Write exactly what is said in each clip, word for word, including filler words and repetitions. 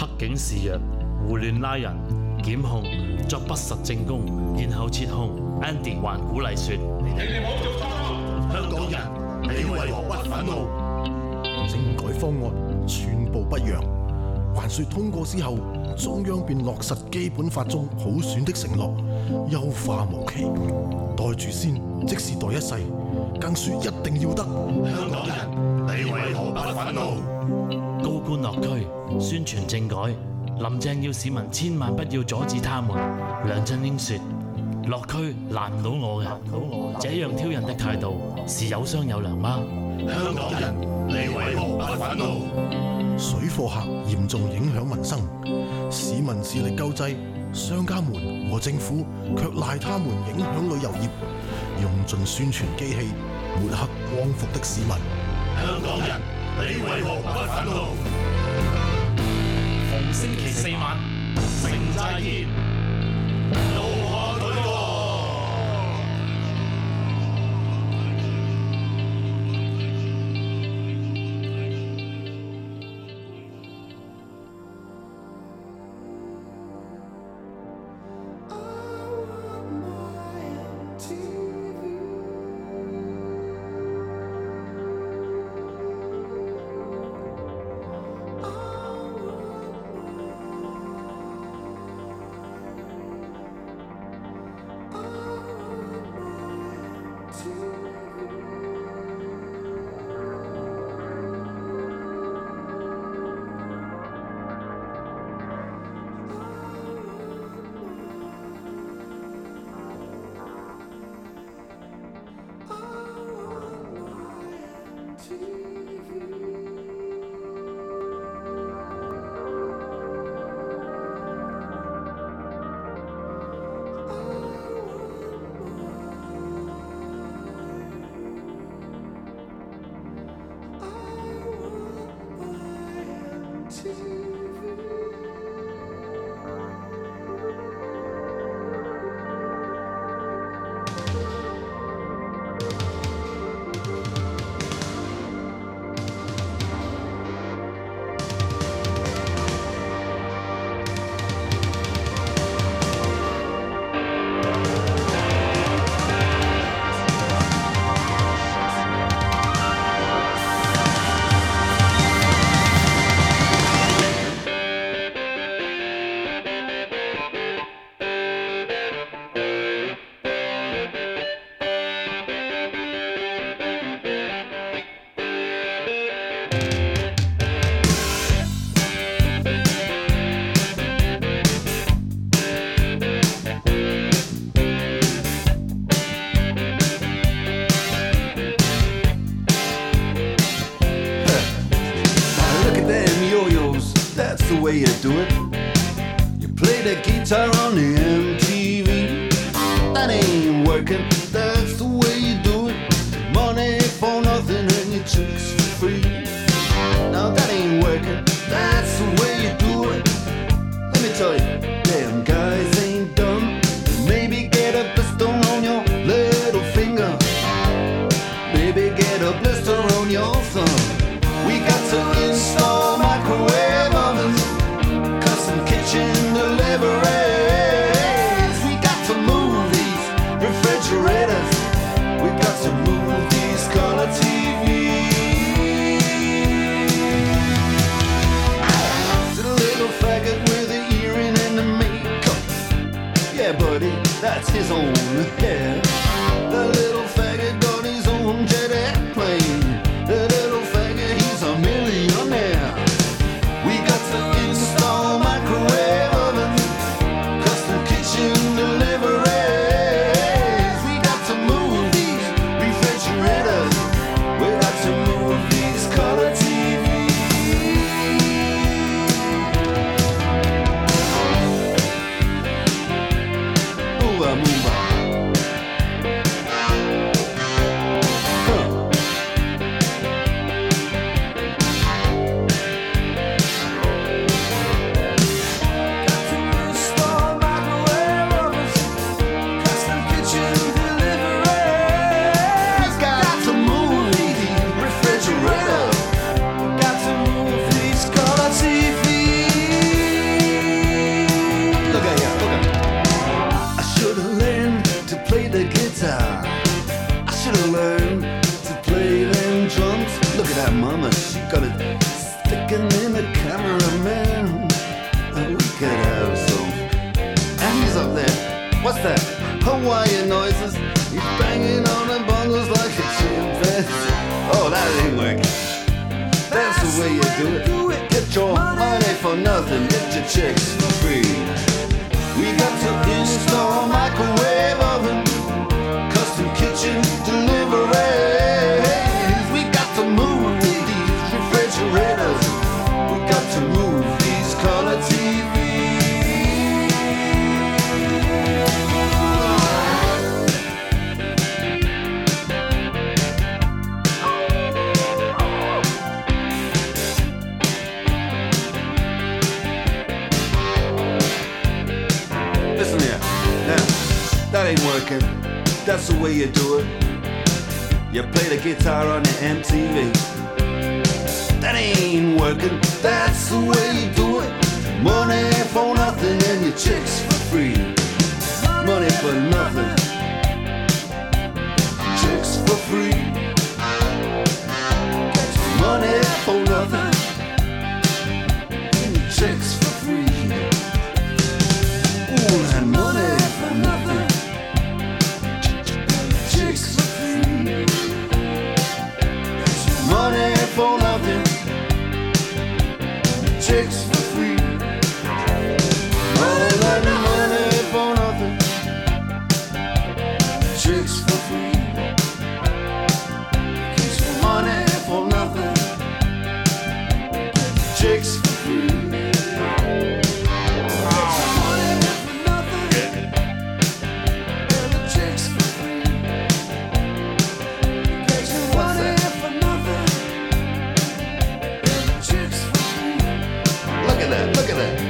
黑警示弱，胡亂拉人，檢控作不實證供，然後撤控。Andy 還鼓勵說： 你哋冇做錯，香港人，你為何不憤怒？ 政改方案全部不讓，還說通過之後，中央便落實基本法中普選的承諾，優化無期，袋住先，即是袋一世，更說一定要得。 香港人，你為何不憤怒？ 高官落區宣傳政改，林鄭要市民千萬不要阻止他們。梁振英說：落區難唔到我嘅，這樣挑釁的態度是有商有量嗎？ 香港人，你為何不憤怒？ 水貨客嚴重影響民生，市民致力救濟，商家們和政府卻賴他們影響旅遊業，用盡宣傳機器抹黑光復的市民。 香港人，你為何不憤怒？ 逢星期四晚，城寨見， 怒漢許過。 You do it. You play the guitar on the M T V. That ain't working. That's the way you do it. Money for nothing and your chicks for free. Now that ain't working. That's the way you do it. Let me tell you, damn guys ain't dumb. Maybe get a blister on your little finger. Maybe get a blister on your thumb. We got to install microwave ovens, kitchen deliveries. We got to move these refrigerators. We got to move these color T Vs. To the little faggot with the earring and the makeup. Yeah, buddy, that's his own hair. The little faggot got his own jet airplane. The little faggot, he's a millionaire. We got to install microwave ovens, custom kitchen deliveries. We got to move these refrigerators. We got to move these color T Vs. Move on, move on. looking in the cameraman. And we could have some. And he's up there. What's that? Hawaiian noises. He's banging on the bongos like a chimpanzee. Oh, that ain't working. That's the way you do it. Get your money for nothing. Get your chicks for free. We got to install microwave oven, custom kitchen deliveries. We got to move these refrigerators. We got to move these color T Vs. Listen here, now, that ain't working. That's the way you do it. You play the guitar on the M T V. That ain't working. That's the way you do it. Money for nothing and your chicks for free. Money for nothing. Chicks for free. Money for nothing. And your chicks for free. Ooh, and money for nothing. Chicks for free. Money for nothing. Chicks for free. All that money for nothing. Chicks for free. Money for nothing. Chicks for free. Look at that.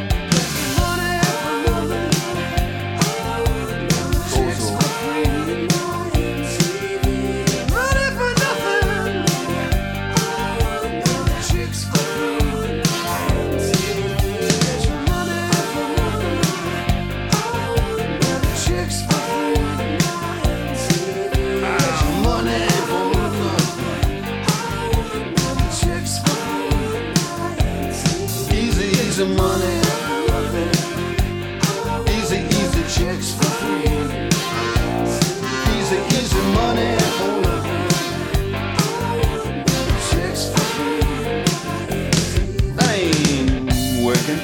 Easy money, easy, easy chicks for free. Easy, easy money for nothing. Chicks for free. That ain't working.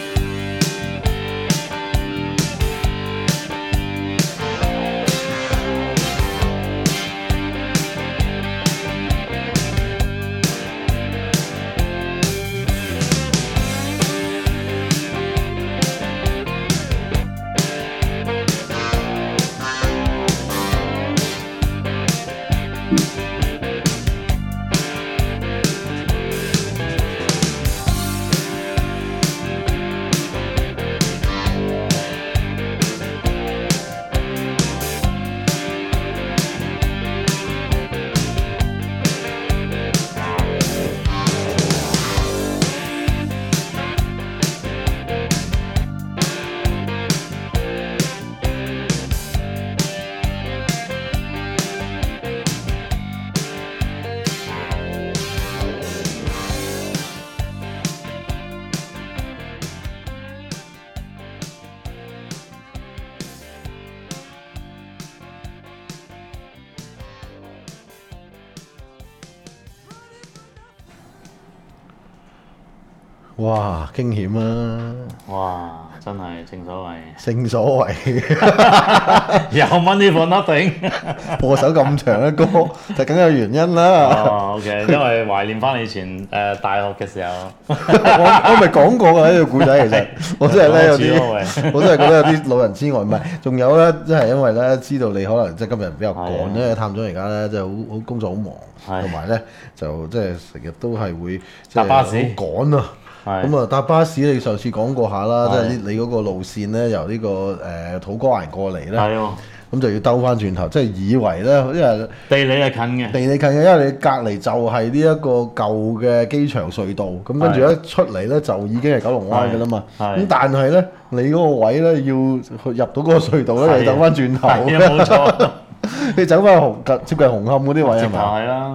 哇，驚險啊！ 哇！真係正所謂正所謂有 money for nothing 播首咁長嘅歌，就梗有原因啦。 哦，OK，因為懷念翻以前誒、呃、大學嘅時候， 我我咪講過㗎呢個故仔，其實我真係咧有啲，我真係覺得有啲老人痴呆。唔係，仲有咧，即係因為咧知道你可能即係今日比較趕咧，探長而家咧即係好好工作好忙，同埋咧就即係成日都係會即係好趕啊。咁啊搭巴士你上次講過下啦，即係你嗰個路線咧由呢個誒土瓜灣過嚟咧，咁就要兜翻轉頭，即係以為咧，因為地理係近嘅， 地理近嘅，因為你隔離就係呢一個舊嘅機場隧道，咁跟住一出嚟咧就已經係九龍灣嘅啦嘛。咁但係咧你嗰個位咧要入到嗰個隧道咧，你走翻轉頭， 冇錯， 你走翻紅接近紅磡嗰啲位係嘛？ 係啦。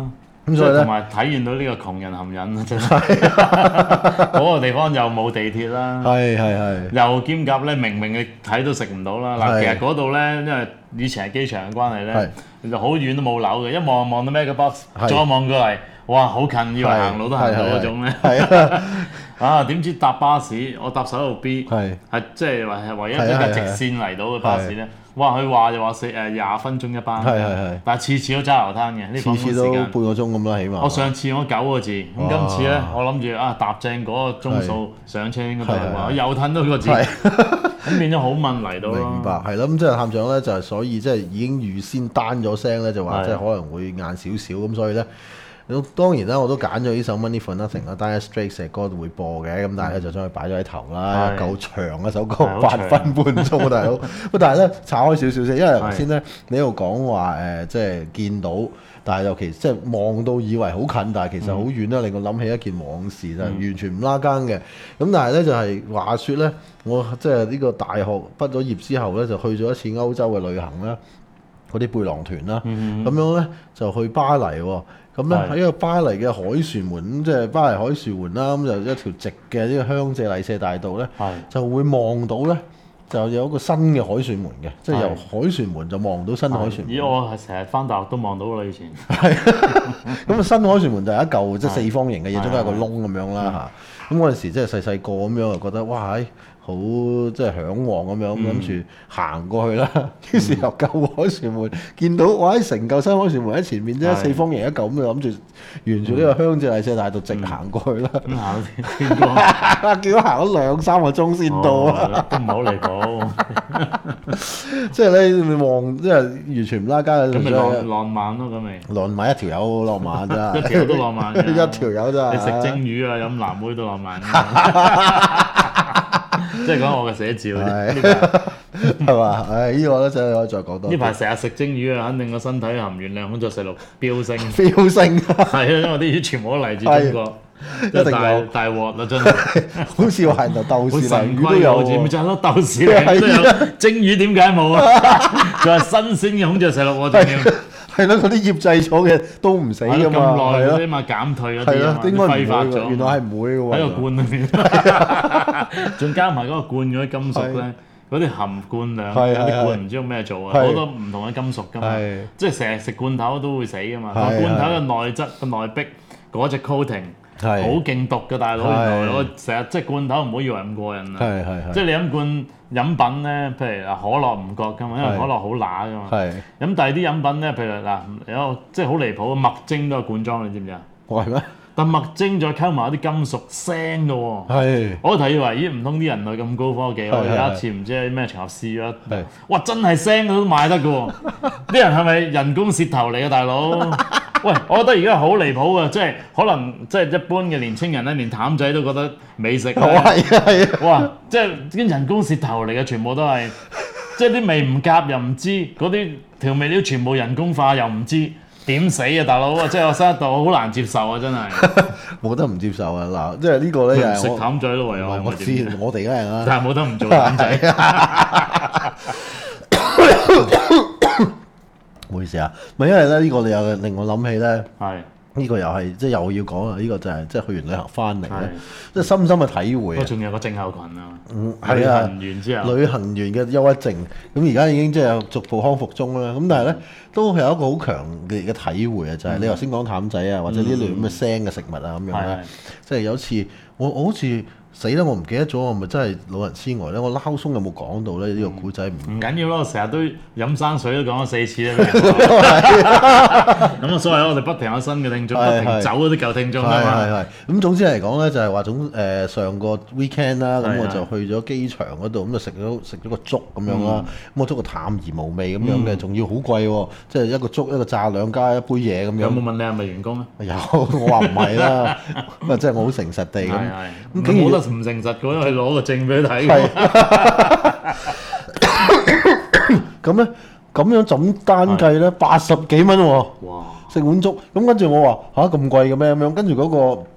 咁所以咧同，埋體現到呢個窮人含忍啊，真係嗰個地方又冇地鐵啦， 係係係又兼夾咧，明明你睇都食唔到啦。嗱， 係其實嗰度咧，因為以前係機場嘅關係係咧，就好遠都冇樓嘅，一望望到 Mega Box， 係再望過嚟，哇，好近，以為行路都行到嗰種咧。 係啊啊，點知搭巴士，我搭十一路 B， 係係即係話係唯一一係啊係啊架直線嚟到嘅巴士咧。哇！佢話就話四誒廿分鐘一班， 係係係但係次次都揸流灘嘅，呢次放次都半時間。 個鐘咁啦，起碼。 我上次我九個字，咁哇今次咧我諗住啊搭正嗰個鐘數上車應該得係係係話，我又褪多個字， 係咁變咗好問嚟到咯。 明白，係咯，咁即係探長咧，就係所以即係已經預先單咗聲咧，就話係即係可能會硬少少，咁所以咧，咁當然啦，我都揀咗呢首 Money for Nothing 啦，Dire Straits 嘅歌都會播嘅，咁但係咧就將佢擺咗喺頭啦， 係夠長一首歌係，好八長分半鐘啊，大佬。喂，但係咧岔開少少先，因為頭先係咧你喺度講話誒，即係見到，但係尤其即係望到以為好近，但係其實好遠啦，令我諗起一件往事就係完全唔拉更嘅。咁但係咧就係話説咧，我即係呢個大學畢咗業之後咧，就去咗一次歐洲嘅旅行啦。嗰啲背囊團啦，咁、樣咧就去巴黎喎。咁咧喺個巴黎嘅凱旋門，咁即係巴黎凱旋門啦，咁就一條直嘅呢個香榭麗舍大道咧， 係就會望到咧，就有一個新嘅凱旋門嘅，即係由凱旋門就望到新凱旋門。 咦！我係成日翻大學都望到啦，以前。 咁啊，新凱旋門就係一嚿即係四方形嘅嘢， 係中間有個窿咁樣啦嚇。咁嗰陣時即係細細個咁樣，就覺得哇唉好即係嚮往咁樣，諗住行過去啦。於是由舊凱旋門見到哇成嚿新凱旋門喺前面啫， 係四方形一嚿咁，就諗住沿住呢個香榭麗舍大道直行過去啦。 咁行到天光， 結果行咗兩三個鐘先到啊！ 哦都唔好離譜。 即係咧望，即係完全唔拉更嘅。 咁咪浪浪漫咯，咁咪。 浪漫一條友浪漫咋， 一條都浪漫嘅一條友咋。 你食蒸魚啊，飲藍妹都浪漫。即係講我嘅寫照啫。呢排係嘛？唉，呢個咧真係可以再講多啲。 呢排成日食蒸魚啊，肯定個身體含鉛量、孔雀石綠飆升。 飆升， 係啊，因為啲魚全部都嚟自中國， 一定有大大鑊啦，真係。 好似話人哋豆好豉鯪神魚都有規好似咪喎。 就係咯，豆豉鯪都有，蒸魚點解冇啊？仲係新鮮嘅孔雀石綠喎，仲要。 係咯，嗰啲醃製咗嘅都唔死係咯， 噶嘛， 咁耐係咯， 嗰啲嘛減退嗰係咯啲啊嘛，， 應該唔會揮發咗㗎，原來係唔會嘅喎。 喺個罐裏面，仲加埋嗰個罐嗰啲金屬咧，嗰啲含罐量， 係係嗰啲係罐唔知用咩做啊， 係好多唔同嘅金屬噶嘛係， 即係成日食罐頭都會死噶嘛， 係個罐頭嘅內質個內壁嗰隻 coating 好係勁毒嘅大佬，原來我成日即係罐頭唔好以為咁過癮啊， 係係即係你飲罐飲品咧，譬如嗱可樂唔覺噶嘛，因為係可樂好乸噶嘛， 係咁第二啲飲品咧，譬如嗱有即係好離譜嘅麥精都係罐裝，你知唔知啊？ 係咩？ 但麥精再溝埋啲金屬聲嘅喎。 係我睇以為咦唔通啲人類咁高科技？ 係我有係一次唔知喺咩場合試咗係， 哇真係聲都賣得嘅喎！啲人係咪人工舌頭嚟嘅大佬？喂，我覺得而家好離譜啊！即係可能即係一般嘅年青人咧，連淡仔都覺得美食好咧。 係啊係啊， 哇！即係啲人工舌頭嚟嘅，全部都係即係啲味唔夾又唔知，嗰啲調味料全部人工化又唔知。點死啊，大佬啊！即係我生得到好難接受啊，真係。 冇得唔接受啊！嗱，即係呢個咧又係食我淡仔咯，唯有唔係我點知，我哋梗係啦。 但係冇得唔做淡仔。 唔好意思啊，咪因為咧呢個你又令我諗起咧， 係呢個又係即係又要講啊！呢個就係即係去完旅行翻嚟係咧，即係深深嘅體會啊！ 我仲有個症候群啊。 嗯，係啊， 旅行完之後旅行完嘅憂鬱症，咁而家已經即係逐步康復中啦。咁但係咧，都係有一個好強烈嘅體會啊，就係、你頭先講淡仔啊，或者呢類咁嘅聲嘅食物啊咁樣係係咧，即係有一次我我好似死啦，我唔記得咗，我咪真係老人痴呆咧。我撈鬆有冇講到咧？呢、個古仔唔唔緊要咯，成日都飲生水都講咗四次啦。咁啊，所謂我哋不停有新嘅聽眾，不係停走嗰啲舊聽眾係啊嘛。 係係，咁總之嚟講咧，就係話總誒上個 weekend 啦，咁係係我就去咗機場嗰度，咁就食咗食咗個粥咁樣啦。咁個粥個淡而無味咁樣嘅，仲要好貴喎，即係一個粥一個炸兩加一杯嘢咁樣。 有冇問你係咪員工啊？ 有，我話唔係啦，咁啊即係我好誠實地咁。 係係，咁咁竟然冇得唔誠實嘅，因為攞個證俾佢睇係喎。 咁咧，咁樣總單計咧八十幾蚊喎， 哇！ 食碗粥。咁跟住我話吓咁貴嘅咩咁樣？跟住嗰個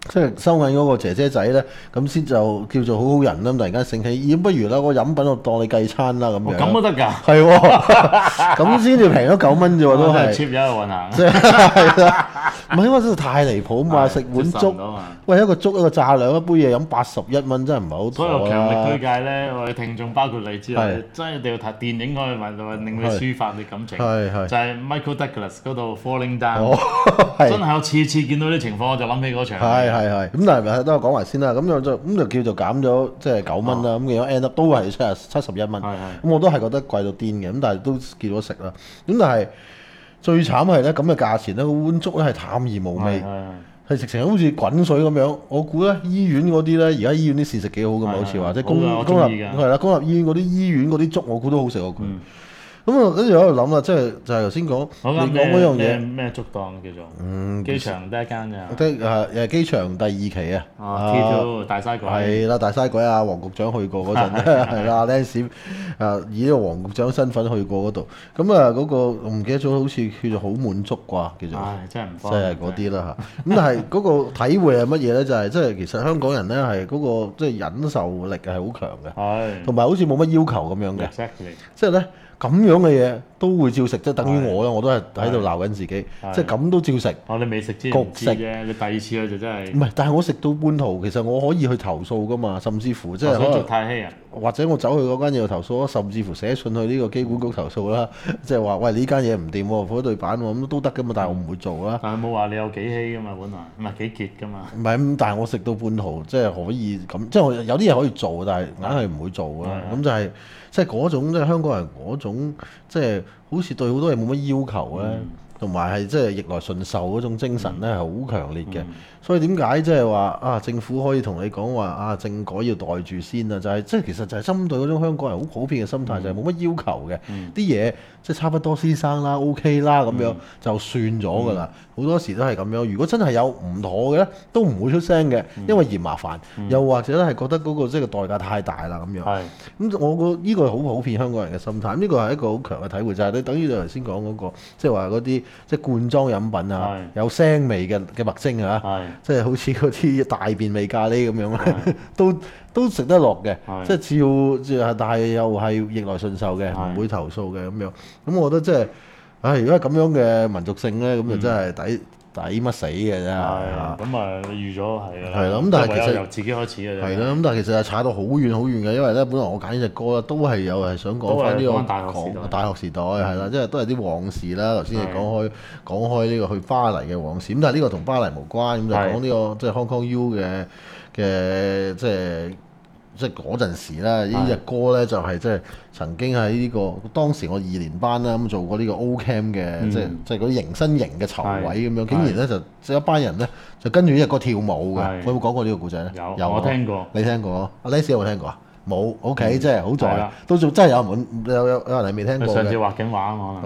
即係收銀嗰個姐姐仔咧，咁先就叫做好好人啦。突然間醒起，咦，不如啦，個飲品我當你計餐啦咁樣。 咁都得㗎？ 係喎，咁先至平咗九蚊啫喎，都係。 cheap 咗喺度運行。 即係係啦，唔係因為真係太離譜嘛！食碗粥，喂一個粥一個炸兩一杯嘢飲八十一蚊，真係唔係好所以我強力推介咧，我哋聽眾包括你之外， 係真係一定要睇電影可以話令你抒發你感情。 係係就係 Michael Douglas 嗰度 Falling Down， 哦係真係我次次見到啲情況我就諗起嗰場。 係係係，咁但係都我講埋先啦，咁就就咁就叫做減咗即係九蚊啦，咁結果 end up 都係七十七十一蚊， 係係咁我都係覺得貴到癲嘅，咁但係都叫咗食啦，咁但係最慘係咧咁嘅價錢咧，個碗粥咧係淡而無味。 係係係直情好似滾水咁樣，我估咧醫院嗰啲咧，而家醫院啲膳食幾好噶嘛，好似話即係公好㗎我公鍾意㗎立係啦，公立醫院嗰啲醫院嗰啲粥，我估都好食過佢。 嗯咁啊，跟住我喺度諗啦，即係就係頭先講你嗰間講嗰樣咩嘢， 咩粥檔叫做嗯， 機場得一間咋。 即係誒誒機場第二期啊， 哦 T two 大西鬼。 係啦，大嘥鬼啊，黃局長去過嗰陣咧，係啦，Lance 誒以呢個黃局長身份去過嗰度，咁啊嗰個我唔記得咗，好似叫做好滿足啩，叫做。 唉，真係唔即方係嗰啲啦嚇，咁但係嗰個體會係乜嘢咧？就係即係其實香港人咧係嗰個即係忍受力係好強嘅， 係同埋好似冇乜要求咁樣嘅， exactly 即係咧咁樣嘅嘢都會照食，即係等於我啦，我都係喺度鬧緊自己，即係咁都照食。 我哋未食之前焗唔知啫，你第二次去就真係唔係，但係我食到半途，其實我可以去投訴噶嘛，甚至乎即係我想做可能太稀啊！ 或者我走去嗰間嘢度投訴，甚至乎寫信去呢個機管局投訴啦，即係話喂呢間嘢唔掂喎，火對板喎，咁都得噶嘛，但係我唔會做啦。 但係冇話你有幾稀噶嘛，本來唔係幾傑噶嘛。 唔係咁，但係我食到半途，即係可以咁，即係我有啲嘢可以做，但係硬係唔會做啦。咁就係即係嗰種即係香港人嗰種，即係好似對好多嘢冇乜要求咧，同埋係即係逆來順受嗰種精神咧係好強烈嘅。所以點解即係話啊政府可以同你講話啊政改要袋住先啊？就係即係其實就係針對嗰種香港人好普遍嘅心態，就係冇乜要求嘅啲嘢，即係差不多先生啦、OK 啦咁樣就算咗㗎啦。好多時都係咁樣。如果真係有唔妥嘅咧，都唔會出聲嘅，因為嫌麻煩，又或者咧係覺得嗰個即係代價太大啦咁樣。 係咁我個呢個係好普遍香港人嘅心態。呢個係一個好強嘅體會，就係你等於你頭先講嗰個，即係話嗰啲即係罐裝飲品啊，有腥味嘅嘅麥精啊。 係即係好似嗰啲大便味咖喱咁樣咧，都都食得落嘅，即係照即係，但係又係逆來順受嘅，唔會投訴嘅咁樣。咁我覺得即係，唉，如果係咁樣嘅民族性咧，咁就真係抵抵乜死嘅真係。 咁啊，預咗係㗎啦。 係啦，咁但係其實由自己開始嘅啫。 係啦，咁但係其實係踩到好遠好遠嘅，因為咧，本來我揀呢隻歌咧，都係有係想講翻呢個講大學時代係啦，即係都係啲往事啦。頭先你講開講開呢個去巴黎嘅往事，咁但係呢個同巴黎無關，咁就講呢個即係 Hong Kong U 嘅嘅即係即係嗰陣時啦。呢隻歌咧就係即係曾經喺呢個當時我二年班啦，咁做過呢個 O Camp 嘅，即係即係嗰啲迎新營嘅籌委咁樣，竟然咧就即係一班人咧就跟住呢隻歌跳舞嘅。我有冇講過呢個故仔咧？ 有，我聽過。 你聽過？阿 Les 有冇聽過啊？冇，OK，即係好在都仲真係有人有有有人係未聽過嘅。 上次畫緊畫啊嘛，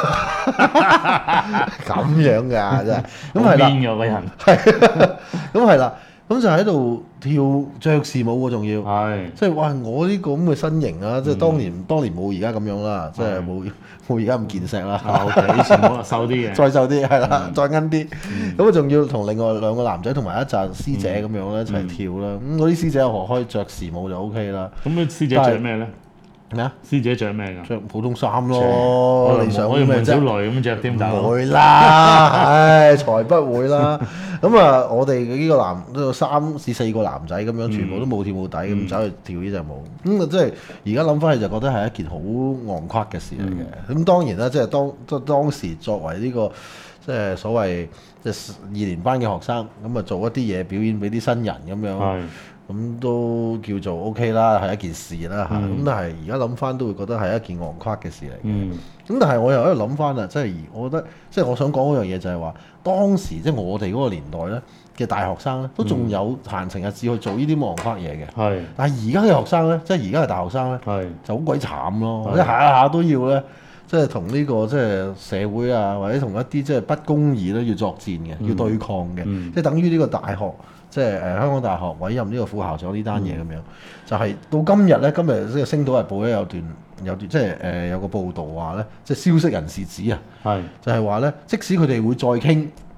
咁樣㗎真係。咁係啦， 邊嘅嗰人係咁係啦。咁就喺度跳爵士舞喎，仲要， 係即係哇！我呢個咁嘅身形啊，即係當年當年冇而家咁樣啦，即係冇冇而家咁健碩啦。 以前可能瘦啲嘅， 再瘦啲係啦，再奀啲。咁啊，仲要同另外兩個男仔同埋一紮師姐咁樣咧一齊跳啦。咁嗰啲師姐學開爵士舞就 O K 啦。 咁啲師姐着咩咧？ 咩啊？ 師姐着咩㗎？ 着普通衫咯，你想可以咩啫？ 小雷咁着添就唔會啦，唉，才不會啦。咁啊，我哋呢個男呢個三至四個男仔咁樣，全部都冇跳冇底咁走去跳呢隻舞。咁啊，即係而家諗翻起就覺得係一件好戇誇嘅事嚟嘅。咁當然啦，即係當即當時作為呢個即係所謂即係二年班嘅學生，咁啊做一啲嘢表演俾啲新人咁樣。咁都叫做 OK 啦，係一件事啦嚇。咁、嗯、但係而家諗翻都會覺得係一件戇誇嘅事嚟嘅。咁、嗯、但係我又喺度諗翻啦，即係我覺得即係我想講嗰樣嘢就係話，當時即係我哋嗰個年代咧嘅大學生咧，都仲有閒情逸致去做呢啲戇誇嘢嘅。係、嗯。但係而家嘅學生咧，即係而家嘅大學生咧，係就好鬼慘咯，即係下下都要咧，即係同呢個即係社會啊，或者同一啲即係不公義咧要作戰嘅，嗯、要對抗嘅，嗯、即係等於呢個大學。即係誒、呃、香港大學委任呢個副校長呢單嘢咁樣，嗯、就係到今日咧，今日即係《星島日報》咧有段有段即係誒、呃、有個報導話咧，即係消息人士指啊，係就係話咧，即使佢哋會再傾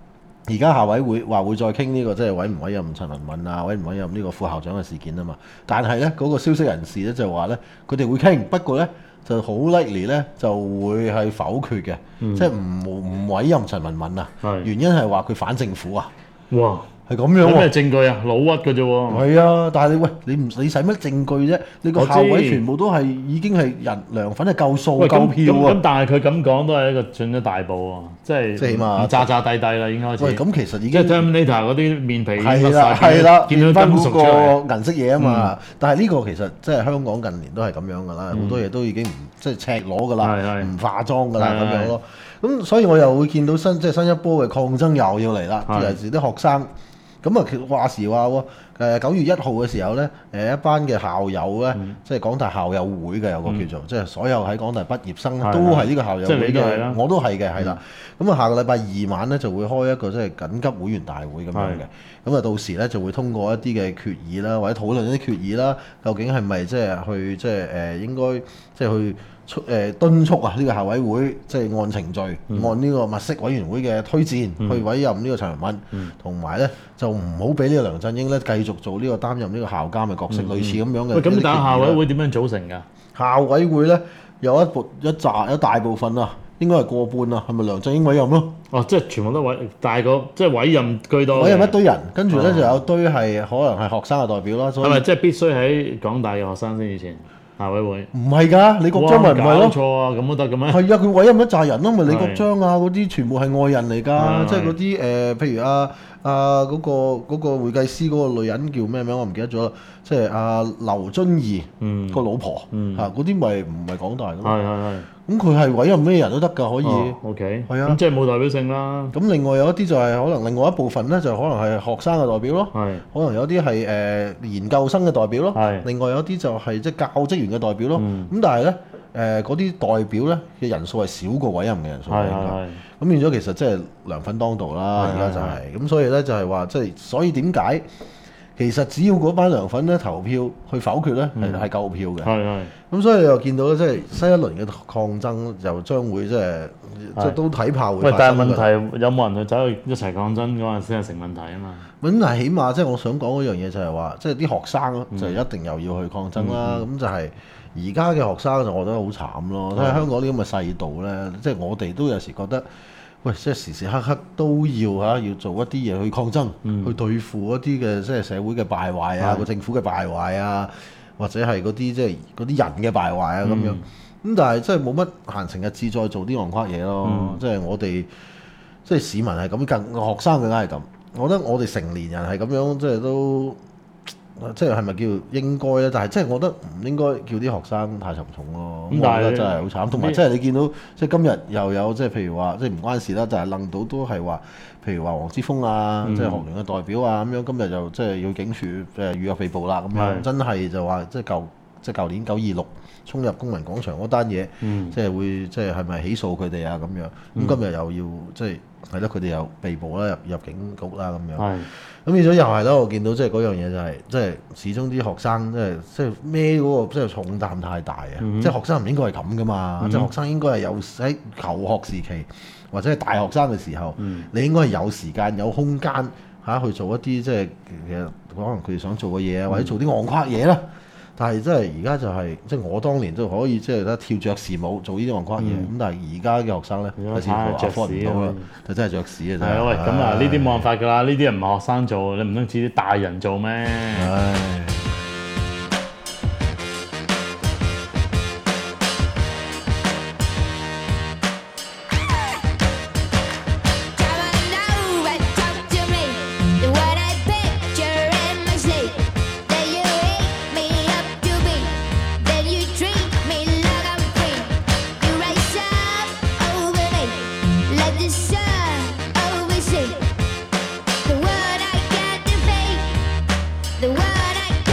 而家校委會話會再傾呢個即係委唔委任陳文敏啊，委唔委任呢個副校長嘅事件啊嘛。但係呢嗰個消息人士咧就話呢，佢哋會傾，不過呢就好 likely 呢就會係否決嘅， 嗯即係唔唔委任陳文敏啊。 係原因係話佢反政府啊， 哇！ 係咁樣有咩喎。 證據啊？老屈嘅啫喎。 係啊，但係你喂你唔你使乜證據啫？你個我知校委全部都係已經係人梁粉係夠數喂，咁夠票啊咁咁，！但係佢咁講都係一個進咗大步喎，即係即係起碼唔渣渣低低啦，已經開始。 喂，咁其實已即係經 Terminator 嗰啲面皮已經係甩啦晒係啦， 見到變翻嗰金屬出嚟。 個銀色嘢啊嘛。但係呢個其實即係香港近年都係咁樣噶啦，好多嘢都已經唔即係赤裸噶啦， 係係唔化妝噶啦係係咁樣咯。咁所以我又會見到新即係新一波嘅抗爭又要嚟啦， 係尤其是啲學生。咁啊，其話時話喎，誒九月一號嘅時候咧，誒一班嘅校友咧， 嗯即係港大校友會嘅有個叫做，即係所有喺港大畢業生係都係呢個校友即係會嘅你都係啦， 我都係嘅，係啦。咁啊，下個禮拜二晚咧就會開一個即係緊急會員大會咁樣嘅。咁啊，到時咧就會通過一啲嘅決議啦，或者討論一啲決議啦，究竟係咪即係去即係誒應該即係去促誒敦促啊呢個校委會即係按程序，按呢個物色委員會嘅推薦去委任呢個陳文敏，同埋咧就唔好俾呢個梁振英咧繼續做呢個擔任呢個校監嘅角色，類似咁樣嘅。 喂，咁但係校委會會點樣組成㗎？ 校委會咧有一部一紮一大部分啊，應該係過半啊，係咪梁振英委任咯？ 哦，即係全部都委大個，即係委任居多嘅。 委任一堆人，跟住咧哦就有堆係可能係學生嘅代表啦。所以係咪即係必須喺港大嘅學生先以前校委會？ 唔係㗎，李國章咪唔係哇搞咯？ 錯啊！咁都得嘅咩？ 係啊，佢委任一紮人咯，咪李國係章啊嗰啲全部係外人嚟㗎， 係即係嗰啲誒，譬如啊啊嗰個嗰個會計師嗰個女人叫咩名我唔記得咗啦，即係阿劉遵義嗯個老婆嗯嚇嗰啲咪唔係港大㗎係嘛？ 係係。 咁佢係委任咩人都得㗎，可以。 哦 OK。 係啊咁即係冇代表性啦。 咁另外有一啲就係可能另外一部分咧，就可能係學生嘅代表咯。 係。 可能有啲係誒研究生嘅代表咯係， 另外有啲就係即係教職員嘅代表咯。咁、 嗯但係咧誒嗰啲代表咧嘅人數係少過委任嘅人數嘅。 係係係。 咁變咗其實即係梁粉當道啦， 係而家就係、咁，所以咧就係話即係所以點解其實只要嗰班梁粉咧投票去否決咧係係夠票嘅。 係係。 咁所以你又見到咧，即係新一輪嘅抗爭就將會即係即係都睇怕會喂， 發但係問生㗎。 題有冇人去走去一齊抗爭嗰陣先係成問題啊嘛？ 咁但係起碼即係我想講嗰樣嘢就係話，即係啲學生嗯就一定又要去抗爭啦。咁、就係而家嘅學生就我覺得好慘咯。 嗯睇下香港啲咁嘅世道咧，即係我哋都有時覺得，喂，即係時時刻刻都要嚇要做一啲嘢去抗爭， 嗯去對付一啲嘅即係社會嘅敗壞啊， 係個政府嘅敗壞啊，或者係嗰啲即係嗰啲人嘅敗壞啊咁樣。 嗯咁但係真係冇乜閒情逸致再做啲戇誇嘢咯。 嗯即係我哋即係市民係咁，更學生更加係咁。我覺得我哋成年人係咁樣，即係都即係係咪叫應該咧？但係即係我覺得唔應該叫啲學生太沉重咯。咁咁但係我覺得真係好慘。同埋即係你見到即係今日又有即係譬如話即係唔關事啦，就係楞到都係話，譬如話黃之鋒啊， 嗯即係學聯嘅代表啊咁樣，今日就即係要警署誒預約被捕啦咁樣， 係真係就話即係舊即係舊年九二六。衝入公民廣場嗰單嘢， 嗯即係會即係係咪起訴佢哋啊咁樣？咁、 嗯今日又要即係係咯，佢哋又被捕啦，入入境局啦咁樣。 係。 咁變咗又係啦，我見到即係嗰樣嘢就係、即係始終啲學生即係即係孭嗰個即係重擔太大啊！ 嗯即係學生唔應該係咁噶嘛， 嗯即係學生應該係有喺求學時期或者係大學生嘅時候， 嗯你應該係有時間有空間嚇去做一啲即係其實可能佢哋想做嘅嘢啊，或者做啲戇誇嘢啦。但係真係而家就係、即係我當年都可以即係得跳爵士舞做呢啲戇誇嘢，咁、 嗯但係而家嘅學生咧， 而家似乎着 afford 唔屎到啦啊， 就真係着屎啊！真係啊，喂，咁啊，呢啲冇辦法㗎啦，呢啲唔係學生做，你唔通似啲大人做咩？ 唉。 The word I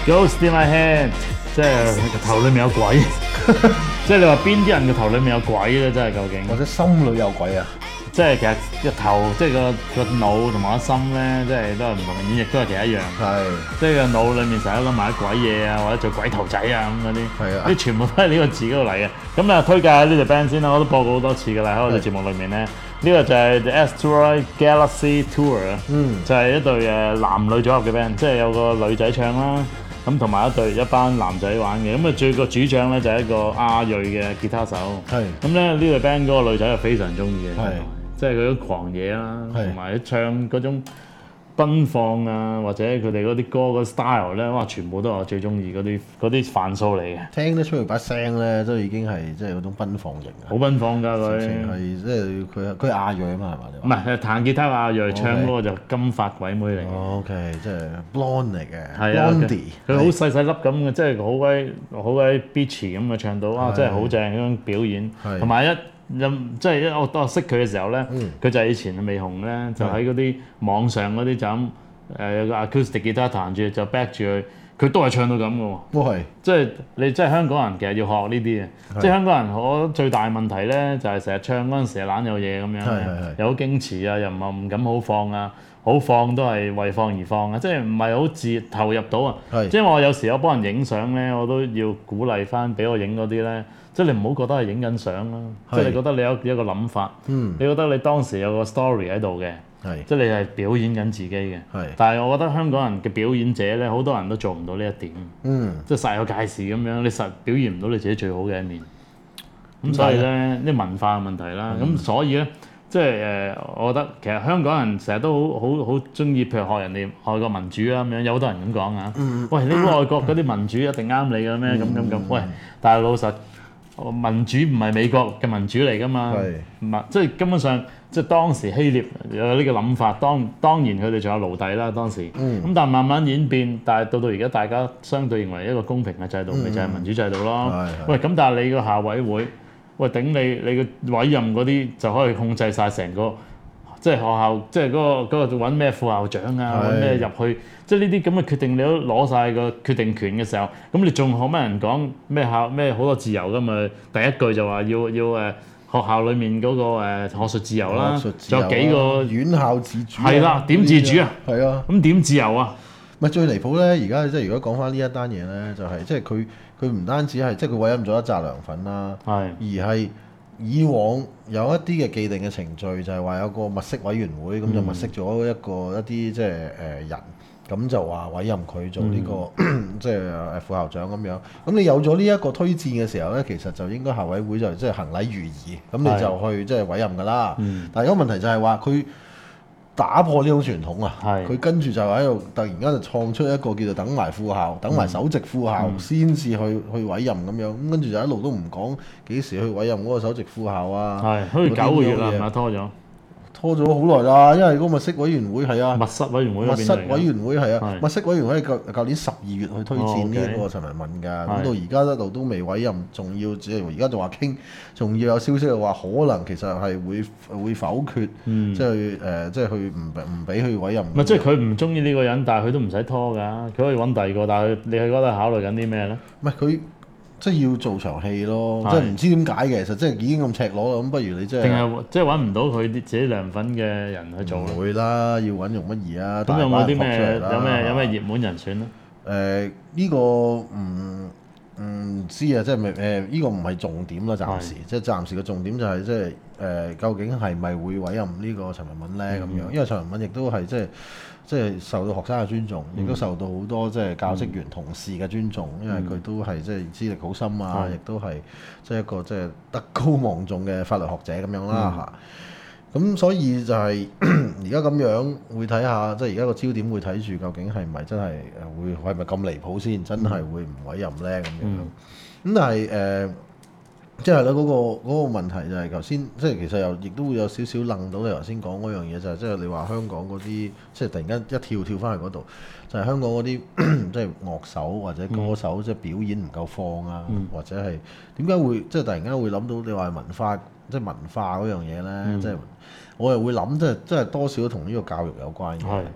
Ghost in my head，即係個頭裡面有鬼。即係你話邊啲人嘅頭裡面有鬼咧？真係究竟？ 或者心裏有鬼啊？ 即係其實個頭，即係個個腦同埋個心咧，即係都係唔同嘅演繹，都係其實一樣。 係。 即係個腦裡面成日都諗埋啲鬼嘢啊，或者做鬼頭仔啊咁嗰啲。 係啊。 啲全部都係呢個字嗰度嚟嘅。咁啊，推介下呢隻 band 先啦，我都播過好多次㗎啦，喺我哋節目裡面咧。呢個就係 The Asteroid Galaxy Tour 啊。嗯。就係一隊誒男女組合嘅 band，即係有個女仔唱啦。咁同埋一隊一班男仔玩嘅，咁啊最個主唱咧就係一個亞裔嘅吉他手，係咁咧呢隊 band 嗰個女仔係非常中意嘅，係即係佢嗰狂野啦，同埋唱嗰種奔放啊，或者佢哋嗰啲歌嗰 style 咧，哇全部都係我最中意嗰啲嗰啲範數嚟嘅，聽得出佢把聲咧都已經係即係嗰種奔放型嘅，好奔放㗎佢，係即係佢佢係亞裔啊嘛係嘛？唔係係彈吉他亞裔，唱嗰個就金髮鬼妹嚟嘅 ，OK 即係 blonde 嚟嘅 ，blondie，佢好細細粒咁嘅，即係好鬼好鬼 beachy 咁嘅唱到，啊真係好正嗰種表演，同埋一。即係一我當我識佢嘅時候咧，佢、嗯、就係以前未紅咧，就喺嗰啲網上嗰啲就咁誒有個 acoustic 吉他彈住就 back 住佢，佢都係唱到咁嘅喎。都係，即係你即係香港人其實要學呢啲嘅，即係香港人我最大問題咧就係成日唱嗰陣時懶有嘢咁樣，又好矜持啊，又唔係唔敢好放啊，好放都係為放而放啊，即係唔係好自投入到啊。即係我有時我幫人影相咧，我都要鼓勵翻俾我影嗰啲咧。即係你唔好覺得係影緊相啦，即係你覺得你有一個諗法，嗯、你覺得你當時有個 story 喺度嘅，即係你係表演緊自己嘅。但係我覺得香港人嘅表演者咧，好多人都做唔到呢一點，嗯、即係煞有介事咁樣，你實表現唔到你自己最好嘅一面。咁所以咧，啲文化嘅問題啦，咁、嗯、所以咧，即係誒，我覺得其實香港人成日都好好好中意，譬如學人哋外國民主啦咁樣，有好多人咁講啊。嗯、喂，呢個外國嗰啲民主一定啱你嘅咩？咁咁咁，喂，但係老實。民主唔係美國嘅民主嚟㗎嘛，唔係即係根本上即係當時希臘有呢個諗法，當當然佢哋仲有奴隸啦當時，咁、嗯、但係慢慢演變，但係到到而家大家相對認為一個公平嘅制度，咪、嗯、就係民主制度咯。嗯、喂，咁但係你個校委會，喂頂你你個委任嗰啲就可以控制晒成個。即係學校，即係嗰、嗰個嗰個揾咩副校長啊，揾咩入去，即係呢啲咁嘅決定你都攞晒個決定權嘅時候，咁你仲可咩人講咩校咩好多自由㗎嘛？第一句就話要要誒學校裡面嗰個誒學術自由啦，仲有幾個院校自主係啦，點自主啊？ 係啊， 咁點自由啊？ 咪最離譜咧！而家即係如果講翻呢一單嘢咧，就係即係佢佢唔單止係即係佢委任咗一紮涼粉啦，係而係。以往有一啲嘅既定嘅程序，就係話有個物色委員會，咁、嗯、就物色咗一個一啲即係誒人，咁就話委任佢做呢、呢個、嗯、即係誒副校長咁樣。咁你有咗呢一個推薦嘅時候咧，其實就應該校委會就即係行禮如儀，咁你就去即係委任㗎啦。嗯、但係有個問題就係話佢打破呢種傳統啊！佢是跟住就喺度突然間就創出一個叫做等埋副校、等埋首席副校先至、嗯、去去委任咁樣，咁跟住就一路都唔講幾時去委任嗰個首席副校啊！係，好似九個月啦，係咪拖咗？拖咗好耐啦，因為嗰個物色委員會係啊，密室委員會，密室委員會係啊，密室委員會係舊舊年十二月去推薦呢一個陳文敏㗎，咁、哦 okay、到而家一路都未委任，仲要即係而家就話傾，仲要有消息就話可能其實係會會否決，嗯、即係誒、呃、即係佢唔唔俾佢委任。唔係即係佢唔中意呢個人，但係佢都唔使拖㗎，佢可以揾第二個，但係你喺嗰度考慮緊啲咩咧？唔係佢。即係要做場戲咯，是即係唔知點解嘅，其實即係已經咁赤裸啦，咁不如你即係定係即係揾唔到佢啲自己涼粉嘅人去做？唔會啦，要揾容乜易啊？咁有冇啲咩有咩有咩熱門人選咧？誒呢、呃呢個唔唔知啊，即係咪誒呢個唔係重點啦，暫時是即係暫時嘅重點就係、是、即係誒、呃、究竟係咪會委任呢個陳文敏咧咁樣？嗯、因為陳文敏亦都係即係。即係受到學生嘅尊重，亦都受到好多即係教職員同事嘅尊重，因為佢都係即係資歷好深啊，亦都係即係一個即係德高望重嘅法律學者咁樣啦嚇。咁所以就係而家咁樣會睇下，即係而家個焦點會睇住究竟係咪真係會係咪咁離譜先，真係會唔委任咧咁樣。咁但係誒。即係咧嗰個嗰、嗰個問題就係頭先，即係其實又亦都會有少少愣到你頭先講嗰樣嘢，就係即係你話香港嗰啲，即係突然間一跳跳翻去嗰度，就係、係、香港嗰啲即係樂手或者歌手、嗯、即係表演唔夠放啊，嗯、或者係點解會即係突然間會諗到你話文化即係文化嗰樣嘢咧？嗯、即係我又會諗即係即係多少都同呢個教育有關嘅。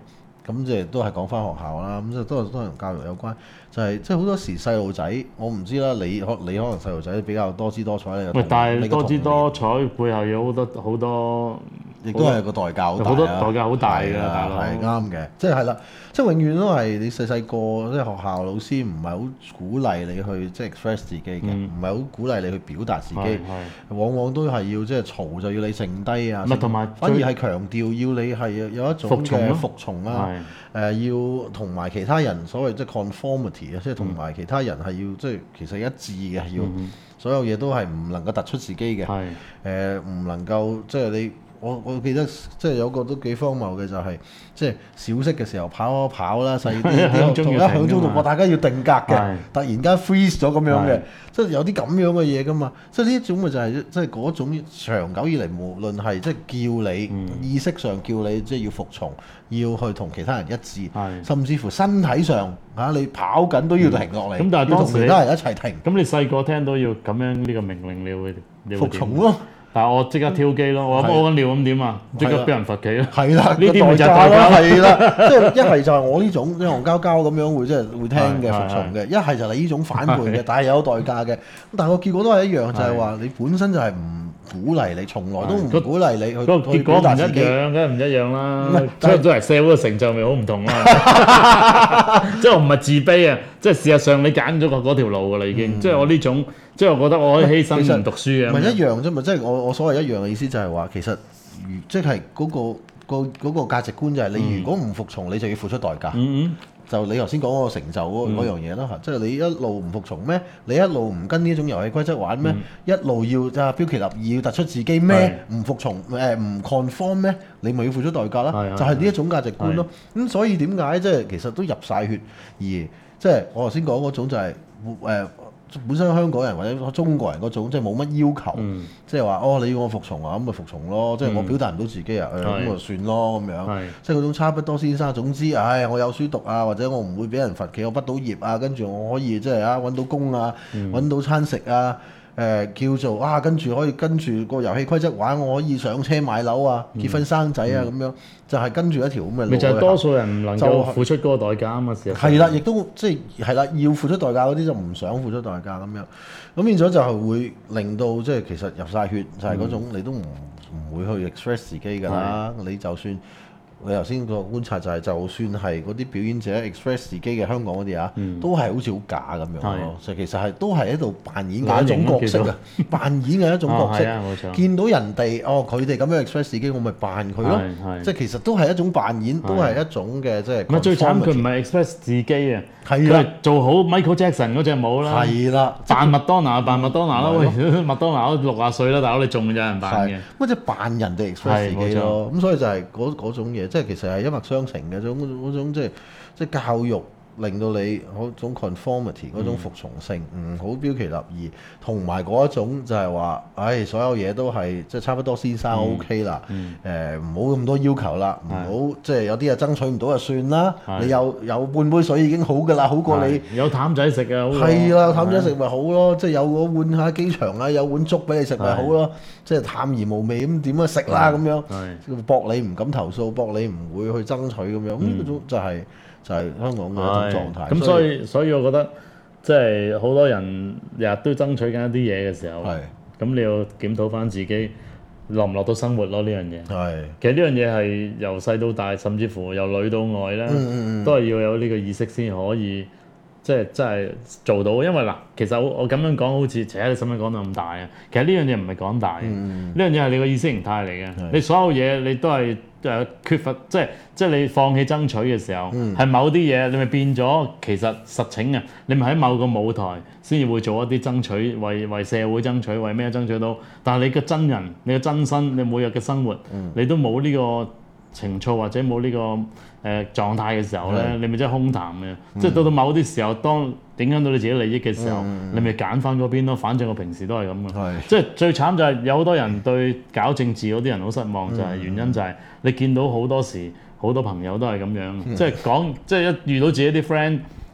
咁即係都係講翻學校啦，咁即係都係都係同教育有關，就係即係好多時細路仔，我唔知啦，你可你可能細路仔比較多姿多彩你喂，但係多姿多彩背後有好多好多， 亦都係個代價好大好多代價好大㗎， 係啊大佬。 係啱嘅，即係係啦，即係永遠都係你細細個，即係學校老師唔係好鼓勵你去即係 express 自己嘅，唔係好鼓勵你去表達自己， 係往往都係要即係嘈就要你靜低啊， 唔係同埋反而係強調要你係有一種服從咯嘅服從啊，誒、要同埋其他人所謂即係 conformity 啊，即係同埋其他人係要即係其實一致嘅，要所有嘢都係唔能夠突出自己嘅，誒唔、 係能夠即係你。我我記得即係有個都幾荒謬嘅就係、即係小息嘅時候跑啊跑啦，細啲啲同一響鐘度，大家要定格嘅，突然間 freeze 咗咁樣嘅，即係有啲咁樣嘅嘢噶嘛。即係呢一種咪就係即係嗰種長久以嚟，無論係即係叫你、嗯、意識上叫你即係要服從，要去同其他人一致，甚至乎身體上嚇、啊、你跑緊都要停落嚟， 咁、嗯、但係當時同其他人一齊停。 咁你細個聽到要咁樣呢個命令，你會你會服從咯。 但係我即刻挑機咯，我屙緊尿咁點啊？即刻俾人罰企咯。 係啦， 呢啲咪就係代價咯，係啦，即係一係就係我呢種即係戇交交咁樣會即係會聽嘅服從嘅，一係就係你呢種反叛嘅，但係有代價嘅。咁但係個結果都係一樣，就係話你本身就係唔鼓勵你，從來都唔鼓勵你去嗰個結果唔一樣，梗係唔一樣啦。出咗嚟社會嘅成就咪好唔同啦。即係我唔係自卑啊，即係事實上你揀咗個嗰條路㗎啦已經。即係我呢種。即係我覺得我可以犧牲唔讀書嘅， 唔係一樣啫嘛。即係我我所謂一樣嘅意思就係話，其實如即係嗰個個嗰個價值觀就係你如果唔服從，你就要付出代價。 嗯嗯， 就你頭先講嗰個成就嗰嗰樣嘢啦嚇，即係你一路唔服從咩？你一路唔跟呢種遊戲規則玩咩？一路要啊標奇立異要突出自己咩？唔服從誒唔 conform 咩？你咪要付出代價啦。就係呢一種價值觀咯。咁所以點解即係其實都入晒血，而即係我頭先講嗰種就係誒。本身香港人或者中國人嗰種即係冇乜要求，嗯、即係話哦你要我服從啊，咁咪服從咯，嗯、即係我表達唔到自己啊，咁咪、嗯、算咯咁樣，是即係嗰種差不多先生。總之，唉、哎，我有書讀啊，或者我唔會俾人罰企，我畢到業啊，跟住我可以即係啊揾到工啊，揾、嗯、到餐食啊。誒、呃、叫做啊，跟住可以跟住個遊戲規則玩，我可以上車買樓啊，結婚生仔啊咁、嗯、樣，就係、是、跟住一條咁嘅路。咪就係多數人唔能夠付出嗰個代價啊嘛，事實上係啦，亦都即係係啦，要付出代價嗰啲就唔想付出代價咁樣，咁變咗就係會令到即係其實入晒血，就係、是、嗰種你都唔唔會去 express 自己㗎啦，的你就算。你頭先個觀察就係，就算係嗰啲表演者 express 自己嘅香港嗰啲啊，嗯、都係好似好假咁樣咯。就其實係都係喺度扮演嘅一種角色啊，扮演嘅一種角色。 哦啊、 見到人哋哦，佢哋咁樣 express 自己，我咪扮佢咯。即係其實都係一種扮演，都係一種嘅即係。唔係最慘，佢唔係 express 自己啊，佢係係做好 Michael Jackson 嗰隻舞啦。 係啦， 扮麥當娜，扮麥當娜啦。喂，麥當娜都六廿歲啦，大佬你仲有人扮嘅？ 乜即係扮人哋 express 自己咯？咁所以就係嗰嗰種嘢。即係其實係一脈相承嘅，種嗰種即係即係教育令到你嗰種 conformity 嗰種服從性唔好、嗯、標奇立異，同埋嗰一種就係話，唉，所有嘢都係即係差不多先生 OK 啦，誒唔好咁多要求啦，唔好即係有啲嘢爭取唔到就算啦，是你有有半杯水已經好㗎啦，好過你有淡仔食啊， 係啦，有淡仔食咪好咯，即係有個碗喺機場啊，有碗粥俾你食咪好咯，即係淡而無味咁點樣食啦咁樣，博你唔敢投訴，博你唔會去爭取咁樣，咁呢種就係。就係香港嘅一種狀態。 咁所以所以我覺得，即係好多人日日都爭取緊一啲嘢嘅時候，咁你要檢討翻自己落唔落到生活咯呢樣嘢。係，其實呢樣嘢係由細到大，甚至乎由裏到外咧，都係要有呢個意識先可以，即係真係做到。因為嗱，其實我我咁樣講好似，其實你使唔使講到咁大啊？其實呢樣嘢唔係講大嘅，呢樣嘢係你個意識形態嚟嘅。你所有嘢你都係。誒缺乏即係即係你放棄爭取嘅時候，係、嗯、某啲嘢你咪變咗其實實情啊！你咪喺某個舞台先至會做一啲爭取，為為社會爭取，為咩爭取到？但係你嘅真人，你嘅真身，你每日嘅生活，嗯、你都冇呢個情操或者冇呢、這個誒、呃、狀態嘅時候咧，嗯、你咪真係空談嘅。嗯、即係到到某啲時候，當影響到你自己利益嘅時候，嗯、你咪揀翻嗰邊咯。反正我平時都係咁嘅。嗯、即係最慘就係有好多人對搞政治嗰啲人好失望，嗯、就係原因就係你見到好多時好多朋友都係咁樣，嗯、即係講即係一遇到自己啲 friend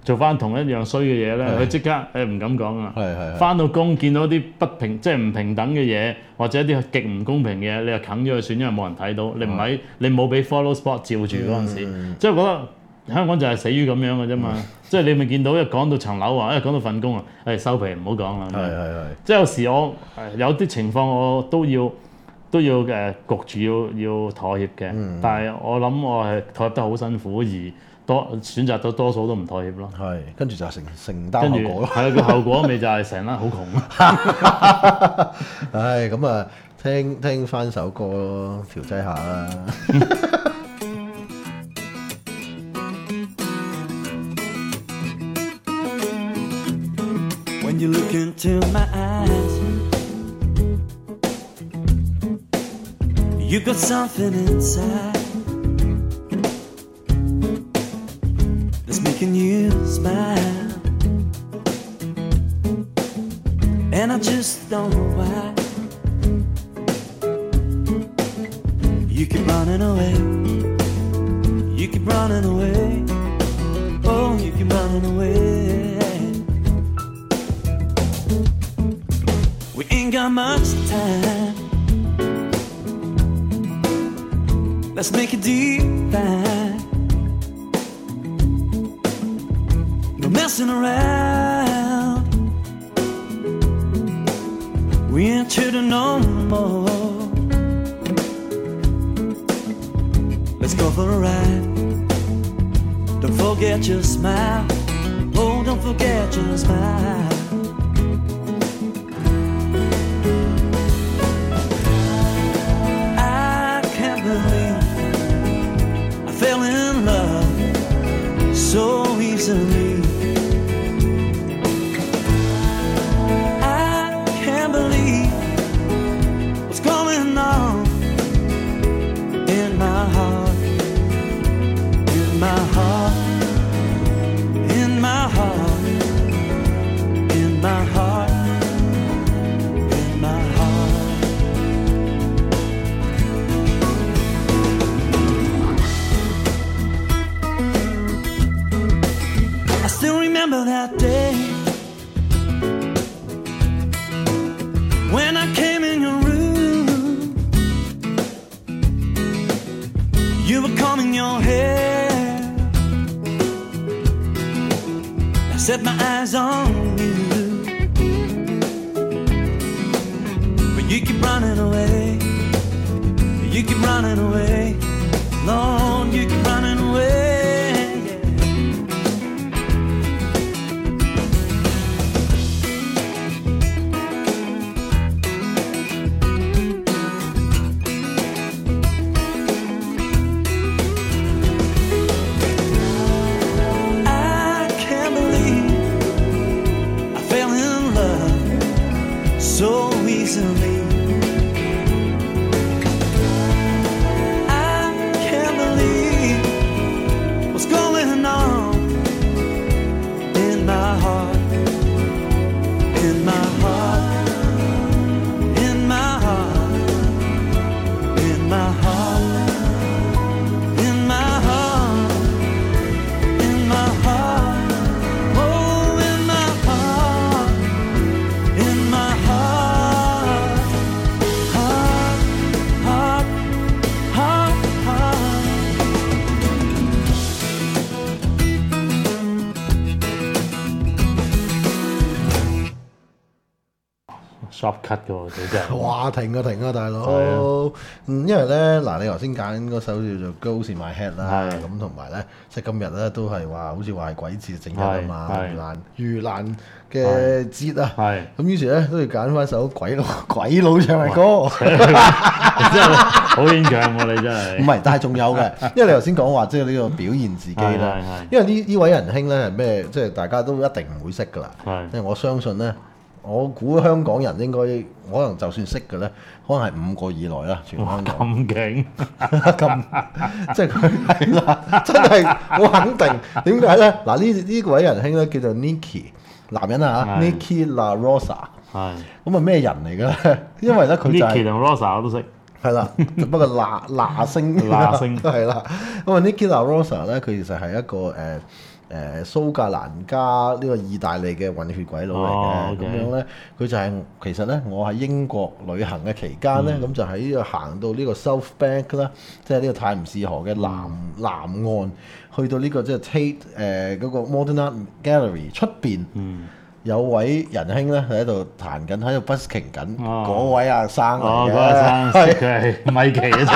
做翻同一樣衰嘅嘢咧，佢即刻誒唔敢講啊！ 係係係翻到工見到啲不平即係唔平等嘅嘢，或者啲極唔公平嘅嘢，你就啃咗佢算，因為冇人睇到，你唔喺你冇俾 follow spot 照住嗰陣時，即係覺得。香港就係死於咁樣嘅啫嘛，即係你咪見到一講到層樓啊，一講到份工啊，誒收皮唔好講啦。 係係係。 即係有時我有啲情況我都要都要誒焗住要要妥協嘅， 嗯、 但係我諗我係妥協得好辛苦，而多選擇到多數都唔妥協咯。 係，跟住就承承擔後果咯。 係啊，個後果咪就係成日好窮。 唉，咁啊，聽聽翻首歌咯，調劑下啦。 When you look into my eyes, you got something inside that's making you smile, and I just don't know why. You keep running away, you keep running away, oh, you keep running away.We ain't got much time. Let's make it deep fine. No messing around. We ain't children no more. Let's go for a ride. Don't forget your smile. Oh, don't forget your smile.Fell in love so easily. I can't believe what's going on in my heart, in my heart, in my heart, in my heart, in my heart.Still remember that day when I came in your room. You were combing your hair. I set my eyes on you, but you keep running away. You keep running away. Lord, you keep running away.So easily, I can't believe what's going on in my heart, in my heart, in my heart, in my heart, in my heart, in my heart, oh, in my heart, in my heart.Shop cut 嘅喎，真係。 哇！停啊停啊，大佬。 係嗯，因為咧嗱，你頭先揀嗰首叫做《Goes in My Head》啦， 係咁同埋咧，即係今日咧都係話，好似話係鬼節正日啊嘛， 係盂蘭盂蘭嘅節啊。 係。 咁於是咧都要揀翻首鬼佬鬼佬唱嘅歌。 真係好牽強喎！你真係。 唔係，但係仲有嘅，因為你頭先講話即係呢個表現自己啦。 係係係因為呢呢位仁兄咧係咩？即係大家都一定唔會識㗎啦。 係。 因為我相信咧。我估香港人應該可能就算識嘅咧，可能係五個以內啦，全香港。 咁勁， 咁即係佢係啦，真係我肯定。點解咧？嗱呢呢位仁兄咧叫做 Nicky， 男人啊嚇 ，Nicky La Rosa。 係。 咁啊咩人嚟嘅咧？因為咧佢就係 Nicky 同 Rosa 我都識。 係啦，不過嗱嗱聲嗱聲係啦。咁啊，Niki LaRosa 咧，佢其實係一個誒誒、呃、蘇格蘭加呢個意大利嘅混血鬼佬嚟嘅。咁、 哦 okay 樣咧，佢就係、其實咧，我喺英國旅行嘅期間咧，咁、 嗯、 就喺呢個行到呢個 South Bank 啦，即係呢個泰晤士河嘅南、 嗯、 南岸，去到呢、這個即係 Tate 誒、呃、嗰、那個 Modern Art Gallery 出邊。 嗯有位仁兄咧喺度彈緊，喺度 busking 緊，嗰、 哦、 位阿生嚟哦， 嘅。 嗰個生佢係米奇嘅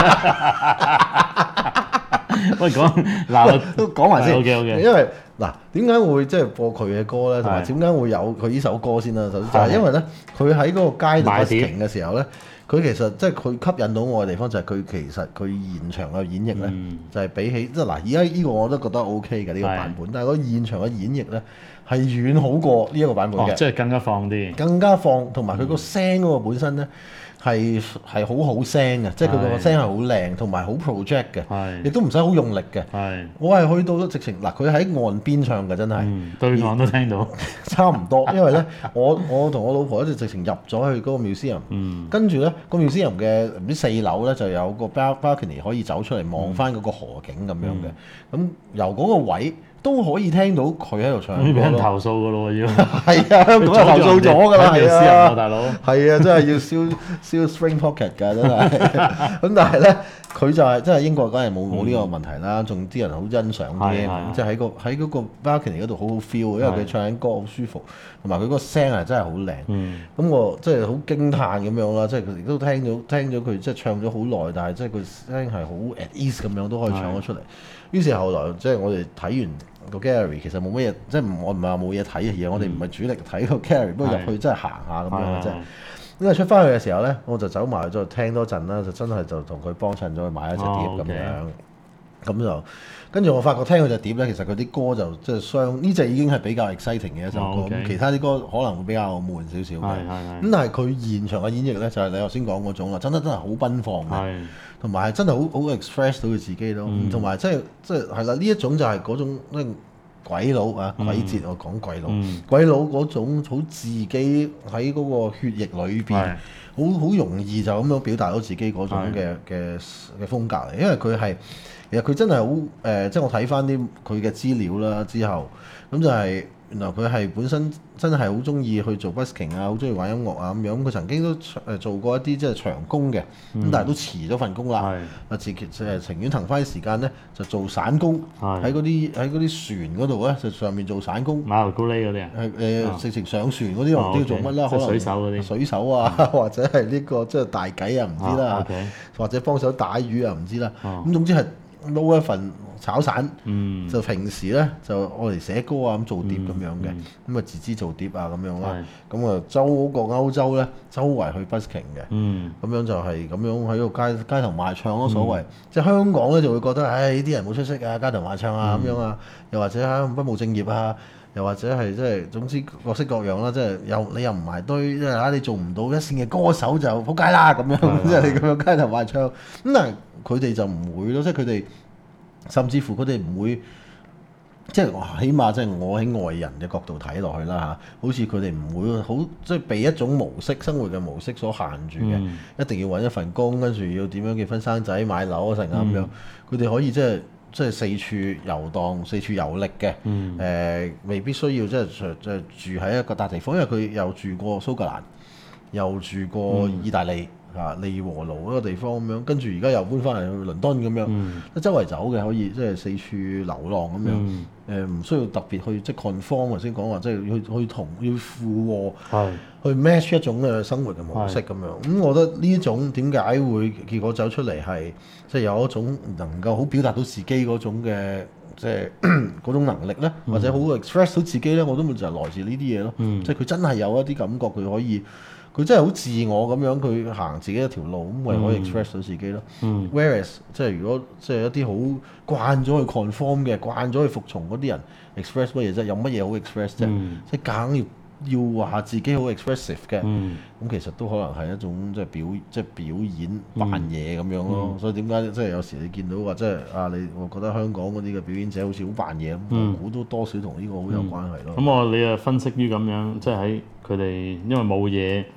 啫。喂，講嗱， 都講埋先。 OK OK。 因為嗱，點解會即係播佢嘅歌咧？同埋點解會有佢呢首歌先啦？首先就係因為咧，佢喺嗰個街度 busking 嘅時候咧，佢其實即係佢吸引到我嘅地方就係佢其實佢現場嘅演繹咧， 嗯、 就係比起即係嗱，而家呢個我都覺得 OK 嘅呢個版本，但係嗰現場嘅演繹咧係遠好過呢一個版本嘅、 哦，即係更加放啲， 更加放，同埋佢個聲嗰個本身咧係係好好聲嘅，即係佢個聲係好靚，同埋好 project 嘅，亦都唔使好用力嘅。 係， 我係去到直情嗱，佢喺岸邊唱嘅真係、 嗯，對岸都聽到， 差唔多。因為咧，我我同我老婆一直直情入咗去嗰個 museum，、嗯、跟住咧個 museum 嘅唔知四樓咧就有個 balcony 可以走出嚟望翻嗰個河景咁樣嘅，咁、嗯、由嗰個位都可以聽到佢喺度唱歌咯。 俾人投訴㗎咯要。 係啊，香港就投訴咗㗎啦，係啊， 大佬。 係啊，真係要燒燒 Spring Pocket 㗎，真係。咁但係咧，佢就係真係英國梗係冇冇呢個問題啦，仲啲人好欣賞添，即係喺個喺嗰個 balcony 嗰度好好 feel，因為佢唱緊歌好舒服，同埋佢個聲係真係好靚。咁我即係好驚歎咁樣啦，即係佢亦都聽咗聽咗佢即係唱咗好耐，但係即係佢聲係好 at ease 咁樣都可以唱咗出嚟。於是後來即係我哋睇完個 gallery，其實冇乜嘢，即係唔我唔係話冇嘢睇嘅嘢，我哋唔係主力睇個 gallery，不過入去真係行下咁樣嘅啫。因為出翻去嘅時候咧，我就走埋去再聽多陣啦，就真係就同佢幫襯咗去買一隻碟咁、哦 okay. 樣。咁就跟住我發覺聽佢隻碟咧，其實佢啲歌就即係相呢隻已經係比較 exciting 嘅一首歌。 哦 okay. 其他啲歌可能會比較悶少少嘅。咁但係佢現場嘅演繹咧，就係、是、你頭先講嗰種啦，真係真係好奔放嘅。同埋係真係好好 express 到佢自己咯，同埋即係即係係啦，呢一種就係嗰種即鬼佬啊，鬼節我講鬼佬，嗯、鬼佬嗰種好自己喺嗰個血液裏邊，好好容易就咁樣表達到自己嗰種嘅嘅嘅風格嚟，因為佢係其實佢真係好誒，即係我睇翻啲佢嘅資料啦之後，咁就係、是。原來佢係本身真係好中意去做 busking 啊，好中意玩音樂啊咁樣。佢曾經都誒做過一啲即係長工嘅，咁、嗯、但係都辭咗份工啦。啊，自其誒情願騰翻啲時間咧，就做散工，喺嗰啲喺嗰啲船嗰度咧，就上面做散工。 馬頭高呢嗰啲啊？係誒直情上船嗰啲，我唔知做乜啦，可能水手嗰啲。水手啊，或者係呢、這個即係大計啊，唔知啦。 啊 okay. 或者幫手打魚啊，唔知啦。咁、啊、總之係撈一份炒散， 嗯、就平時咧就愛嚟寫歌啊咁做碟咁樣嘅，咁啊、嗯嗯、自資做碟啊咁樣啦，咁啊周嗰個歐洲咧周圍去 busking 嘅，咁、嗯、樣就係咁樣喺個街街頭賣唱咯，所謂，嗯、即係香港咧就會覺得，唉呢啲人冇出息啊，街頭賣唱啊咁、嗯、樣啊，又或者啊不務正業啊，又或者係即係總之各式各樣啦，即係又你又唔埋堆，即係啊你做唔到一線嘅歌手就仆街啦咁樣，即係你咁樣街頭賣唱，咁但係佢哋就唔會咯，即係佢哋。甚至乎佢哋唔會，即係起碼即係我喺外人嘅角度睇落去啦嚇，好似佢哋唔會好即係被一種模式生活嘅模式所限住嘅，嗯、一定要揾一份工，跟住要點樣結婚生仔買樓成啊咁樣，佢哋可以即係即係四處遊蕩、四處遊歷嘅，誒、嗯呃、未必需要即係即係住喺一個笪地方，因為佢又住過蘇格蘭，又住過意大利。嗯啊，利和路嗰個地方咁樣，跟住而家又搬翻嚟去倫敦咁樣，嗯、周圍走嘅可以即係四處流浪咁樣，誒唔、嗯呃、需要特別去即係 conform 頭先講話，即係去去同要附和，是去 match 一種嘅生活嘅模式咁樣。咁是、嗯、我覺得呢種點解會結果走出嚟係即係有一種能夠好表達到自己嗰種嘅即係嗰種能力咧，嗯、或者好 express 到自己咧，我都咪就係來自呢啲嘢咯。嗯、即係佢真係有一啲感覺，佢可以。佢真係好自我咁樣，佢行自己一條路，咁咪可以 express 到自己咯。嗯、Whereas 即係如果即係一啲好慣咗去 conform 嘅，慣咗去服從嗰啲人 express 乜嘢啫？有乜嘢好 express 啫？嗯、即係硬要要話自己好 expressive 嘅，咁、嗯、其實都可能係一種即係表即係表演扮嘢咁樣咯。嗯、所以點解即係有時你見到話即係啊你，我覺得香港嗰啲嘅表演者好似好扮嘢咁，我估都多少同呢個好有關係咯。 咁、嗯嗯、我你啊分析於咁樣，即係喺佢哋因為冇嘢。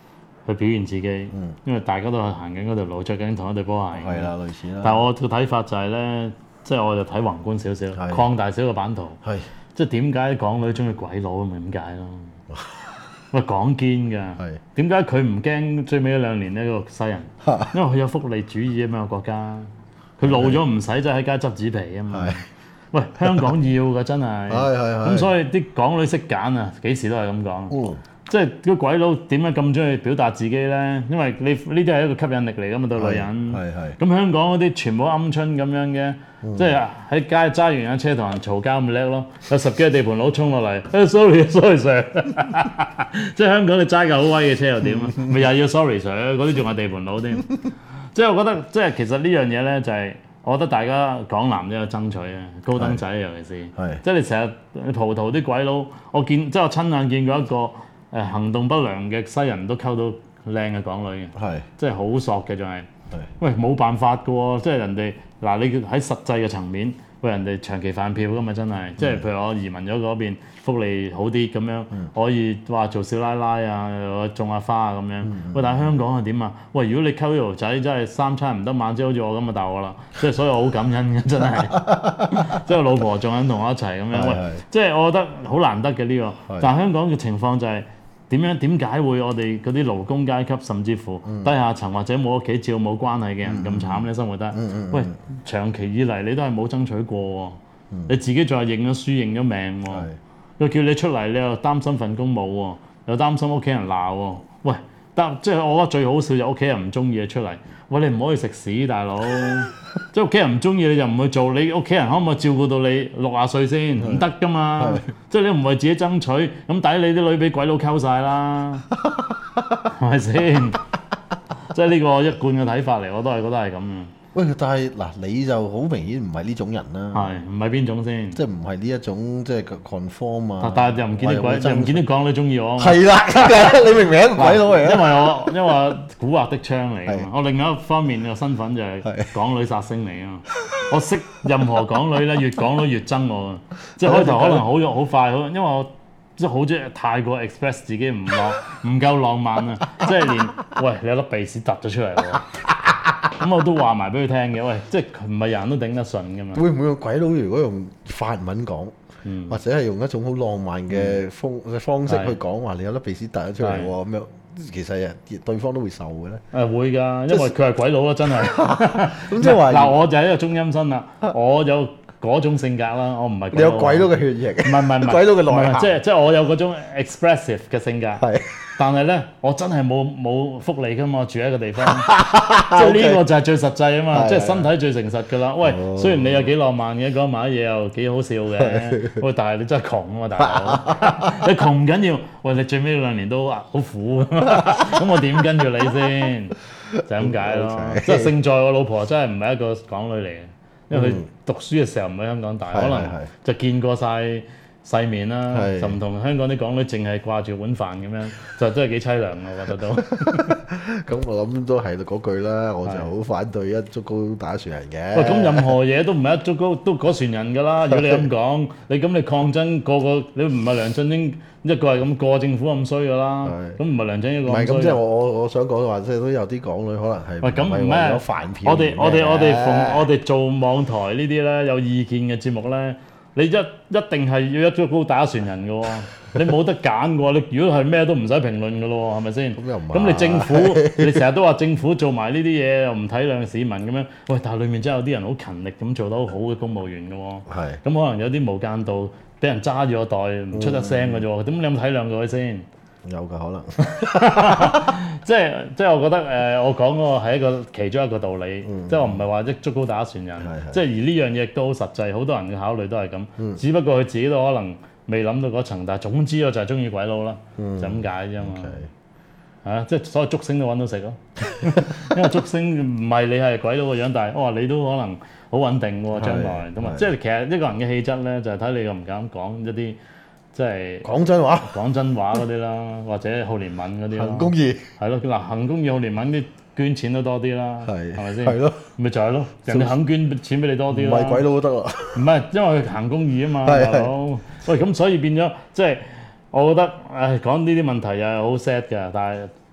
去表現自己， 嗯因為大家都係行緊嗰條路，着緊同一對波鞋。 係啦，類似啦。 但係我個睇法就係咧，即係我就睇宏觀少少， 係擴大少個版圖。 係即係點解港女中意鬼佬咪咁解咯？喂，講堅㗎。 係點解佢唔驚最尾嗰兩年呢個西人？因為佢有福利主義啊嘛，個國家。佢老咗唔使，即係喺街執紙皮啊嘛。 係喂，香港要㗎真係。 係係係咁所以啲港女識揀啊，幾時都係咁講。 嗯即係啲鬼佬點解咁中意表達自己咧？因為你呢啲係一個吸引力嚟㗎嘛，對女人。 係係咁香港嗰啲全部鵪鶉咁樣嘅，即係喺街揸完架車同人嘈交咪叻咯。有十幾個地盤佬衝落嚟，誒 sorry sorry sir，即係香港你揸架好威嘅車又點啊？咪又要 sorry sir，嗰啲仲係地盤佬添。即係我覺得，即係其實呢樣嘢咧就係、我覺得大家港男都有爭取啊，高登仔尤其是， 係即係你成日你葡萄啲鬼佬，我見即係我親眼見過一個。誒行動不良嘅西人都溝到靚嘅港女嘅， 係即係好索嘅仲係。 係喂，冇辦法嘅喎，即係人哋嗱，你喺實際嘅層面，喂人哋長期飯票㗎嘛，真係，即係譬如我移民咗嗰邊，福利好啲咁樣，可以話做少奶奶啊，又種下花啊咁樣。喂，但係香港係點啊？喂，如果你溝條仔真係三餐唔得晚，即係好似我咁嘅大我啦，即係所以我好感恩嘅，真係，即係老婆仲肯同我一齊咁樣。 係係喂，即係我覺得好難得嘅呢個， 係但係香港嘅情況就係。點樣點解會我哋嗰啲勞工階級，甚至乎低下層或者冇屋企照冇關係嘅人咁慘咧生活得？喂，長期以嚟你都係冇爭取過喎，你自己仲係認咗輸認咗命喎，又叫你出嚟你又擔心份工冇喎，又擔心屋企人鬧喎。喂，得即係我覺得最好笑就屋企人唔中意你出嚟，喂你唔可以食屎大佬，即係屋企人唔中意你就唔去做，你屋企人可唔可以照顧到你六廿歲先？唔得噶嘛，即係你唔為自己爭取，咁抵你啲女俾鬼佬溝晒啦，係咪先？即係呢個一貫嘅睇法嚟，我都係覺得係咁嘅。 喂，但係嗱，你就好明顯唔係呢種人啦。 係唔係邊種先？ 即係唔係呢一種即係 conform 啊？ 但係又唔見啲鬼，又唔見啲港女中意我。 係啦，你明唔明一個鬼佬嚟因為啊？ 我因為我古惑的槍嚟㗎嘛係， 我另外一方面嘅身份就係係港女殺星嚟啊嘛。我識任何港女咧，越港女越憎我啊！即係開頭可能好好快，好因為我即係好中意太過 express 自己唔浪唔夠浪漫啊！即係連喂你有粒鼻屎突咗出嚟喎。咁我都話埋俾佢聽嘅，喂，即係唔係人都頂得順㗎嘛？ 會唔會用鬼佬如果用法文講， 嗯或者係用一種好浪漫嘅風嘅方式係去講話你有粒鼻屎突咗出嚟喎咁樣，其實誒對方都會受嘅咧。 誒會㗎，因為佢係鬼佬咯，真係。 咁即係話嗱，我就係一個中陰身啦，我有嗰種性格啦，我唔係你有鬼佬嘅血液， 唔係唔係唔係鬼佬嘅內唔係涵即係即係我有嗰種 expressive 嘅性格。 係但係咧，我真係冇冇福利㗎嘛，我住喺一個地方，即係呢個就係最實際啊嘛， 係即係身體最誠實㗎啦。喂， 哦雖然你有幾浪漫嘅，講埋啲嘢又幾好笑嘅，喂，但係你真係窮啊嘛，大佬，你窮唔緊要，喂，你最尾兩年都好苦㗎嘛，咁我點跟住你先？就咁解咯。即係勝在我老婆真係唔係一個港女嚟嘅，因為佢讀書嘅時候唔喺香港大，可能係係係就見過晒世面啦， 係就唔同香港啲港女淨係掛住碗飯咁樣，就真係幾凄涼啊！我覺得都。 咁我諗都係嗰句啦，我就好反對一竹篙打船人嘅。 喂，咁任何嘢都唔係一竹篙都嗰船人㗎啦。如果你咁講，你咁你抗爭個個，你唔係梁振英一個係咁個政府咁衰㗎啦。 係咁唔係梁振英一唔係咁， 個咁衰㗎。 即係我我我想講話，即係都有啲港女可能係喂，咁唔係為咩咗飯票我哋我哋咩我哋逢我哋做網台呢啲咧有意見嘅節目咧，你一一定係要一竹篙打船人嘅喎，你冇得揀嘅喎。你如果係咩都唔使評論嘅咯喎，係咪先？ 咁又唔係咁你政府，你成日都話政府做埋呢啲嘢又唔體諒市民咁樣，喂，但係裡面真係有啲人好勤力咁做得好好嘅公務員嘅喎。 係咁可能有啲無間道俾人揸住個袋唔出得聲嘅啫喎，咁你有冇體諒過佢先？ 有㗎可能。 即係即係我覺得誒、呃，我講嗰個係一個其中一個道理， 嗯即係我唔係話一竹篙打船人， 係係即係而呢樣嘢亦都好實際，好多人嘅考慮都係咁，只不過佢自己都可能未諗到嗰層，但係總之我就係中意鬼佬啦，就咁解啫嘛。 OK 係啊，即係所有竹升都揾到食咯，因為竹升唔係你係鬼佬嘅樣，但係我話你都可能好穩定喎，將來咁啊， 係即係其實一個人嘅氣質咧，就係睇你敢唔敢講一啲即係講真話， 講真話嗰啲啦，或者好憐憫嗰啲咯。 行公義係咯，嗱，行公義好憐憫啲捐錢都多啲啦， 係係咪先？ 係咯， 咪就係咯，人哋肯捐錢俾你多啲啦。 唔係鬼佬都得啦。 唔係，因為佢行公義啊嘛， 係大佬。喂，咁所以變咗即係我覺得，唉，講呢啲問題又係好 sad 㗎，但係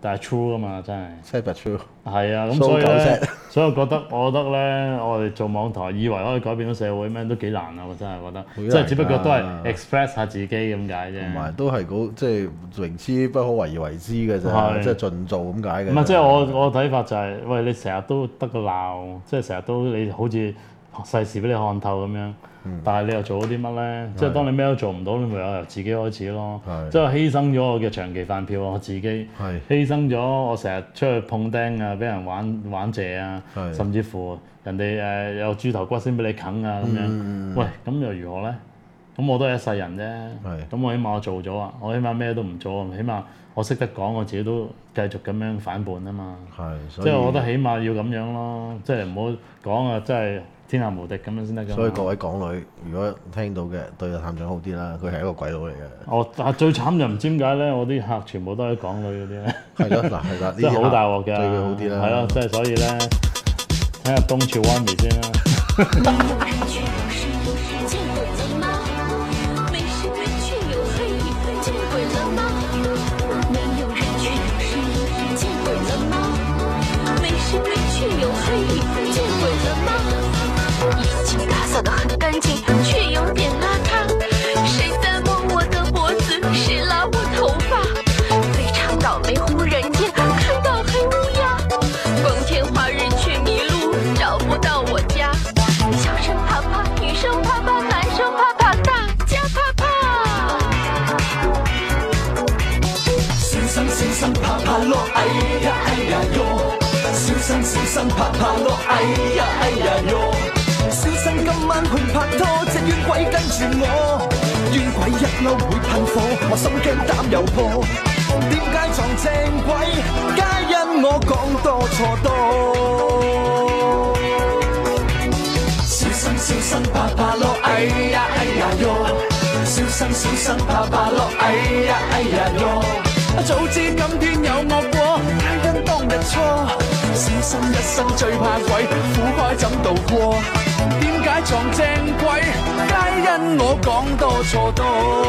但係 true 啊嘛，真係。 Sad but true。 係啊，咁 So 所以狗咧 sad， 所以我覺得我覺得咧，我哋做網台以為可以改變到社會咩，都幾難啊！我真係覺得， 難即係只不過都係㗎 express 下自己咁解啫。 同埋都係嗰即係明知不可為而為之嘅啫， 係即係盡做咁解嘅。 唔係即係我我睇法就係、喂，你成日都得個鬧，即係成日都你好似世事俾你看透咁樣。 嗯但係你又做咗啲乜咧？即係當你咩都做唔到，你咪由自己開始咯。 係即係犧牲咗我嘅長期飯票，我自己係犧牲咗我成日出去碰釘啊，俾人玩玩謝啊， 係甚至乎人哋誒、呃、有豬頭骨先俾你啃啊咁樣。 嗯喂，咁又如何咧？咁我都係一世人啫。 係咁我起碼我做咗啊，我起碼咩都唔做，起碼我識得講，我自己都繼續咁樣反叛啊嘛。 係，所即以係我覺得起碼要咁樣咯，即係唔好講啊，即係天下無敵咁樣先得㗎嘛。 所以各位港女，如果聽到嘅對阿探長好啲啦，佢係一個鬼佬嚟嘅。 我啊最慘就唔知點解咧，我啲客全部都係港女嗰啲咧， 係咯，嗱係啦，呢真係好大鑊㗎。 對佢好啲啦。 係咯，即係所以咧，聽下東潮 One 先啦。 没有人却有声音，见鬼了吗？没声音却有黑影，见鬼了吗？没有人却有声音，见鬼了吗？没声音却有黑影，见鬼了吗？已经打扫得很干净，却有点邋遢。谁在摸我的脖子？谁拉我头发？非常倒霉，忽然间看到黑乌鸦，光天化日却迷路，找不到我家。小声怕怕，女生怕怕，男生怕怕，大家怕怕。 小心小心怕怕咯，哎呀哎呀喲！小心小心怕怕咯，哎呀哎呀喲！小心今晚去拍拖，隻冤鬼跟住我，冤鬼一嬲會噴火，我心驚膽又破。點解撞正鬼？皆因我講多錯多。小心小心怕怕咯，哎呀哎呀喲！小心小心怕怕咯，哎呀哎呀喲！早知今天有惡果，皆因當日錯。小心一生最怕鬼，苦海怎渡過？點解撞正鬼？皆因我講多錯多。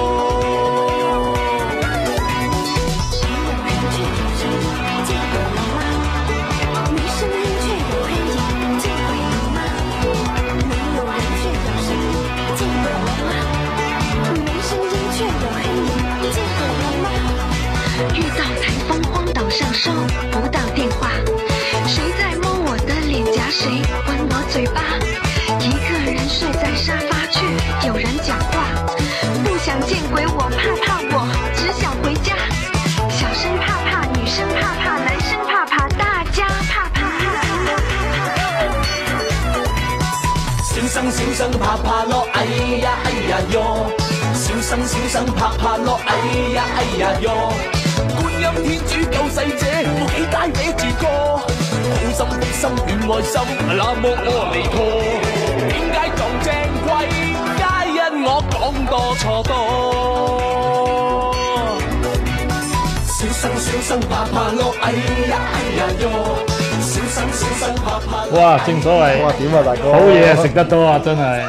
没有人却有声音，见鬼了吗？没声音却有黑影，见鬼了吗？没有人却有声音，见鬼了吗？没声音却有黑影，见鬼了吗？遇到台风荒岛上收不到电话，谁在摸我的脸颊？谁吻我嘴巴？一个人睡在沙发，却有人讲话。不想见鬼，我怕怕，我只想回家。小声怕怕，女生怕怕，男生怕怕，大家怕怕。 小生小生怕怕咯，哎呀哎呀喲！小生小生怕怕咯，哎呀哎呀喲！觀音天主救世者，福氣帶你住歌，好心福心願愛心，南無阿彌陀。點解撞正鬼？皆因我講多錯多。小生小生怕怕咯，哎呀哎呀喲！小生小生怕怕咯。 哇！正所謂哇點啊大哥， 好嘢食得多啊，真係。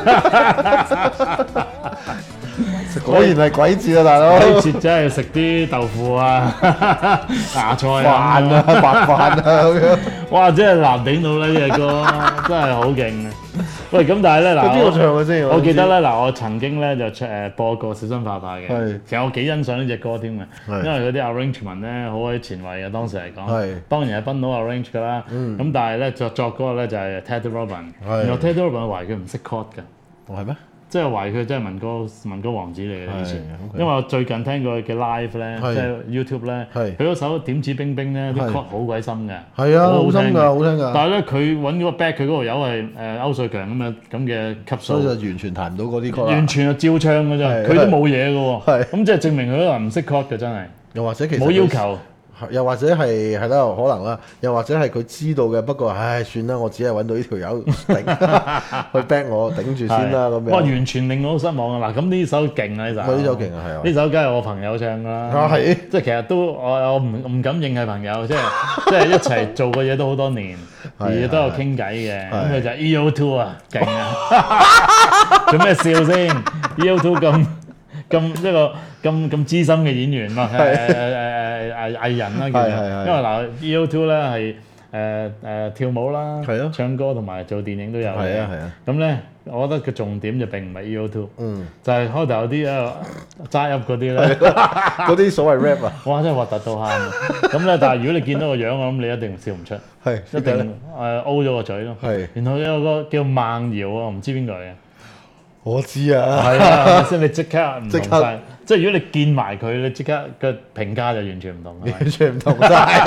果然係鬼節啊大佬， 鬼節真係食啲豆腐啊、芽菜飯啊、 啊白飯啊咁樣。 哇！真係難頂到呢隻歌，真係好勁啊！喂，咁但係咧嗱， 佢邊個我唱嘅先？ 我記得咧嗱，我曾經咧就出誒播過《小心怕怕》嘅係， 其實我幾欣賞呢隻歌添嘅， 係因為嗰啲 arrangement 咧好鬼前衛嘅，當時嚟講係， 當然係賓佬 arrange 㗎啦。咁但係咧作作歌嘅咧就係 Teddy Robin， 係然後 Teddy Robin 懷疑佢唔識 chord 㗎。 哦係咩？ 即係懷疑佢真係民歌民歌王子嚟嘅以前係，OK， 因為我最近聽過佢嘅 live 咧， 係即係 YouTube 咧， 係佢嗰首點指兵兵咧啲係 chord 好鬼深嘅， 係啊，好深㗎， 嘅好聽㗎。 但係咧佢揾嗰個 back 佢嗰個友係誒歐瑞強咁嘅咁嘅級所以就數， 完全彈唔到嗰啲曲啦。 完全係照唱㗎咋， 係佢都冇嘢嘅喎， 係咁即係證明佢嗰個人唔識 chord 嘅真係， 又或者其實冇要求。 又或者係係啦，可能啦，又或者係佢知道嘅，不過唉算啦，我只係揾到呢條友頂去 back 我頂住先啦咁樣。 哇！完全令我好失望啊！嗱，咁呢首勁啊呢首， 呢首勁啊係啊呢首梗係我朋友唱㗎啦。 啊係即係其實都我我唔唔敢認係朋友，即係即係一齊做過嘢都好多年， 係而都有傾偈嘅。咁佢就係 E O Two 啊，勁啊！做咩笑先 ？E O Two 咁咁一個咁咁資深嘅演員嘛，誒誒誒誒藝藝人啦，叫做， 係係係因為嗱 E O two 咧係誒誒跳舞啦係啊， 唱歌同埋做電影都有嘅。 係啊係啊。 咁咧，我覺得個重點就並唔係 E O two， 嗯， 就係開頭有啲誒齋噏嗰啲咧， 嗰啲所謂 rap 啊， 哇真係核突到喊啊！咁咧，但係如果你見到個樣，我諗你一定笑唔出， 係一定誒 O 咗個嘴咯。 係然後有個叫孟瑤啊，唔知邊個嚟嘅。 我知啊， 係啊，係咪先？你即刻唔即刻同晒，即係如果你見埋佢，你即刻嘅評價就完全唔同。係咪完全唔同晒，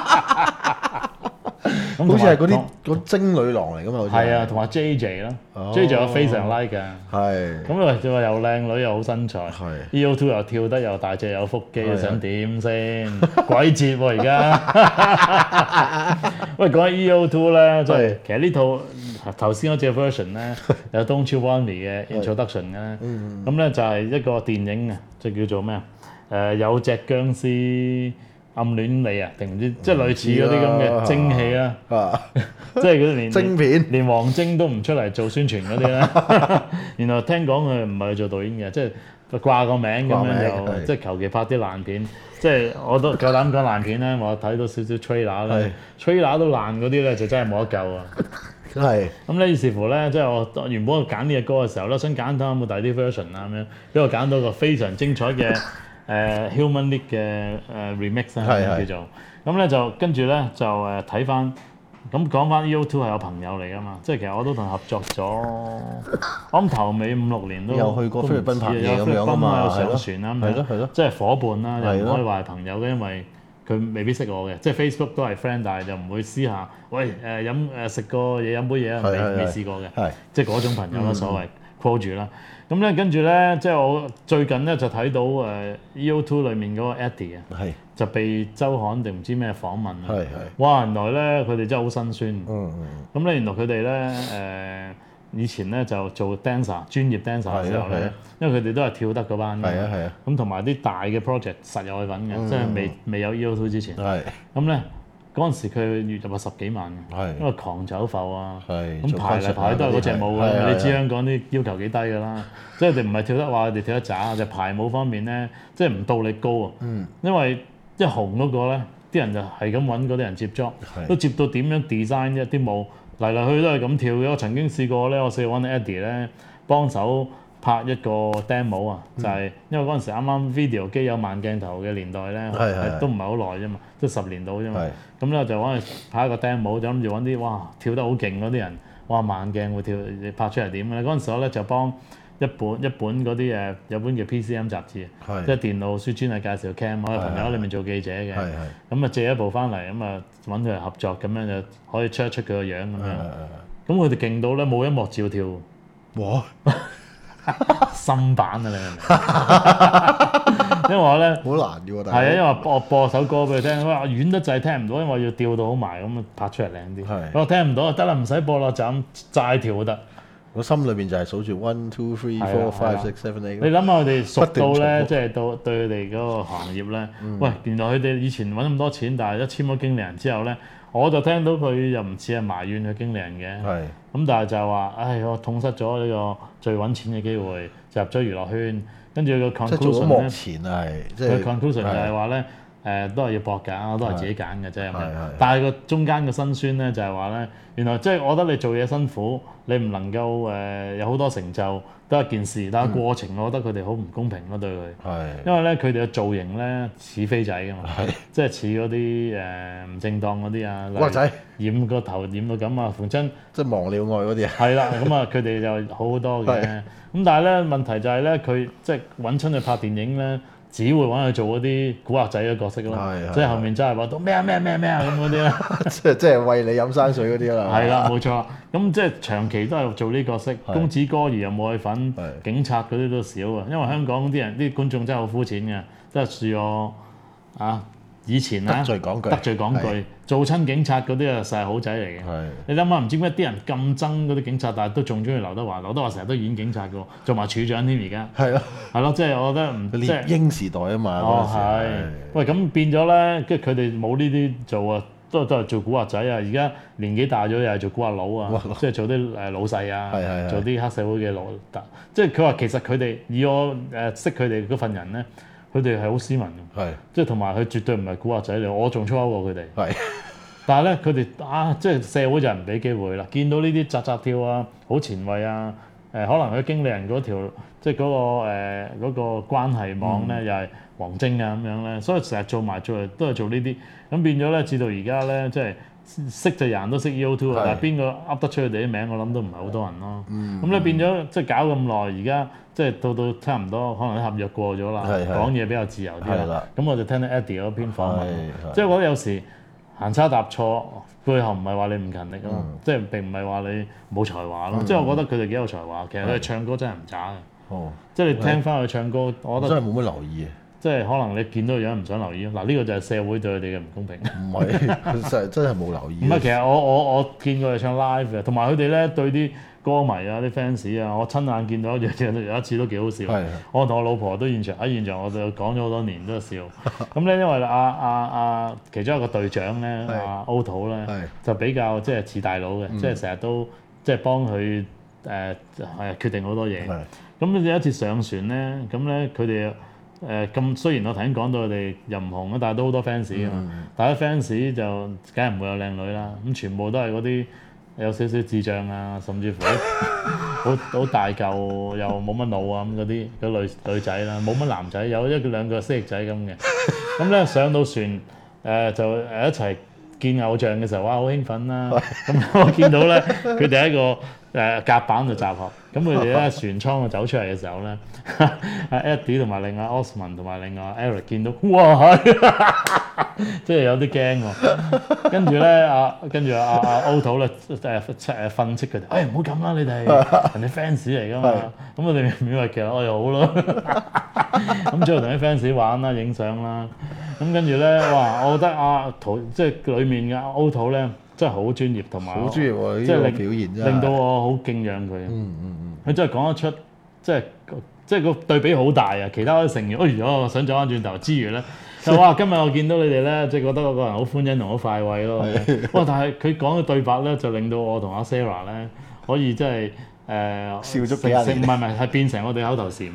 咁好似係嗰啲同嗰精女郎嚟噶嘛，好似係啊，同埋 J J 啦哦 ，J J 我非常 like 㗎。 係咁啊，就話又靚女又好身材係 ，E O two 又跳得又大隻有腹肌， 係想點先？鬼節喎而家！喂，講起 E O two 咧，即係係其實呢套頭先嗰隻 version 咧，有 Don't You Want Me 嘅 introduction 嘅，咁咧就係一個電影啊，即係叫做咩啊？誒有隻僵屍暗戀你啊，定唔知即係類似嗰啲咁嘅蒸戲啦。 啊， 即係佢連晶片連王晶都唔出嚟做宣傳嗰啲咧。然後聽講佢唔係做導演嘅，即係掛個名咁掛名樣又係即係求其拍啲爛片。即係我都夠膽講爛片咧，我睇到少少 trailer 咧，trailer 都爛嗰啲咧就真係冇得救啊！ 係咁咧於是乎咧，即係我原本我揀呢隻歌嘅時候咧，想揀睇有冇第啲 version 啊咁樣，俾我揀到個非常精彩嘅誒 Human League 嘅誒 remix 係係啊叫做。咁咧就跟住咧就誒睇翻，咁講翻 E O two 係有朋友嚟噶嘛，即係其實我都同佢合作咗，我諗頭尾五六年都有去過菲律賓拍嘢有咁樣啊嘛有上船啦，咁樣係咯係咯即係伙伴啦， 係咯又唔可以話係朋友嘅，因為佢未必識我嘅，即係 Facebook 都係 friend，但係就唔會私下喂誒飲誒食個嘢飲杯嘢啊， 係係係未未試過嘅， 係即係嗰種朋友啦，所謂 call 住啦。咁咧跟住咧，即係我最近咧就睇到誒 E O two 裡面嗰個 Eddie 啊， 係就被周刊定唔知咩訪問啊， 係係哇！原來咧佢哋真係好辛酸。 嗯嗯咁咧原來佢哋咧誒以前咧就做 dancer 專業 dancer 嘅時候咧係啊係啊， 因為佢哋都係跳得嗰班嘅， 係啊係啊咁同埋啲大嘅 project 實有去揾嘅，即係未未有 E O two 之前。 係咁咧嗰陣時佢月入係十幾萬嘅， 係因為狂走埠啊， 係做咁排嚟 concert 排去都係嗰隻舞嘅， 係係係你知香港啲要求幾低㗎啦，即係佢哋唔係跳得話佢哋跳得渣，就排舞方面咧，即係唔到你高啊， 嗯因為一紅嗰個咧，啲人就係咁揾嗰啲人接 job， 係都接到點樣 design 一啲舞嚟嚟去去都係咁跳嘅。我曾經試過咧，我試過揾 Eddie 咧幫手拍一個 demo 啊，就係因為嗰陣時啱啱 video 機有慢鏡頭嘅年代咧， 係係都唔係好耐啫嘛，都十年到啫嘛係。 咁咧就揾佢拍一個 demo，就諗住揾啲哇跳得好勁嗰啲人，哇慢鏡會跳，你拍出嚟點咧？嗰陣時我咧就幫一本一本嗰啲誒有本叫 P C M 雜誌， 係即係電腦書專係介紹 cam，我有朋友喺裏面做記者嘅， 係係咁啊借一部翻嚟，咁啊揾佢嚟合作，咁樣就可以出一出佢個樣咁樣。 誒咁佢哋勁到咧冇音樂照跳， 哇新版啊你明唔明？因為我咧。 好難嘅喎，但係啊，因為我播首歌俾佢聽，佢話遠得滯聽唔到，因為我要調到好埋咁拍出嚟靚啲。 係我聽唔到，得啦，唔使播啦，就咁齋跳都得。 我心裏邊就係數住 one two three 係啊 four 係啊 five six seven eight。 你諗下佢哋熟不斷重到咧， 複即係到對佢哋嗰個行業咧，喂，原來佢哋以前揾咁多錢，但係一簽咗經理人之後咧，我就聽到佢又唔似係埋怨佢經理人嘅。 係咁但係就係話，唉，我痛失咗呢個最揾錢嘅機會，就入咗娛樂圈，跟住個即係做咗 conclusion 幕咧。 前啊，係即佢係 conclusion 就係係話咧，誒都係要搏㗎，我都係自己揀嘅啫咁樣係係。 但係個中間嘅辛酸咧，就係話咧，原來即係我覺得你做嘢辛苦，你唔能夠誒有好多成就都係一件事，但係過程我覺得佢哋好唔公平咯對佢。 係因為咧佢哋嘅造型咧似飛仔㗎嘛， 係即係似嗰啲誒唔正當嗰啲啊，例如古惑仔染個頭染到咁啊，逢親。 即係忘了愛嗰啲啊。 係啦，咁啊佢哋就好好多嘅。 係咁但係咧問題就係咧，佢即係揾親佢拍電影咧，只會揾佢做嗰啲古惑仔嘅角色咯係係。 即係後面真係話到咩啊咩啊咩啊咩啊咁嗰啲咧。 即係即係為你飲山水嗰啲啦。 係啦，冇錯。咁即係長期都係做呢個角色，公子哥兒又冇去份係， 警察嗰啲都少啊。因為香港啲人啲觀眾真係好膚淺嘅，即係恕我啊以前啊得罪講句得罪講句係， 做親警察嗰啲啊實係好仔嚟嘅。 係你諗下，唔知點解啲人咁憎嗰啲警察，但係都仲中意劉德華。劉德華成日都演警察嘅喎，做埋處長添而家。 係咯， 係咯，即係我覺得唔即係獵鷹時代啊嘛。 哦嗰陣時係。喂，咁變咗咧，跟住佢哋冇呢啲做啊，都都係做古惑仔啊。而家年紀大咗又係做古惑佬啊古惑佬， 即係做啲誒老細啊係係係， 做啲黑社會嘅老，即係佢話其實佢哋以我誒識佢哋嗰份人咧。 佢哋係好斯文嘅， 係即係同埋佢絕對唔係古惑仔嚟，我仲粗口過佢哋。 係但係咧，佢哋啊，即係社會就唔俾機會啦。見到呢啲扎扎跳啊，好前衞啊，誒、可能佢經理人嗰條即係嗰、個誒嗰、個關係網咧，又係黃晶啊咁樣咧，所以成日做埋做嚟都係做呢啲，咁變咗咧，至到而家咧，即係識就人都識 U two 啊， 係但係邊個噏得出佢哋啲名，我諗都唔係好多人咯。咁咧變咗即係搞咁耐，而家即係到到差唔多，可能啲合約過咗啦， 係係講嘢比較自由啲啦係啦。 咁我就聽到 Eddie 嗰篇訪問係，係即係我覺得有時行差踏錯，背後唔係話你唔勤力咯， 嗯即係並唔係話你冇才華咯。即係我覺得佢哋幾有才華，其實佢哋唱歌真係唔渣嘅。 哦， 即係你聽翻佢唱歌，我覺得我真係冇乜留意啊。 即係可能你見到樣唔想留意咯。嗱，呢個就係社會對佢哋嘅唔公平。 唔係，其實真係冇留意。 唔係，其實我我我見過佢唱 live 嘅，同埋佢哋咧對啲歌迷啊、啲 fans 啊，我親眼見到一樣嘢，有一次都幾好笑。 係我同我老婆都現場喺現場，我哋講咗好多年都係笑。咁咧，因為阿阿阿其中一個隊長咧， 係阿 Otto 咧係， 就比較即係似大佬嘅，即係成日都即係幫佢誒係決定好多嘢。 係咁有一次上船咧，咁咧佢哋誒咁雖然我頭先講到佢哋又唔紅啊，但係都好多 fans 㗎嘛。但係 fans 就梗係唔會有靚女啦，咁全部都係嗰啲有少少智障啊，甚至乎好好大嚿又冇乜腦啊咁嗰啲嗰女女仔啦，冇乜男仔，有一兩個蜥蜴仔咁嘅。咁咧上到船誒、呃、就誒一齊見偶像嘅時候，哇好興奮啦！咁我見到咧佢哋喺個誒甲板度集合，咁佢哋咧船艙走出嚟嘅時候咧，阿 Eddie 同埋另外 Osman 同埋另外 Eric 見到，哇！即係有啲驚喎。跟住咧，阿跟住阿阿 Otto 咧誒誒訓斥佢哋，誒唔好咁啦，你哋人哋 fans 嚟㗎嘛。咁我哋勉為其難，我又好咯。咁之後同啲 fans 玩啦，影相啦。咁跟住咧，哇！我覺得阿陶即係裡面嘅 Otto 咧，真係好專業同埋好專業喎，呢即係令個表現真係令到我好敬仰佢。 嗯嗯嗯， 佢真係講得出，即係即係個對比好大啊！其他嗰啲成員，哎呀，我想走翻轉頭之餘咧，就哇！今日我見到你哋咧，即係覺得嗰個人好歡欣同好快慰咯。哇！但係佢講嘅對白咧，就令到我同阿 Sarah 咧可以即係。誒、呃、 笑足幾廿年唔係唔係，係變成我哋口頭禪。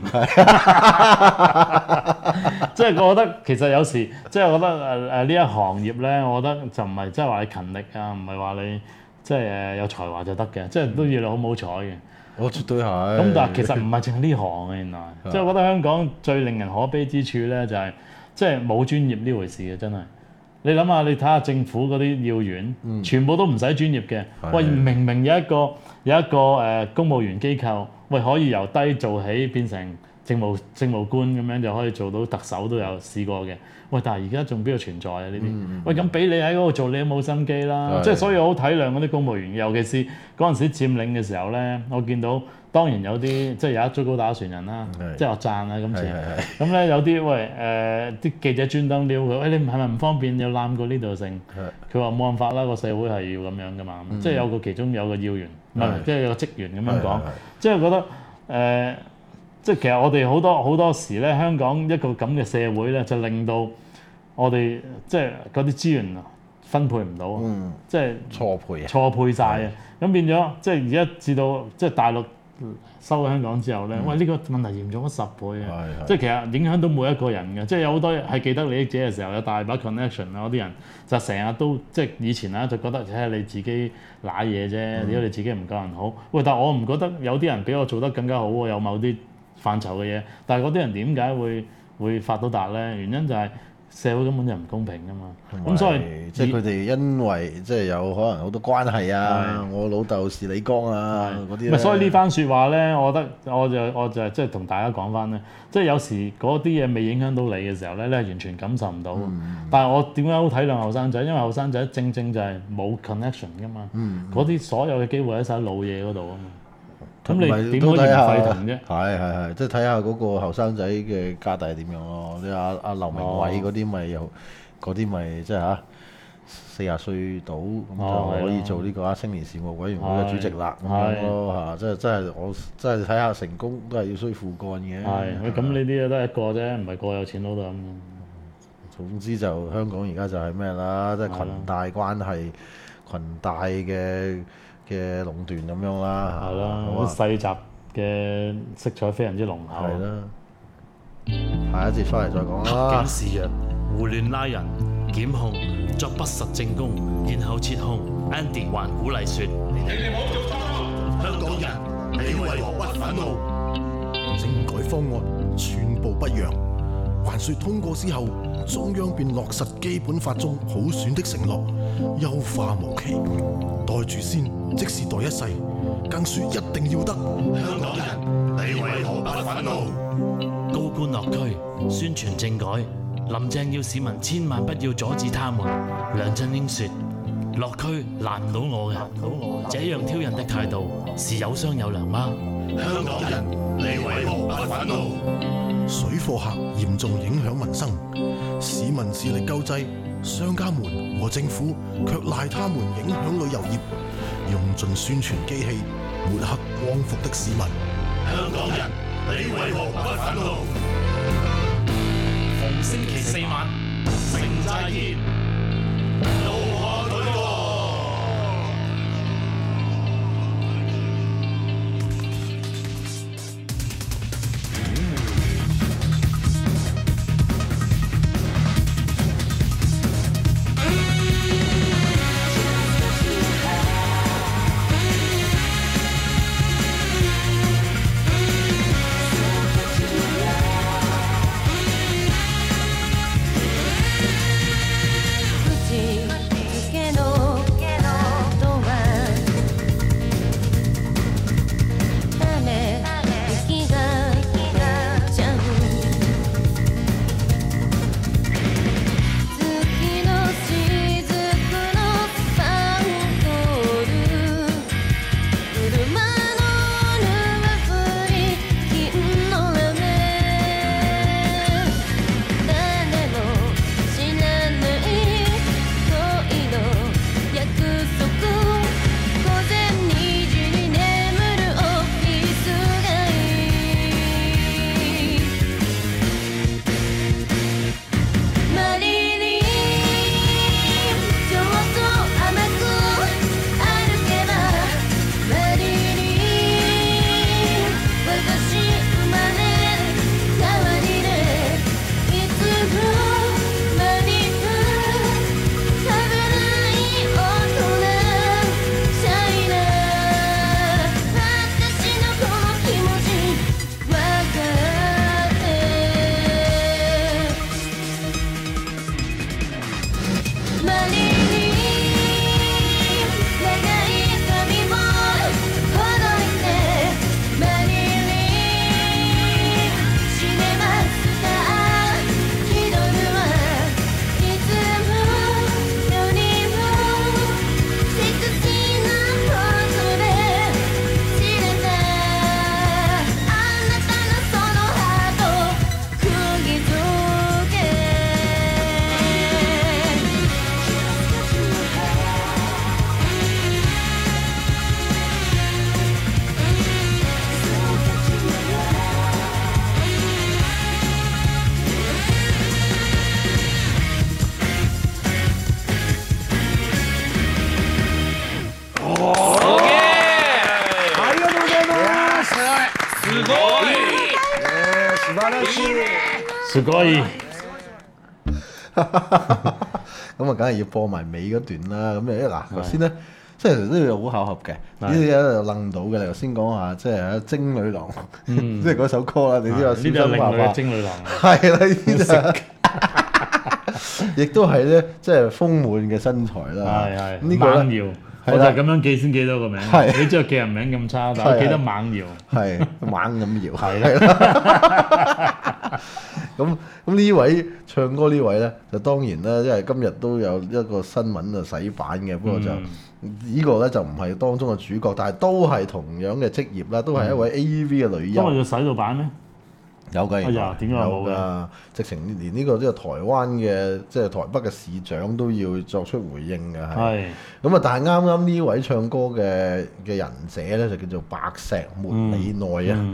即係我覺得其實有時，即係我覺得誒誒呢一行業咧，我覺得就唔係即係話你勤力啊，唔係話你即係誒有才華就得嘅，即係都要你好唔好彩嘅。 我絕對係。 咁但係其實唔係淨係呢行嘅，原來。即係我覺得香港最令人可悲之處咧，就係即係冇專業呢回事嘅，真係。你諗下，你睇下政府嗰啲要員， 嗯全部都唔使專業嘅。喂，明明有一個有一個誒、呃、公務員機構，喂可以由低做起變成政務政務官咁樣就可以做到特首都有試過嘅。喂，但係而家仲邊度存在啊？呢啲、 嗯、 喂咁俾你喺嗰度做，你都冇心機啦。即係所以我好體諒嗰啲公務員，尤其是嗰陣時佔領嘅時候咧，我見到。當然有啲即係有一追高打船人啦，即係我讚啊今次。咁咧有啲喂誒啲記者專登撩佢，喂你係咪唔方便有攬過呢度成？佢話冇辦法啦，個社會係要咁樣噶嘛。即係有個其中有個要員，唔係即係有個職員咁樣講，即係覺得誒，即係其實我哋好多好多時咧，香港一個咁嘅社會咧，就令到我哋即係嗰啲資源分配唔到啊，即係錯配啊， 錯配晒啊，咁變咗即係而家至到即係大陸。收咗香港之後咧，喂呢、這個問題嚴重咗十倍啊！即係其實影響到每一個人嘅，即係有好多係既得利益者嘅時候，有大把 connection 啊，嗰啲人就成日都即係以前啊就覺得睇下你自己揦嘢啫，點解你自己唔夠人好？喂，但係我唔覺得有啲人比我做得更加好喎，有某啲範疇嘅嘢，但係嗰啲人點解會會發到達咧？原因就係、是。社會根本就唔公平㗎嘛，咁所以即係佢哋因為即係有可能好多關係啊，我老豆是李剛啊嗰啲。 所以呢番説話咧，我覺得我就我就即係同大家講翻咧，即係有時嗰啲嘢未影響到你嘅時候咧，你係完全感受唔到。嗯、但係我點解好體諒後生仔？因為後生仔正正就係冇 connection 㗎嘛，嗰啲、嗯、所有嘅機會喺晒老嘢嗰度啊嘛。咁你點可以唔沸騰啫？ 係係係，即係睇下嗰個後生仔嘅家底係點樣咯。你阿阿劉明偉嗰啲咪又嗰啲咪即係嚇四廿歲到咁就可以做呢個啊青年事務委員會嘅主席啦咁樣咯嚇。即係真係我真係睇下成功都係要需父幹嘅。 係咁呢啲都係一個啫，唔係個有錢佬就咁。 總之就香港而家就係咩啦，即係裙帶關係、裙帶嘅。嘅壟斷咁樣啦， 係啦，好細集嘅色彩非常之濃厚。 係啦， 下一節翻嚟再講警啦。 示虐、胡亂拉人、檢控作不實證供，然後撤控。Andy 還鼓勵說： 香港人，你為何不憤怒？ 政改方案全部不讓，還說通過之後，中央便落實基本法中普選的承諾，優化無期，待住先，即是待一世，更說一定要得。 香港人，你為何不憤怒？ 高官落區宣傳政改，林鄭要市民千萬不要阻止他們。梁振英說：落區難唔到我嘅，這樣挑釁的態度是有商有量嗎？ 香港人，你為何不憤怒？ 水貨客嚴重影響民生，市民致力救濟，商家們和政府卻賴他們影響旅遊業，用盡宣傳機器抹黑光復的市民。 香港人，你為何不憤怒？ 逢星期四晚， 城寨見，怒海舉過。 すごい。 咁啊，梗係要播埋尾嗰段啦。咁誒嗱，頭先咧，即係都要好巧合嘅，呢啲又楞到嘅。你頭先講下，即係啊精女郎，即係嗰首歌啦。你知道小呢啲係另類生爸爸嘅精女郎。 係啦，呢啲就亦都係咧，即係豐滿嘅身材啦。 係係。 呢個咧猛搖，我就係咁樣記先記到個名。 係你知道記人名咁差，但係我記得猛搖。 係猛咁搖。 係啦。 咁咁呢位唱歌呢位咧，就當然啦，因為今日都有一個新聞啊洗版嘅，不過就呢個咧就唔係當中嘅主角，但係都係同樣嘅職業啦，都係一位 A V 嘅女優。 因為要洗到版咩？ 有㗎， 哎呀點解冇嘅㗎？直情連呢個即係台灣嘅即係台北嘅市長都要作出回應嘅，係。 係。 咁啊，但係啱啱呢位唱歌嘅嘅人者咧就叫做白石茉莉奈啊。 嗯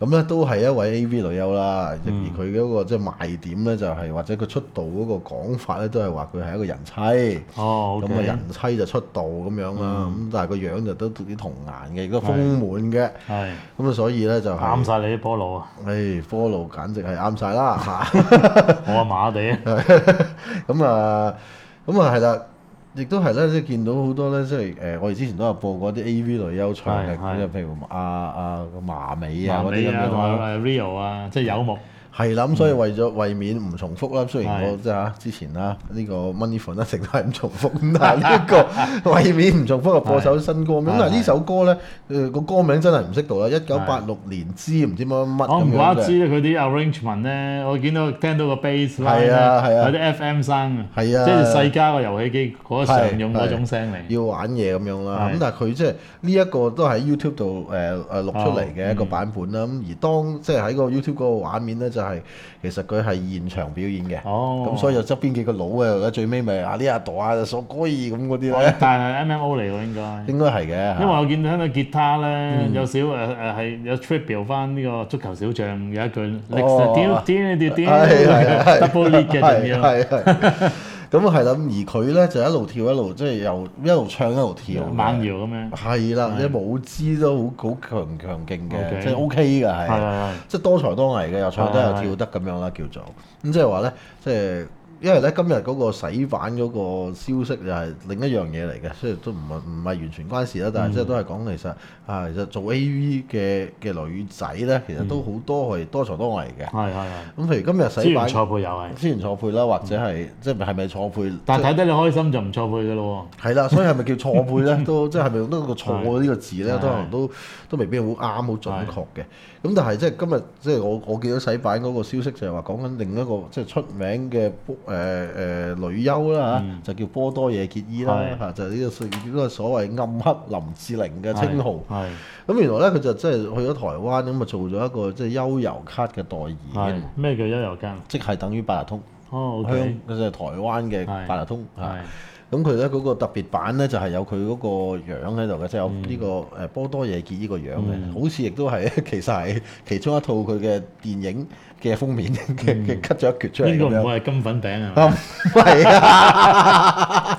咁咧都係一位 A V 女優啦， 嗯而佢嗰個即係賣點咧就係、或者佢出道嗰個講法咧都係話佢係一個人妻。 哦咁啊、 ，OK， 人妻就出道咁樣啦，咁、 嗯但係個樣就都幾童顏嘅，亦都豐滿嘅。 係咁啊，所以咧就係、 啱晒你啲波佬啊！ 誒科路簡直係啱晒啦嚇。 我啊麻麻地啊， 咁啊，咁啊係啦，亦都係咧，即係見到好多咧，即係誒，我哋之前都有播過啲 A V 女優唱嘅， 係係咁就譬如阿阿麻美啊麻嗰啲咁美啊，同樣啦。 埋 Rio 啊，即係有目。 係啦，咁所以為咗為免唔重複啦，雖然係我即係嚇之前啦呢個 Money Phone 一直都係唔重複，咁但係呢一個為免唔重複啊播首新歌咁， 係但係呢首歌咧誒個歌名真係唔識讀啦，一九八六年之唔知乜乜乜咁我唔怪樣嘅。 得知佢啲 arrangement 咧，我見到聽到個 bass line 係啊係啊有啲 F M 聲啊， 係啊即係世嘉個遊戲機嗰常用嗰種聲嚟。 要玩嘢咁樣啦。 係咁但係佢即係呢一個都喺 YouTube 度誒誒錄出嚟嘅一個版本啦。咁、而當即係喺個 YouTube 嗰個畫面咧，就係、其實佢係現場表演嘅。 哦， 咁所以就側邊幾個佬嘅，最尾咪啊呢阿朵啊索哥爾咁嗰啲咧， 但係 M M O 嚟喎應該。 應該係嘅。 因為我見到喺個吉他咧，有少誒誒係有 tribute 翻呢個足球小將有一句 Next 屌屌屌屌係係係 double lead 嘅仲要。 係係咁啊係啦，而佢咧就一路跳一路即係又一路唱一路跳， 慢搖咁樣。 係啦， 係啲舞姿都好好強強勁嘅， OK 即係 OK 嘅係。 係係係。 即係多才多藝嘅，又唱得又係係跳得咁樣啦，叫做咁即係話咧，即係因為咧今日嗰個洗版嗰個消息就係另一樣嘢嚟嘅，雖然都唔係唔係完全關事啦，但係即係都係講其實啊，其實做 A V 嘅嘅女仔咧，其實都好多係多才多藝嘅。 係係係。 咁譬如今日資源洗版， 錯配又係， 資源錯配啦，或者係即係係咪錯配？ 但係即係睇得你開心就唔錯配嘅咯係啦，所以係咪叫錯配咧？都即係係咪用得個錯呢個字咧？ 係都可能都都未必好啱、好準確嘅。咁但係即係今日即係我我見到洗版嗰個消息就係話講緊另一個即係出名嘅波誒誒女優啦嚇，就叫波多野結衣啦係嚇，就係呢個所呢個所謂暗黑林志玲嘅喎。 稱號。 係咁原來咧佢就即係去咗台灣咁啊做咗一個即係悠遊卡嘅代係言， 咩叫悠遊間？ 即係等於八達通。 哦香 ，OK， 佢就係台灣嘅係八達通嚇。 係咁佢咧嗰個特別版咧就係有佢嗰個樣喺度嘅，即係有嗯呢個誒波多野結呢個樣嘅，好似亦都係其實係其中一套佢嘅電影嘅封面嘅嘅 cut 咗一橛出嚟應該咁樣。 唔會係金粉餅啊？ 啊唔係啊，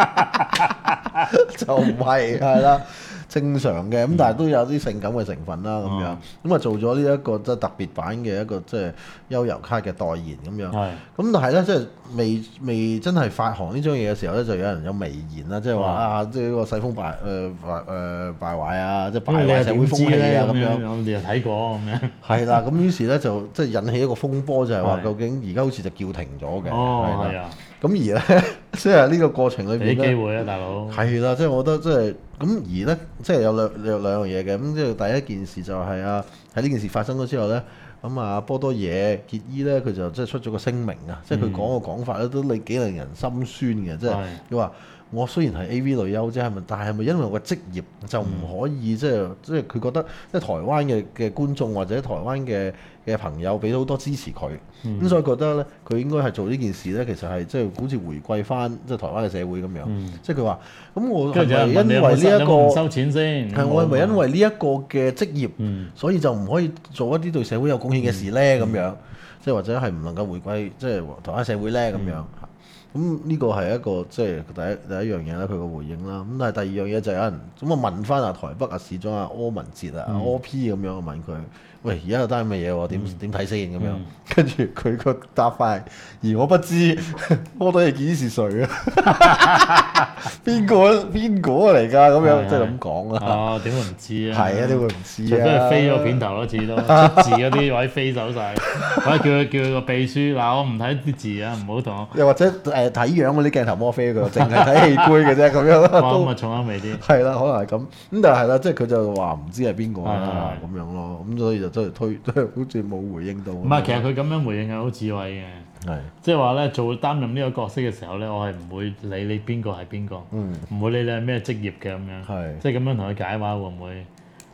就唔係係啦。正常嘅，咁但係都有啲性感嘅成分啦，咁樣哦咁啊做咗呢一個即係特別版嘅一個即係悠遊卡嘅代言咁樣。 係咁但係咧，即係未未真係發行呢張嘢嘅時候咧，就有人有微言啦，即係話啊，即係呢個世風敗誒敗誒敗壞啊，即係敗咁你係壞社會風氣點知咧？ 啊咁樣。 咁樣我哋又睇過咁樣。 係啦，咁於是咧就即係引起一個風波，就係話係究竟而家好似就叫停咗嘅。 哦， 係啦係啊， 咁而咧，即係呢個過程裏邊咧， 俾啲機會啊，大佬。 係啦，即係我覺得即係咁而咧，即係有兩有兩樣嘢嘅。咁即係第一件事就係啊，喺呢件事發生咗之後咧，咁啊波多野結衣咧，佢就即係出咗個聲明啊，即係佢講個講法咧都你幾令人心酸嘅，即係係佢話。我雖然係 A V 女優啫，係咪？但係係咪因為我嘅職業就唔可以、即係即係佢覺得即係台灣嘅嘅觀眾或者台灣嘅嘅朋友俾到好多支持佢，咁、 嗯所以覺得咧佢應該係做呢件事咧，其實係即係好似回歸翻即係台灣嘅社會咁樣。 嗯即係佢話：咁我係跟住就咪因問你有冇為呢一收有冇唔收個錢先？ 係我係咪因為呢一個嘅職業， 嗯所以就唔可以做一啲對社會有貢獻嘅事咧？咁、樣即係或者係唔能夠回歸即係台灣社會咧？咁樣。咁呢個係一個即係第一第一樣嘢啦，佢個回應啦。咁但係第二樣嘢就有人咁啊問翻啊台北啊市長啊柯文哲啊、柯 P 咁樣問佢：喂，而家有單咁嘅嘢喎，點點睇先咁樣？跟住佢個答法係：而我不知波多野結衣是誰啊？邊個邊個嚟㗎？咁樣即係咁講啦。 哦，點會唔知啊？ 係啊，點會唔知除非啊？ 係飛咗片頭咯，似都出字嗰啲位飛走晒，或者叫佢叫佢個秘書嗱，我唔睇啲字啊，唔好同我。 又或者誒睇樣嗰啲鏡頭魔飛佢，淨係睇氣龜嘅啫，咁樣啦。 哇， 都咁啊重口味啲。 係啦，可能係咁。咁但係係啦，即係佢就話唔知係邊個啦係咁樣咯。咁所以就真係推，真係好似冇回應到。 唔係，其實佢咁樣回應係好智慧嘅， 係即係話咧做擔任呢個角色嘅時候咧，我係唔會理你邊個係邊個， 嗯唔會理你係咩職業嘅咁樣。 係即係咁樣同佢解話會唔會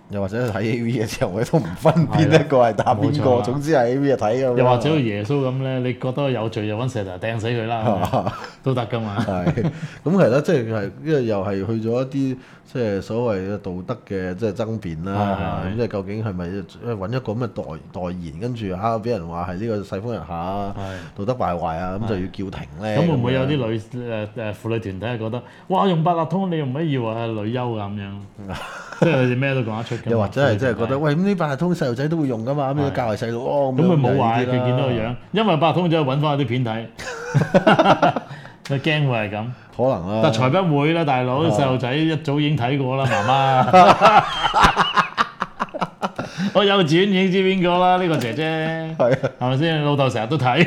又或者睇 A V 嘅時候，佢都唔分邊係啦一個係打邊個， 冇錯啦總之係 A V 就睇咁樣。 又或者好似耶穌咁咧，你覺得有罪就揾石頭掟死佢啦，都得噶嘛。 係咁係啦，即係係因為又係去咗一啲即係所謂嘅道德嘅即係爭辯啦係係嚇咁即係究竟係咪揾一個咁嘅代代言，跟住啊俾人話係呢個世風日下道德敗壞啊，咁就要叫停咧。 咁會唔會有啲咁樣女誒誒婦女團體係覺得，哇用八達通你又唔可以話係女優㗎咁樣，即係佢哋咩都講得出㗎嘛。 又或者係即係覺得， 婦女團體喂咁呢八達通細路仔都會用噶嘛，咁要教係細路哦。 咁佢冇話話佢見到個樣，因為八達通就揾翻啲片睇，佢驚會係咁。 可能啦。 但財不會啦，大佬啲細路仔一早已經睇過啦，媽媽。我幼稚園已經知邊個啦，呢個姐姐係係咪先？老豆成日都睇，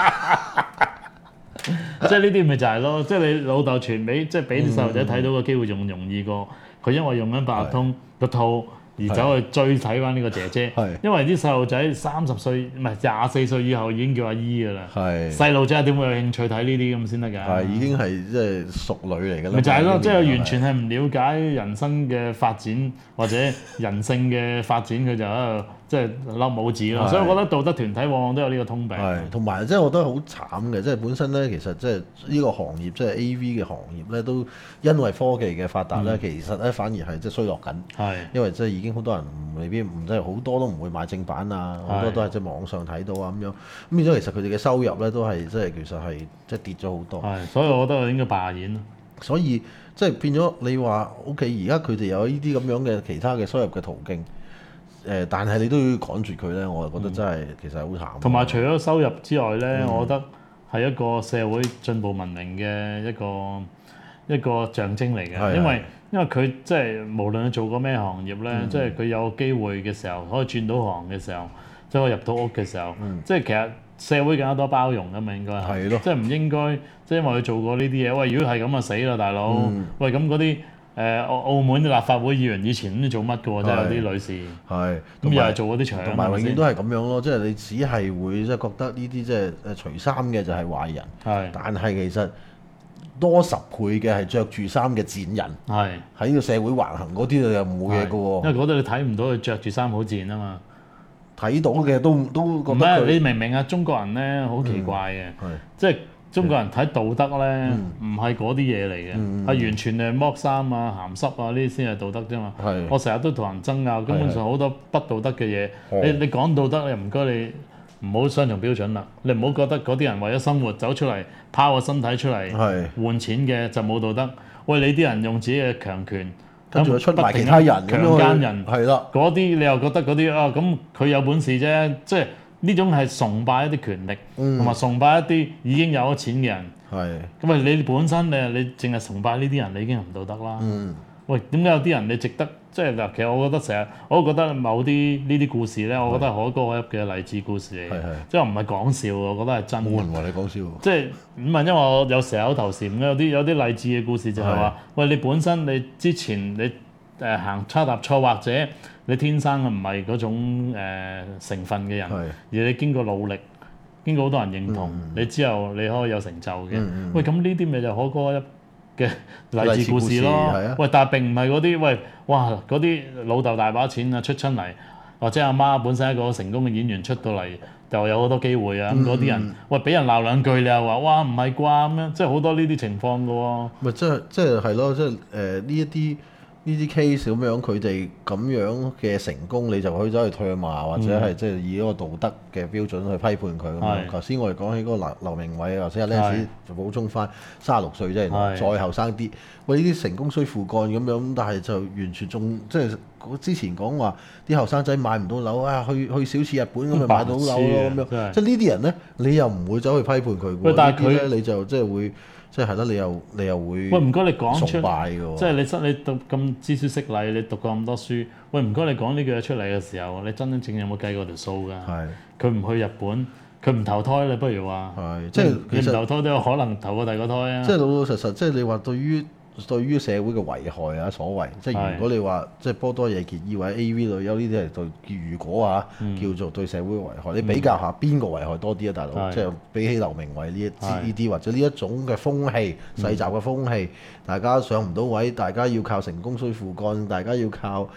即係呢啲咪就係咯，即係你老豆傳俾，即係俾啲細路仔睇到嘅機會仲容易過佢，因為用緊八達通個套。而走去追睇翻呢個姐姐，因為啲細路仔三十歲唔係廿四歲以後已經叫阿姨㗎啦。係細路仔點會有興趣睇呢啲咁先得㗎？ 係已經係即係熟女嚟㗎啦。 咪就係咯，即係完全係唔了解人生嘅發展或者人性嘅發展，佢就喺度即係笠帽子咯。所以我覺得道德團體往往都有呢個通病。 係同埋即係我覺得好慘嘅，即係本身咧其實即係呢個行業即係 A V 嘅行業咧，都因為科技嘅發達咧，其實咧反而係即係衰落緊。係因為即係已經好多人未必唔即係好多都唔會買正版啊，好多都係即係網上睇到啊咁樣。咁變咗其實佢哋嘅收入咧都係即係其實係即係跌咗好多。 係，所以我覺得應該罷演咯。 所以即係變咗你話 O.K. 而家佢哋有呢啲咁樣嘅其他嘅收入嘅途徑。誒，但係你都要趕住佢咧，我就覺得真係、嗯、其實好慘。 同埋除咗收入之外咧， 嗯、 我覺得係一個社會進步文明嘅一個一個象徵嚟嘅，因為因為佢即係無論佢做過咩行業咧，即係佢有機會嘅時候可以轉到行嘅時候，即係可以入到屋嘅時候， 嗯、 即係其實社會更加多包容㗎嘛，應該係，即係唔應該即係因為佢做過呢啲嘢，喂，如果係咁啊死啦，大佬，嗯、喂咁嗰啲。誒澳澳門啲立法會議員以前唔知做乜嘅喎，真係有啲女士，係咁又係做嗰啲場， 同埋永遠都係咁樣咯，即係你只係會即係覺得呢啲即係誒除衫嘅就係壞人，係，但係其實多十倍嘅係着住衫嘅賤人，係喺呢個社會橫行嗰啲又冇嘢嘅喎， 因為嗰度你睇唔到佢着住衫好賤啊嘛， 睇到嘅都都覺得佢， 你明唔明啊？中國人咧好奇怪嘅，即係。中國人睇道德咧，唔係嗰啲嘢嚟嘅，係、嗯、完全係剝衫啊、鹹濕啊呢啲先係道德啫嘛。我成日都同人爭拗，根本上好多不道德嘅嘢。你你講道德，你唔該你唔好雙重標準啦。你唔好覺得嗰啲人為咗生活走出嚟拋個身體出嚟換錢嘅就冇道德。喂，你啲人用自己嘅強權， 跟住出賣其他人， 強姦人， 係啦。 嗰啲你又覺得嗰啲啊咁佢有本事啫，即係。呢種係崇拜一啲權力，同埋、嗯、崇拜一啲已經有咗錢嘅人。係咁啊！你本身你你淨係崇拜呢啲人，你已經唔道德啦。嗯、喂，點解有啲人你值得？即係嗱，其實我覺得成日我都覺得某啲呢啲故事咧，我覺得係可歌可泣嘅勵志故事嚟嘅。即係唔係講笑，我覺得係真。冇人話你講笑。即係唔係因為我有時口頭禪有啲有啲勵志嘅故事就係話：喂，你本身你之前你。誒行差踏錯，或者你天生唔係嗰種、呃、成分嘅人，是而你經過努力，經過好多人認同，嗯、你之後你可以有成就嘅。嗯、喂，咁呢啲咪就可歌一嘅勵志故事咯。啊、喂，但係並唔係嗰啲，喂，哇，嗰啲老豆大把錢啊，出親嚟，或者阿媽本身一個成功嘅演員出到嚟，就有好多機會啊。咁嗰啲人，喂，俾人鬧兩句，你又話，哇，唔係啩咁樣，即係好多呢啲情況㗎喎。 咪即係即係係咯，即係誒呢一啲。呢啲 case 咁樣，佢哋咁樣嘅成功，你就可以走去唾罵，或者係即係以一個道德嘅標準去批判佢咁樣。頭先我哋講起嗰個劉劉明偉，頭先阿 Lance 就補充翻，三十六歲啫，再後生啲。喂，呢啲成功雖父幹咁樣，但係就完全仲即係之前講話啲後生仔買唔到樓啊，去去小似日本咁咪買到樓咯咁樣。即係呢啲人咧，你又唔會走去批判佢喎。但係佢咧，你就即係會。即係係咯，你又你又會喂唔該你講出， 崇拜嘅即係你真你讀咁知書識禮，你讀過咁多書，喂唔該你講呢句嘢出嚟嘅時候，你真真正正有冇計過條數㗎？係佢唔去日本，佢唔投胎，你不如話係即係其實唔投胎都有可能投過第二個胎啊！ 即係老老實實，即係你話對於對於社會嘅危害啊，所謂即係如果你話即係波多野結衣或者 A V 女優呢啲係對，如果啊、嗯、叫做對社會嘅危害，你比較下邊個危害多啲啊，大佬？嗯、即係比起劉明偉呢一呢啲或者呢一種嘅風氣、世襲嘅風氣，大家上唔到位，大家要靠成功需父幹，大家要靠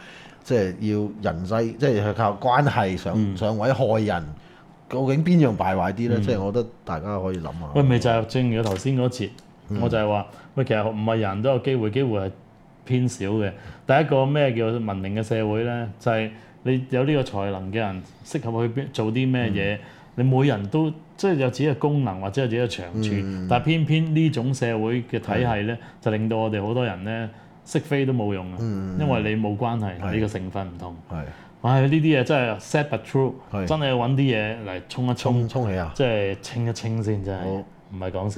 即係要人際，即係係靠關係上、 嗯上位害人，究竟邊樣敗壞啲咧？ 嗯即係我覺得大家可以諗下。 喂，咪就係正如頭先嗰節，我就係話，喂，其實唔係人都有機會，機會係偏少嘅。第一個咩叫文明嘅社會咧，就係、你有呢個才能嘅人，適合去邊做啲咩嘢，你每人都即係有自己嘅功能或者有自己嘅長處， 嗯但係偏偏呢種社會嘅體系咧，就令到我哋好多人咧識飛都冇用啊， 嗯因為你冇關係， 係你嘅成分唔同。 係唉，呢啲嘢真係 sad but true， 係真係要揾啲嘢嚟衝一衝衝。衝起啊！ 即係清一清先，真係好唔係講笑。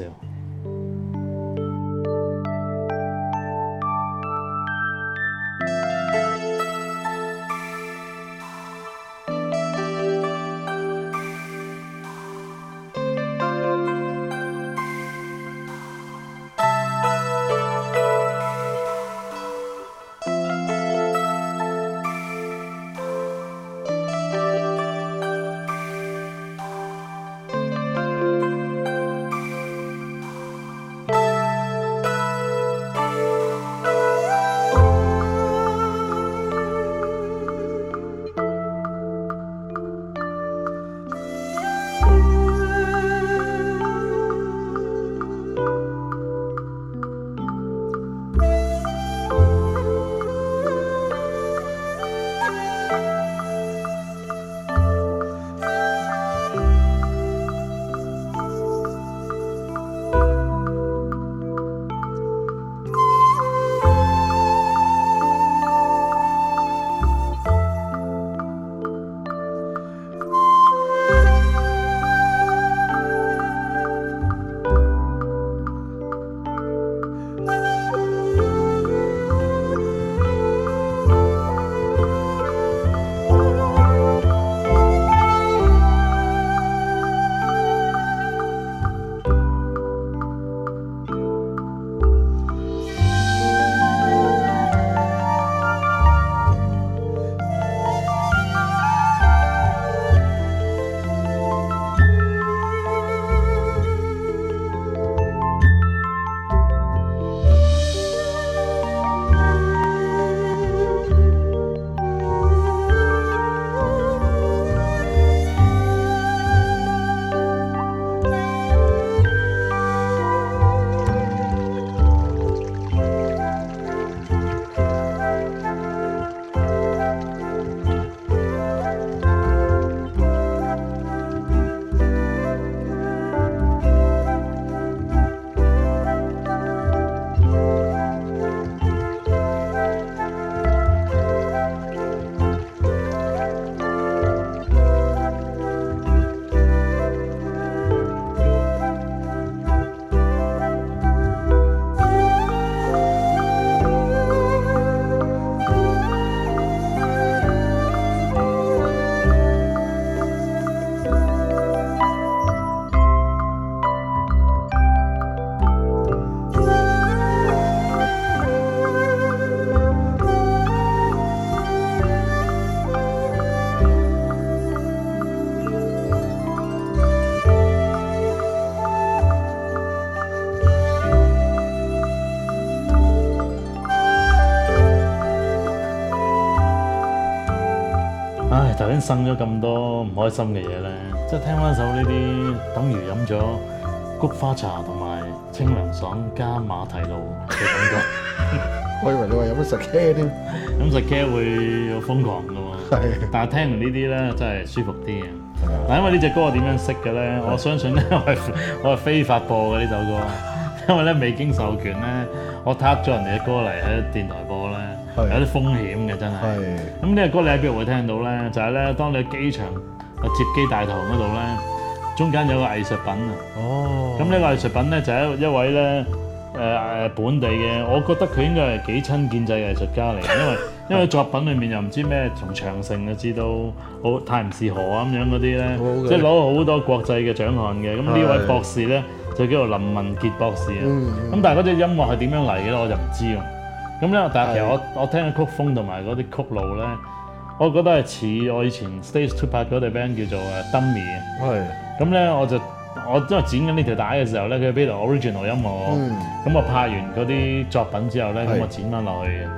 頭先呻咗咁多唔開心嘅嘢咧，即係聽翻首呢啲，等於飲咗菊花茶同埋清涼爽加馬蹄露嘅感覺。 我以為你話飲乜 sake 添， 飲 sake 會好瘋狂㗎喎， 係但係聽完呢啲咧真係舒服啲嘅。嗱，因為呢隻歌我點樣識嘅咧？我相信咧，我係我係非法播嘅呢首歌，因為咧未經授權咧，我撻咗人哋嘅歌嚟喺電台播咧，有啲風險嘅真係。 係咁呢個歌你喺邊度會聽到咧？就係咧，當你喺機場啊接機大堂嗰度咧，中間有個藝術品啊。 哦。 咁呢個藝術品咧就係一一位咧誒誒本地嘅，我覺得佢應該係幾親建制藝術家嚟嘅，因為因為作品裏面又唔知咩從長城啊至到好泰晤士河啊咁樣嗰啲咧，即係攞好多國際嘅獎項嘅。咁呢位博士咧就叫做林文傑博士啊。咁、嗯、但係嗰隻音樂係點樣嚟嘅咧，我就唔知喎。咁咧，但係其實我我聽嘅曲風同埋嗰啲曲路咧，我覺得係似我以前 Stage Two 拍嗰隊 band 叫做誒 Dummy 嘅。 係。 咁咧我就我因為剪緊呢條帶嘅時候咧，佢俾條 original 音樂我，咁、嗯、我拍完嗰啲作品之後咧，咁我剪翻落去嘅。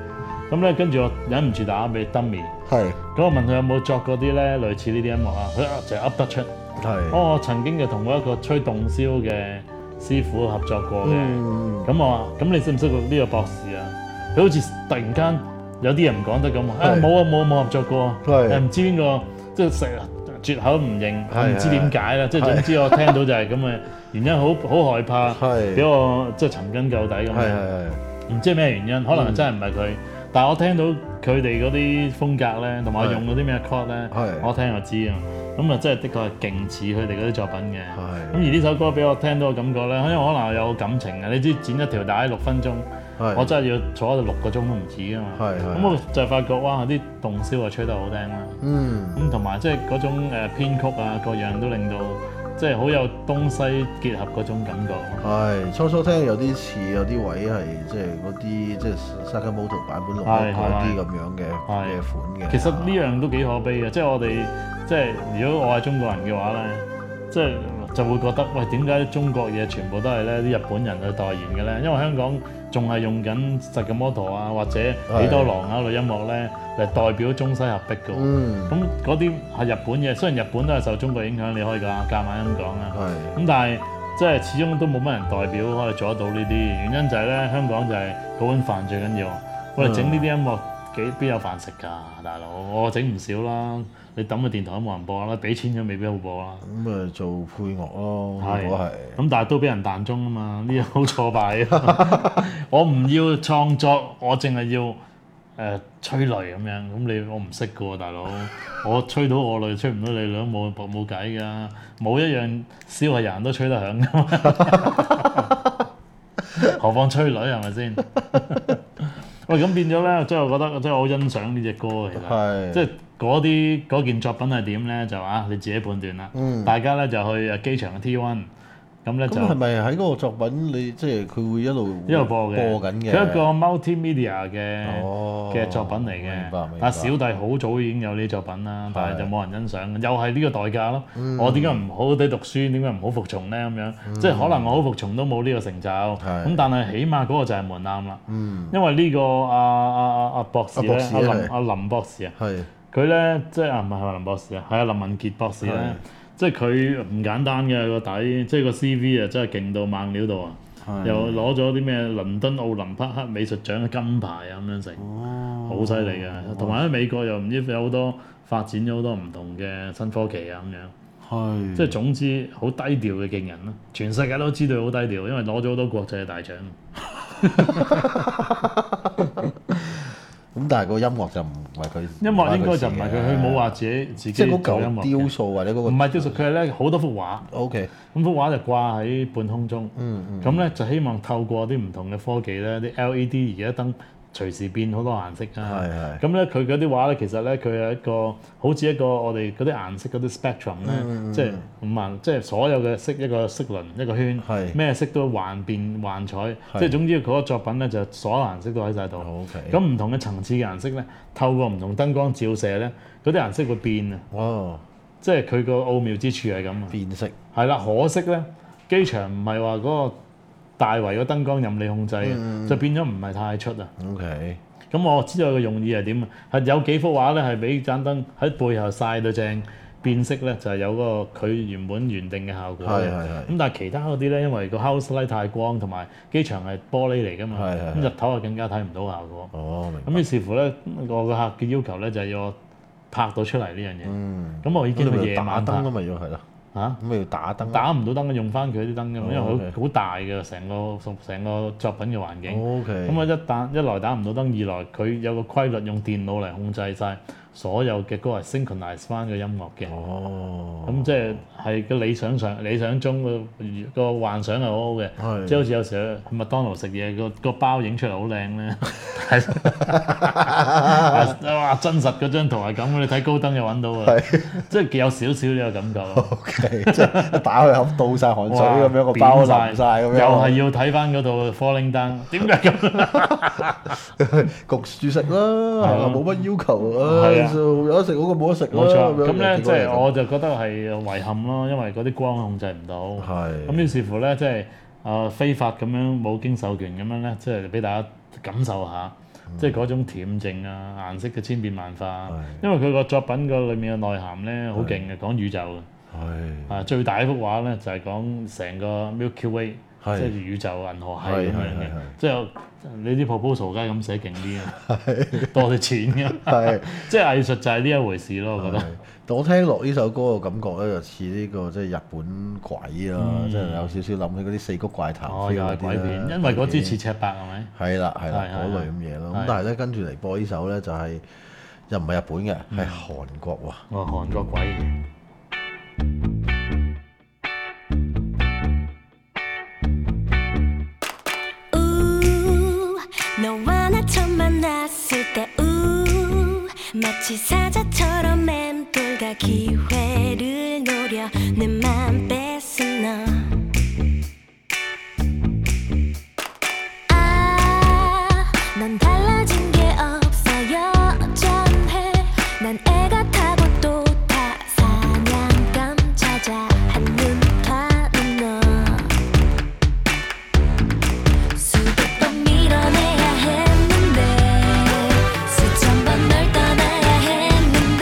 咁咧跟住我忍唔住打俾 Dummy， 係咁我問佢有冇作過啲咧類似呢啲音樂啊？佢就噏得出。 係。 哦，我曾經就同過一個吹洞簫嘅師傅合作過嘅。 嗯咁我話：咁你識唔識呢個博士啊？佢好似突然間有啲人唔講得咁啊！ 係冇啊冇冇合作過， 係誒唔知邊個，即係成日絕口唔認，我唔知係點解啦。即係總之我聽到就係咁嘅原因，好好害怕， 係俾我即係尋根究底咁係係樣。 係。 唔知係咩原因，可能真係唔係佢。但係我聽到佢哋嗰啲風格咧，同埋我用嗰啲咩 chord 咧係， 我聽就知啊。咁啊，真係的確係勁似佢哋嗰啲作品嘅。 係咁而呢首歌俾我聽到嘅感覺咧，因為可能有感情嘅。你知剪一條帶六分鐘， 係我真係要坐喺度六個鐘都唔止噶嘛。 係係咁我就發覺哇，啲洞簫啊吹得好聽啦。 嗯咁同埋即係嗰種誒編曲啊，各樣都令到即係好有東西結合嗰種感覺。 係初初聽有啲似，有啲位係即係嗰啲即係 Sakamoto 版本錄係嗰啲咁樣嘅係嘅款嘅。 其實呢樣都幾可悲嘅，即係我哋即係如果我係中國人嘅話咧，即係就會覺得喂，點解中國嘢全部都係咧啲日本人去代言嘅咧？因為香港仲係用緊 Sakamoto 啊或者喜多郎啊類音樂咧嚟代表中西合璧嘅喎。 嗯咁嗰啲係日本嘢，雖然日本都係受中國影響，你可以講夾硬咁講啊。 係咁但係即係始終都冇乜人代表可以做得到呢啲，原因就係咧香港就係嗰碗飯最緊要。我哋整呢啲音樂幾邊有飯食㗎，大佬？我整唔少啦，你抌個電台都冇人播啦，俾錢咗未必好播啦。 咁啊做配樂咯， 係如果係咁，但係都俾人彈中啊嘛，呢樣好挫敗啊！我唔要創作，我淨係要誒、呃、催淚咁樣，咁你我唔識嘅喎，大佬，我吹到我淚，吹唔到你兩冇冇計㗎，冇一樣簫係人人都吹得響㗎嘛，何況吹女係咪先？喂，咁變咗咧，即係我覺得，即係我好欣賞呢隻歌其實， 係即係嗰啲嗰件作品係點咧，就啊你自己判斷啦。 嗯大家咧就去誒機場嘅 T one，咁咧就咁係咪喺嗰個作品你即係佢會一路一路播嘅， 播緊嘅？ 佢一個 multimedia 嘅哦嘅作品嚟嘅明白明白。 但小弟好早已經有呢啲作品啦，但係就冇人欣賞，又係呢個代價咯。 嗯我點解唔好好地讀書？點解唔好服從咧？咁樣即係可能我好服從都冇呢個成就。咁但係起碼嗰個就係門檻啦。 嗯因為呢個阿阿阿阿博士咧， 阿博士阿林係阿林博士啊。 係佢咧即係啊，唔係係咪林博士啊？係啊，林文傑博士咧係， 即係佢唔簡單嘅個底，即係個 C V 啊，真係勁到猛料到啊！ 係又攞咗啲咩倫敦奧林匹克美術獎嘅金牌啊咁樣成，好犀利嘅。同埋喺美國又唔知有好多發展咗好多唔同嘅新科技啊咁樣， 係即係總之好低調嘅勁人咯。全世界都知道佢好低調，因為攞咗好多國際嘅大獎。 咁，但係個音樂就唔係佢音樂應該就唔係佢，佢冇話自己自己即係嗰做音樂嚿雕嘅。 塑或者嗰個唔係雕塑，佢係咧好多幅畫。 O.K. 咁幅畫就掛喺半空中， 嗯嗯咁咧就希望透過啲唔同嘅科技咧，啲 L E D 而家燈隨時變好多顏色啊。 係係咁咧佢嗰啲畫咧，其實咧佢係一個好似一個我哋嗰啲顏色嗰啲 spectrum 咧， 嗯即係五顏，即係所有嘅色一個色輪一個圈係， 咩色都幻變幻彩，即係總之佢嗰個作品咧就所有顏色都喺晒度。 OK 咁唔同嘅層次嘅顏色咧，透過唔同燈光照射咧，嗰啲顏色會變啊， 哦即係佢個奧妙之處係咁啊。 變色係啦，可惜咧，機場唔係話嗰個大圍個燈光任你控制嘅， 嗯就變咗唔係太出啊。 O.K. 咁我知道佢嘅用意係點啊？係有幾幅畫咧係俾盞燈喺背後曬到正變色咧，就係、有嗰個佢原本原定嘅效果嘅。 係係係咁但係其他嗰啲咧，因為個 house light 太光，同埋機場係玻璃嚟㗎嘛， 係係係咁日頭啊更加睇唔到效果。 哦明白咁於是乎咧，我個客嘅要求咧就係要我拍到出嚟呢樣嘢。 嗯咁我已經咁你咪去夜晚拍打燈啊嘛要係咯嚇。 咁咪要打燈打唔到燈嘅，用翻佢啲燈㗎嘛，因為哦好 ，OK 好大嘅成個成個作品嘅環境。 O.K. 咁啊一打一來打唔到燈，二來佢有個規律，用電腦嚟控制晒所有嘅歌係 synchronize 翻個音樂嘅。 哦咁即係係個理想上理想中個個幻想係好好嘅， 係即係好似有時去麥當勞食嘢，個個包影出嚟好靚咧，哇真實嗰張圖係咁，你睇高登又揾到啊，即係有少少呢個感覺。 O.K. 即係一打開盒倒晒汗水咁樣個哇包扁淋晒咁樣， 又係要睇翻嗰度 Falling Down，點解咁？ 焗住食啦，係嘛冇乜要求啊， 係啊就有得食好過冇得食啦。 冇錯， 樣咁咧即係結果係咁我就覺得係遺憾咯，因為嗰啲光控制唔到。 係咁於是乎咧，即係誒非法咁樣冇經授權咁樣咧，即係俾大家感受下。 即係嗰種恬靜啊、顏色嘅千變萬化。因為佢個作品個裏面嘅內涵咧好勁嘅，講宇宙嘅。 係啊，最大一幅畫咧就係講成個 Milky Way，即係宇宙銀河系咁樣嘅。即係你啲 proposal 梗係咁寫勁啲啊，多啲錢㗎。 係， 即係藝術就係呢一回事咯，我覺得。 但我聽落呢首歌嘅感覺咧，就似呢個即係日本鬼啦，即係有少少諗起嗰啲四谷怪談哦，又係鬼片，因為嗰支似赤白係咪？ 係啦係啦，嗰類咁嘢咯。咁但係咧跟住嚟播呢首咧就係又唔係日本嘅，係韓國喎。 哦，韓國鬼。 너와 나 처음 만났을 때 우 마치 사자처럼 맴돌다 기회를 노려 내 맘 뺏은 너 아, 넌 달라진 게 없어 여전해 난 애 같아고 또 다 사냥감 찾아 한눈 파는 너 수백 번 밀어내야 했는데 수천 번 널 떠나야 했는데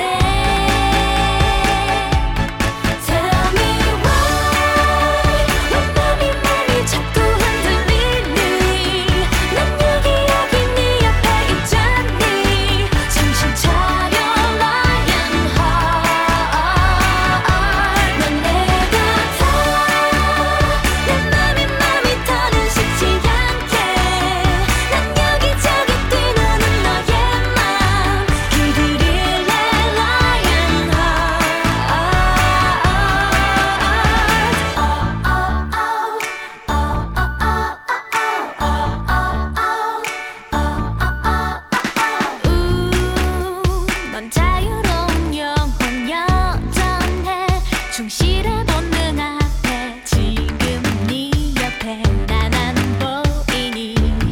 Tell me why 왜 맘이 맘이 자꾸 흔들리니 난 여기 여기 네 옆에 있잖니 정신 차려 Lionheart 넌 내 같아 내 맘이 맘이 더는 식지 않게 난 여기저기 뛰노는 너의 맘 길들일래 Lionheart 넌 자유로운 영혼 여전해 충실해본 눈앞에 지금 네 옆에 난 안 보이니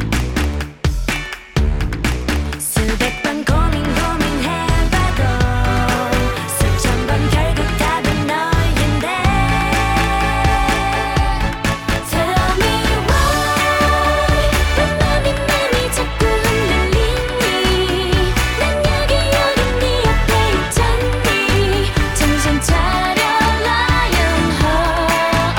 수백 번 고민 고민해봐도 수천 번 결국 답은 너인데 Tell me why 왜 맘이 맘이 자꾸 흔들리니 난 여기 여기 네 옆에 있잖니 정신 차려 Lionheart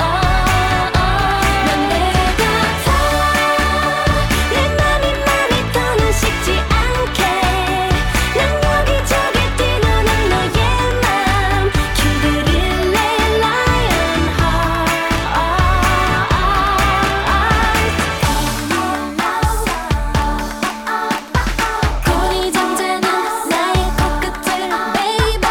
넌 내 같아 내 맘이 맘이 더는 식지 않게 난 여기저기 뛰노는 너의 맘 길들일래 Lionheart 고리 잠자는 나의 코끝을 baby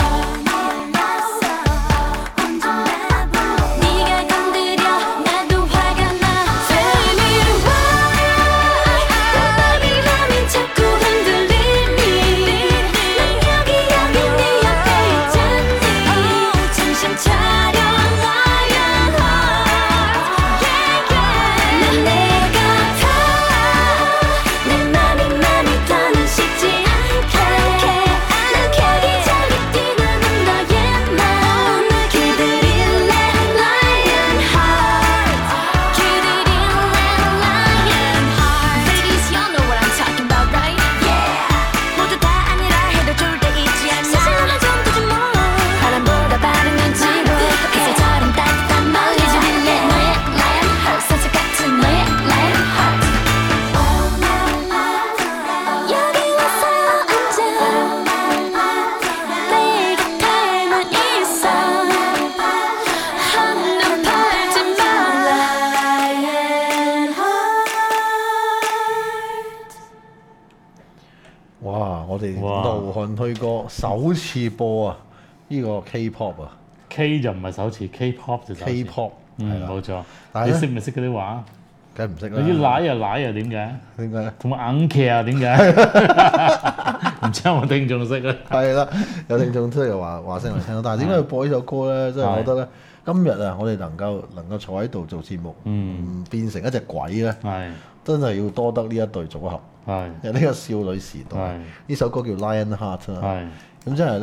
네가 건드려 나도 화가 나 Tell me why 왜 맘이 맘이 자꾸 흔들리니 난 여기 여기 네 옆에 있잖니 정신 차려 Lionheart yeah yeah 난 내 같아 내 맘이 맘이 더는 식지 않게 난 여기저기 뛰노는 너의 맘 길들일래 Lionheart 길들일래 Lionheart Ladies y'all know what I'm talking about right? Yeah 모두 다 아니라 해도 좋을 때 있지 않나 사실로만 좀 두지 뭐 바람보다 빠른 눈치로 햇살처럼 따뜻한 마음 길들일래 너의 Lionheart 선수 같은 너의 Lionheart 여기 와서 앉아 내 곁에만 있어 한눈 팔지 마 Lionheart 哇！我哋哇怒漢推歌首次播啊！呢個 K-pop 啊 K 就唔係首次 ，K-pop 就首次。 ，K-pop 係嗯， 啦， 冇錯。 但係呢你識唔識嗰啲話？ 梗係唔識啦。 你啲奶啊奶啊點解？ 點解咧？ 同埋硬劇啊點解？唔知有冇聽眾識咧？ 係啦，有聽眾都係話話聲嚟聽到，但係點解要播呢首歌咧？即係我覺得咧，今日啊，我哋能夠能夠坐喺度做節目， 嗯唔變成一隻鬼咧， 係真係要多得呢一對組合。 係有呢個少女時代， 係呢首歌叫 Lionheart 啦。 係咁真係咧，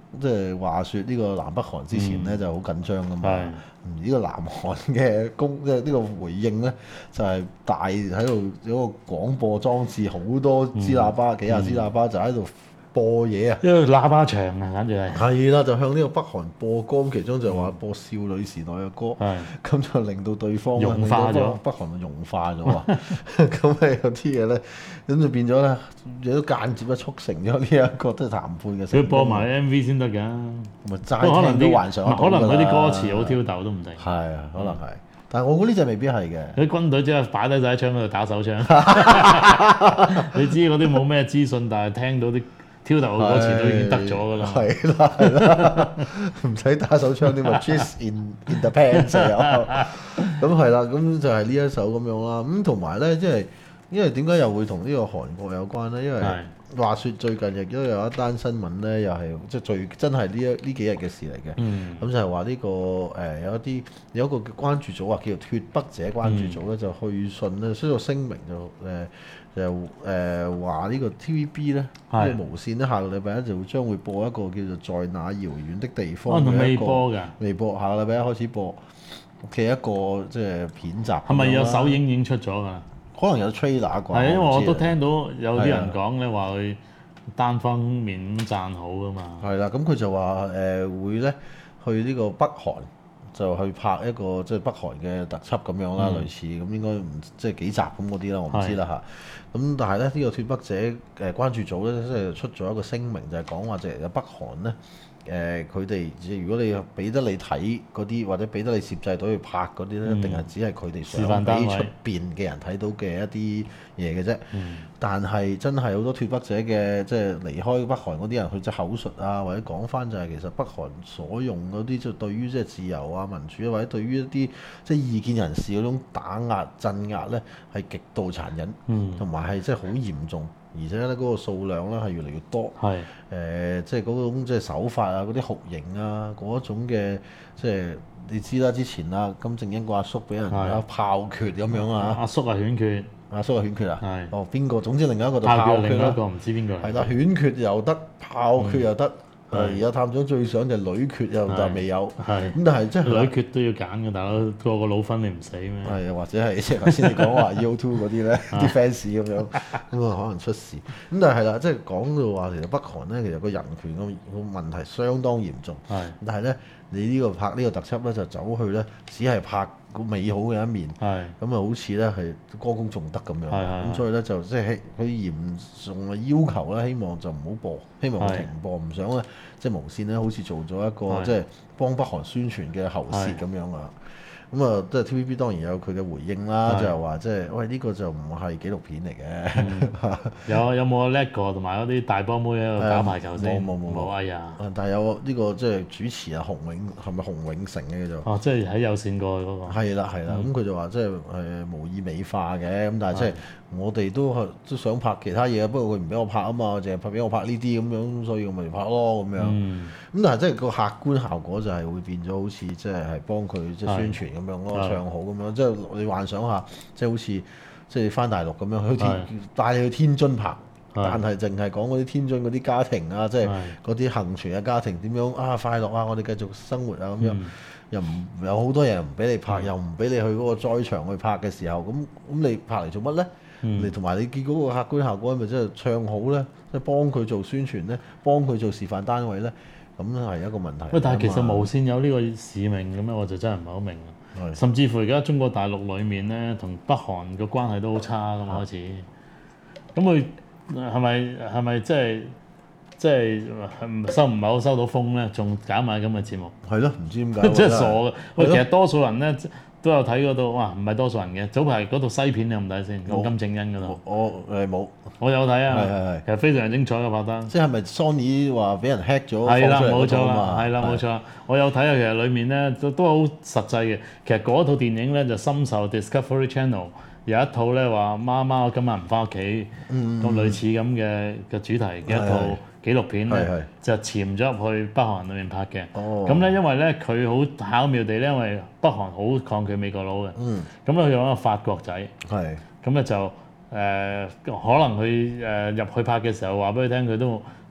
即係話説呢個南北韓之前咧就好緊張噶嘛。 係嗯呢個南韓嘅公即係呢個回應咧，就係大喺度有個廣播裝置，好多支喇叭，幾廿支喇叭就喺度播嘢啊！ 因為喇叭場啊，簡直係係啦，就向呢個北韓播歌，咁其中就話播少女時代嘅歌， 係咁就令到對方融化咗令到北韓就融化咗啊！咁係有啲嘢咧，咁就變咗咧，亦都間接咧促成咗呢一個即係談判嘅成功。 佢播埋 M V 先得㗎， 咪不過可能齋聽都啲幻想得到可能嗰啲歌㗎啦詞好挑逗都唔定。 係啊，可能係，但係我估呢隻未必係嘅。 啲軍隊即係擺低晒喺槍嗰度打手槍，你知嗰啲冇咩資訊，但係聽到啲挑逗嘅歌詞都已經得咗㗎啦。 係啦係啦，唔使打手槍添嘛 ，Kiss in in the pants 就有。咁係啦，咁就係呢一首咁樣啦。咁同埋咧，即係因為點解又會同呢個韓國有關咧？因為係話説最近亦都有一單新聞咧，又係即係最真係呢一呢幾日嘅事嚟嘅。 嗯咁就係話呢個誒、呃、有一啲有一個關注組啊，叫做脱北者關注組咧，就去信咧，需要聲明就誒、呃、就誒話呢個 T V B 咧，呢係個無線咧，下個禮拜一就會將會播一個叫做在那遙遠的地可方能未嘅一個播㗎， 微博，下個禮拜一開始播嘅一個即係片集。 係咪有首映已經出咗㗎？ 可能有 trailer 啩？ 係，因為我都唔知啊聽到有啲人講咧話佢單方面咁讚好㗎嘛。 係啦，咁佢就話誒、呃、會咧去呢個北韓就去拍一個即係北韓嘅特輯咁樣啦， 嗯類似咁應該唔即係幾集咁嗰啲啦，我唔知啦嚇。咁但係咧呢、呢個脱北者誒、呃、關注組咧，即係出咗一個聲明，就係講話即係北韓咧。誒佢哋如果你俾得你睇嗰啲，或者俾得你攝製隊去拍嗰啲咧，一定係只係佢哋示範想單位俾出邊嘅人睇到嘅一啲嘢嘅啫。 嗯但係真係好多脱北者嘅，即係離開北韓嗰啲人，佢即係口述啊，或者講翻就係其實北韓所用嗰啲，即係對於即係自由啊、民主啊，或者對於一啲即係異見人士嗰種打壓、鎮壓咧，係極度殘忍，同埋係即係好嚴重。而且咧嗰個數量咧係越嚟越多，誒、 係呃、即係嗰種即係手法啊、嗰啲酷刑啊、嗰種嘅即係你知啦，之前啊金正恩個阿叔俾人係啊炮決咁樣啊， 阿叔係犬決， 阿叔係犬決啊， 係哦邊個？總之另一個就炮炮決啦決另一個，唔知邊個嚟。 係啦，犬決又得，炮決又得。 係誒而家探長最想就係女決又但係未有， 係咁但係即係女決都要揀嘅，大佬個個老婚你唔死咩？ 係或者係即係頭先你講話 U two 嗰啲咧，啲 fans 咁樣，咁啊可能出事。咁但係係啦，即係講到話其實北韓咧，其實個人權個個問題相當嚴重。 係但係咧，你呢個拍呢個特輯咧，就走去咧，只係拍個美好嘅一面。 係咁啊，好似咧係歌功頌德咁樣。 係係咁所以咧就即係佢嚴重嘅要求咧，希望就唔好播，希望佢係停播，唔想咧即係無線咧好似做咗一個係即係幫北韓宣傳嘅喉舌咁樣啊。咁啊，即係 T V B 當然有佢嘅回應啦， 係就係話即係喂呢個就唔係紀錄片嚟嘅。 有有冇叻哥同埋嗰啲大波妹喺度打排球先？ 冇冇冇冇冇哎呀！ 啊但係有呢個即係主持啊，洪永係咪洪永城嘅叫做？ 哦，即係喺有線過嗰個。 係啦係啦，咁佢就話即係誒無意美化嘅，咁但係即係我哋都係都想拍其他嘢，不過佢唔俾我拍啊嘛，淨係拍俾我拍呢啲咁樣，所以我咪拍咯咁樣。 嗯咁但係即係個客觀效果就係會變咗好似即係係幫佢即係宣傳咁樣咯， 係唱好咁樣。即係你幻想下，即係好似即係翻大陸咁樣，好似係帶你去天津拍。 係但係淨係講嗰啲天津嗰啲家庭啊，即係係嗰啲幸存嘅家庭點樣啊快樂啊，我哋繼續生活啊咁樣， 嗯又唔有好多嘢唔俾你拍， 嗯又唔俾你去嗰個災場去拍嘅時候，咁咁你拍嚟做乜咧？ 嗯你同埋你結果個客觀效果咪即係唱好咧，即係幫佢做宣傳咧，幫佢做示範單位咧，咁係一個問題。 喂，但係其實咁啊無線有呢個使命嘅咩？我就真係唔係好明啊。 係甚至乎而家中國大陸裡面咧，同北韓個關係都好差噶嘛，開始。咁佢係咪係咪即係即係收唔係好收到風咧？仲搞埋咁嘅節目， 係咯，唔知點解即係傻嘅。喂， 係咯其實多數人咧都有睇嗰度，哇，唔係多數人嘅。早排嗰套西片你有冇睇先？講金正恩嗰度， 我誒冇， 我有睇係係啊係， 其實非常精彩嘅拍得。 即係咪 Sony 話俾人 hack 咗係啦， 放出嚟冇錯啦， 嗰套啊嘛係啦，冇錯。我有睇啊，其實裡面咧都都好實際嘅。其實嗰套電影咧就深受 Discovery Channel 有一套咧話媽媽我今晚唔翻屋企咁類似咁嘅嘅主題嘅一套紀錄片係係咧，就潛咗入去北韓裏面拍嘅。 哦咁咧因為咧佢好巧妙地咧，因為北韓好抗拒美國佬嘅， 嗯咁咧佢用一個法國仔， 係咁咧就誒、呃可能佢誒入去拍嘅時候話俾佢聽，佢都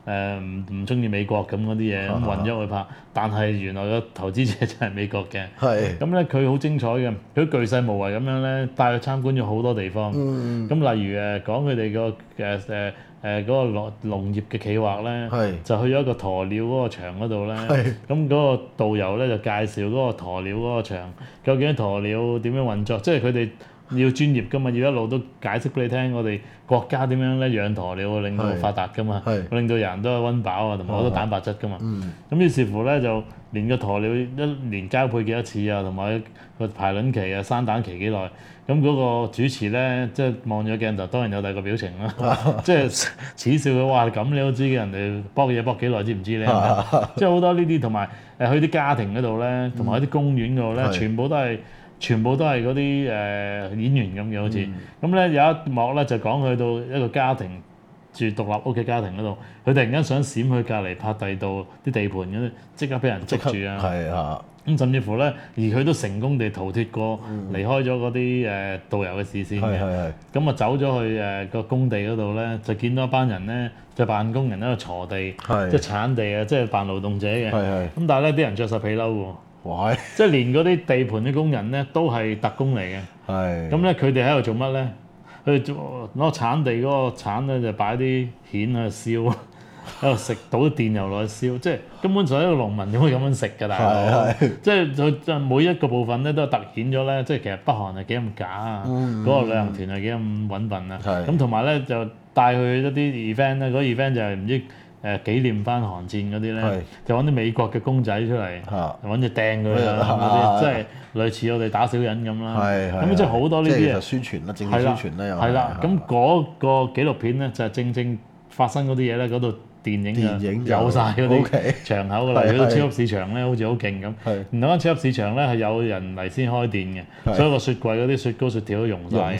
誒唔唔中意美國咁嗰啲嘢，咁混咗去拍。但係原來個投資者真係美國嘅。 係。 咁咧佢好精彩嘅，佢巨細無遺咁樣咧帶佢參觀咗好多地方。 嗯。 咁例如誒講佢哋個誒誒誒嗰個農農業嘅企劃咧， 係就去咗一個鴕鳥嗰個場嗰度咧。 係。 咁嗰個導遊咧就介紹嗰個鴕鳥嗰個場，究竟鴕鳥點樣運作，即係佢哋。要專業噶嘛，要一路都解釋俾你聽，我哋國家點樣咧養鴕鳥令到發達噶嘛，令到人都係溫飽啊，同埋好多蛋白質噶嘛。咁、嗯、於是乎咧，就連個鴕鳥一年交配幾多次啊，同埋個排卵期啊、生蛋期幾耐。咁嗰個主持咧，即係望咗鏡頭，當然有第二個表情啦，即係恥笑佢話咁你都知嘅，人哋搏嘢搏幾耐知唔知咧？即係好多呢啲，同埋誒去啲家庭嗰度咧，同埋喺啲公園嗰度咧，全部都係。全部都係嗰啲誒演員咁嘅，好似咁咧有一幕咧就講去到一個家庭住獨立屋嘅家庭嗰度，佢突然間想閃去隔離拍第二度啲地盤嗰啲，即刻俾人捉住啊！ 係啊！ 咁甚至乎咧，而佢都成功地逃脫過，嗯、離開咗嗰啲誒導遊嘅視線嘅。係係係。咁啊走咗去誒個工地嗰度咧，就見到一班人咧，就扮工人喺度鋤地，即係鏟地啊，即係扮勞動者嘅。係係。咁但係咧，啲人着晒皮褸喎。 哇！ 即係連嗰啲地盤啲工人咧，都係特工嚟嘅。係。咁咧，佢哋喺度做乜咧？佢做攞鏟地嗰個鏟咧，就擺啲蜆喺度燒，喺度食，倒啲電油落去燒。即係根本上一個農民點會咁樣食㗎？大佬。即係佢即係每一個部分咧，都係突顯咗咧。即係其實北韓係幾咁假啊！嗰、嗯、個旅行團係幾咁揾笨啊！咁同埋咧就帶去一啲 event 咧，嗰、那個 event 就係唔知。誒紀念翻韓戰嗰啲咧，就揾啲美國嘅公仔出嚟，揾隻掟佢啊嗰啲，即係類似我哋打小人咁啦。咁即係好多呢啲嘢。 宣傳啦，政治宣傳啦又。 係啦，咁嗰個紀錄片咧就係正正發生嗰啲嘢咧，嗰度電影啊有晒嗰啲場口㗎啦。如果超級市場咧好似好勁咁，然後間超級市場咧係有人嚟先開電嘅，所以個雪櫃嗰啲雪糕雪條都溶晒。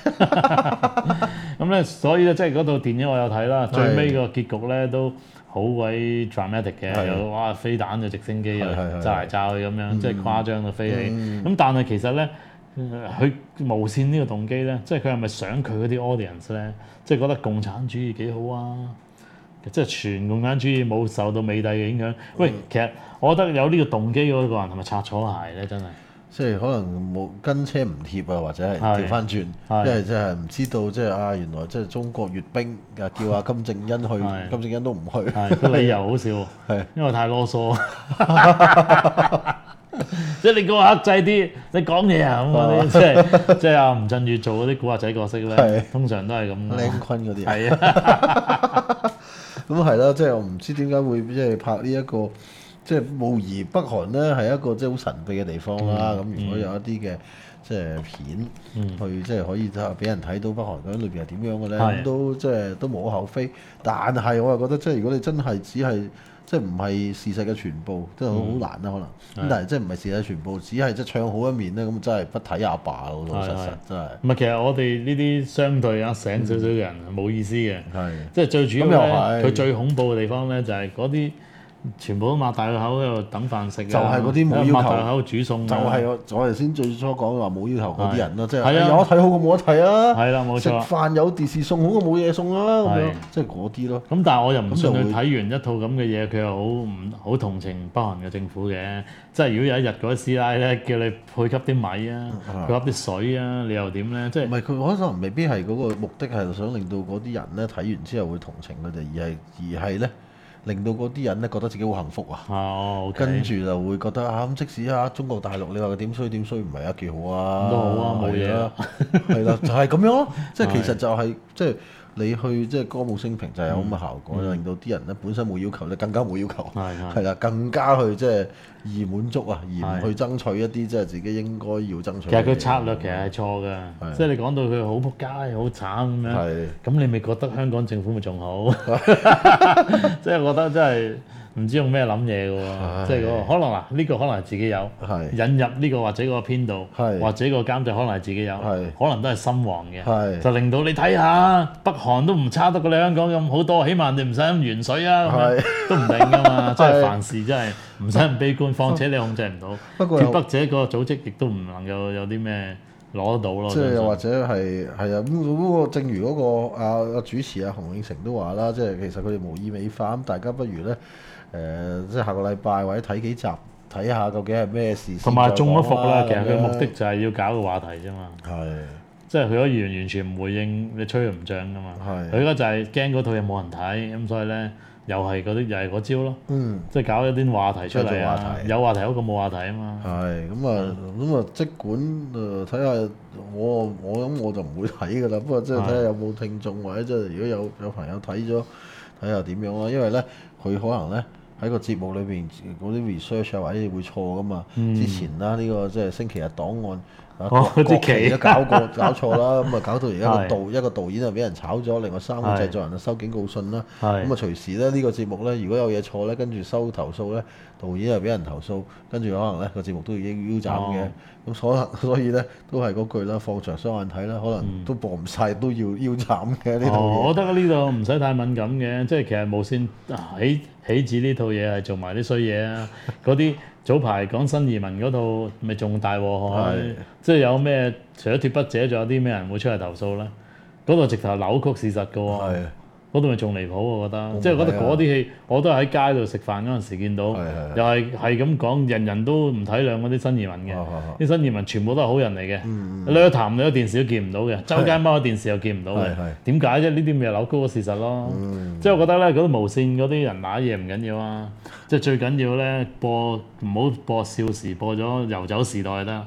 咁咧，所以咧，即係嗰套電影我有睇啦，最尾個結局咧都好鬼 dramatic 嘅，有哇飛彈嘅直升機又炸嚟炸去咁樣，即係誇張到飛起。咁但係其實咧，佢無線呢個動機咧，即係佢係咪想佢嗰啲 audience 咧，即係覺得共產主義幾好啊？即係全共產主義冇受到美帝嘅影響。喂，其實我覺得有呢個動機嗰個人係咪擦錯鞋咧？真係。即係可能冇跟車唔貼啊，或者係調翻轉，因為即係唔知道即係啊原來即係中國閱兵啊，叫阿金正恩去，金正恩都唔去。係個理由好笑，係因為太囉嗦。即係你叫我克制啲，你講嘢啊咁嗰啲，即係即係阿吳鎮宇做嗰啲古惑仔角色咧，通常都係咁。靚坤嗰啲。係啊。咁係啦，即係我唔知點解會即係拍呢一個。即係無疑北韓咧係一個即係好神秘嘅地方啦。咁、嗯、如果有一啲嘅即係片、嗯、去即係可以俾人睇到北韓嗰裏邊係點樣嘅咧，咁、嗯、都即係都無可厚非。但係我又覺得即係如果你真係只係即係唔係事實嘅全部，即係好難啦可能。咁、嗯、但係即係唔係事實全部，只係即係唱好一面咧，咁真係不睇也罷，老老實實真係。唔係，其實我哋呢啲相對啊醒少少嘅人冇、嗯、意思嘅。係。即係最主要咧，佢最恐怖嘅地方咧就係嗰啲。全部都擘大個口喺度等飯食，就係嗰啲冇要求，擘大個口煮餸，就係我我哋先最初講話冇要求嗰啲人咯，即係有得睇好過冇得睇啊！係啦，冇錯。食飯有電視送好過冇嘢送啊！咁樣即係嗰啲咯。咁但係我又唔信佢睇完一套咁嘅嘢，佢又好唔好同情北韓嘅政府嘅？即係如果有一日嗰啲師奶咧叫你配給啲米啊，配給啲水啊，你又點咧？即係唔係佢可能未必係嗰個目的係想令到嗰啲人咧睇完之後會同情佢哋，而係而係咧。令到嗰啲人咧覺得自己好幸福啊！哦 okay. 跟住就會覺得啊，咁即使啊中國大陸你話佢點衰點衰唔係啊幾好啊，都好啊冇嘢啦，係啦就係、是、咁樣咯，即係其實就係、是、即係你去即係歌舞升平就有咁嘅效果，嗯、令到啲人咧本身冇要求咧更加冇要求，係係啦更加去即係易滿足啊，而唔去爭取一啲即係自己應該要爭取。其實佢策略其實係錯㗎，即係你講到佢好撲街好慘咁樣，咁你咪覺得香港政府咪仲好？即係覺得真係唔知用咩諗嘢嘅喎，即係嗰個可能嗱，呢個可能係自己有引入呢個或者個編導，或者個監製可能係自己有，可能都係心黃嘅，就令到你睇下北韓都唔差得過你香港咁好多，起碼你唔使咁鉛水啊，都唔定㗎嘛，即係凡事真係唔使咁悲觀，況且你控制唔到，脫北者個組織亦都唔能夠有啲咩攞得到咯。 即係又或者係係啊，咁嗰個正如嗰個啊啊主持啊洪永城都話啦，即係其實佢哋無意美化，咁大家不如咧誒，即係下個禮拜或者睇幾集，睇下究竟係咩事。 同埋中咗伏啦，其實佢咁樣目的就係要搞個話題啫嘛。 係。 即係佢可以完完全唔回應你吹佢唔漲噶嘛。 係佢而家就係驚嗰套嘢冇人睇，咁所以咧又係嗰啲又係嗰招咯。 嗯。 即係搞一啲話題出嚟製造話啊！ 題有話題好過冇話題啊嘛。 係咁啊，咁啊，即管誒睇下我我諗我就唔會睇㗎啦。不過即係睇下有冇聽眾或者即係如果有有朋友睇咗，睇下點樣啦。因為咧佢可能咧喺個節目裏邊嗰啲 research 啊或者會錯㗎嘛。 嗯之前啦呢個即係星期日檔案。啊哦國啲旗旗都搞過搞錯啦，咁啊搞到而家個係導一個導演就俾人炒咗，另外三個係製作人就收警告信啦。 係咁啊隨時咧呢個節目咧，如果有嘢錯咧，跟住收投訴咧，導演又俾人投訴，跟住可能咧個節目都要腰斬嘅。咁所能所以咧都係嗰句啦，放長雙眼睇啦，可能都播唔晒，都要腰斬嘅呢套哦，我嘢。 覺得呢度唔使太敏感嘅，即係其實無線啊起起子呢套嘢係做埋啲衰嘢啊！嗰啲早排講新移民嗰套，咪仲大禍害係， 即係有咩除咗脱筆者，仲有啲咩人會出嚟投訴咧？嗰度直頭扭曲事實嘅喎。 係嗰度咪仲離譜，我覺得， 唔即係覺得係啊嗰啲戲，我都係喺街度食飯嗰陣時見到， 係係又係係咁講，人人都唔體諒嗰啲新移民嘅， 啊啊啊啲新移民全部都係好人嚟嘅， 嗯你去談你喺電視都見唔到嘅，周街踎喺電視又見唔到嘅係係， 點解啫？呢啲咪扭曲個事實咯， 嗯即係我覺得咧，嗰啲無線嗰啲人揦嘢唔緊要啊，即係最緊要咧播唔好播少時，播咗遊走時代得。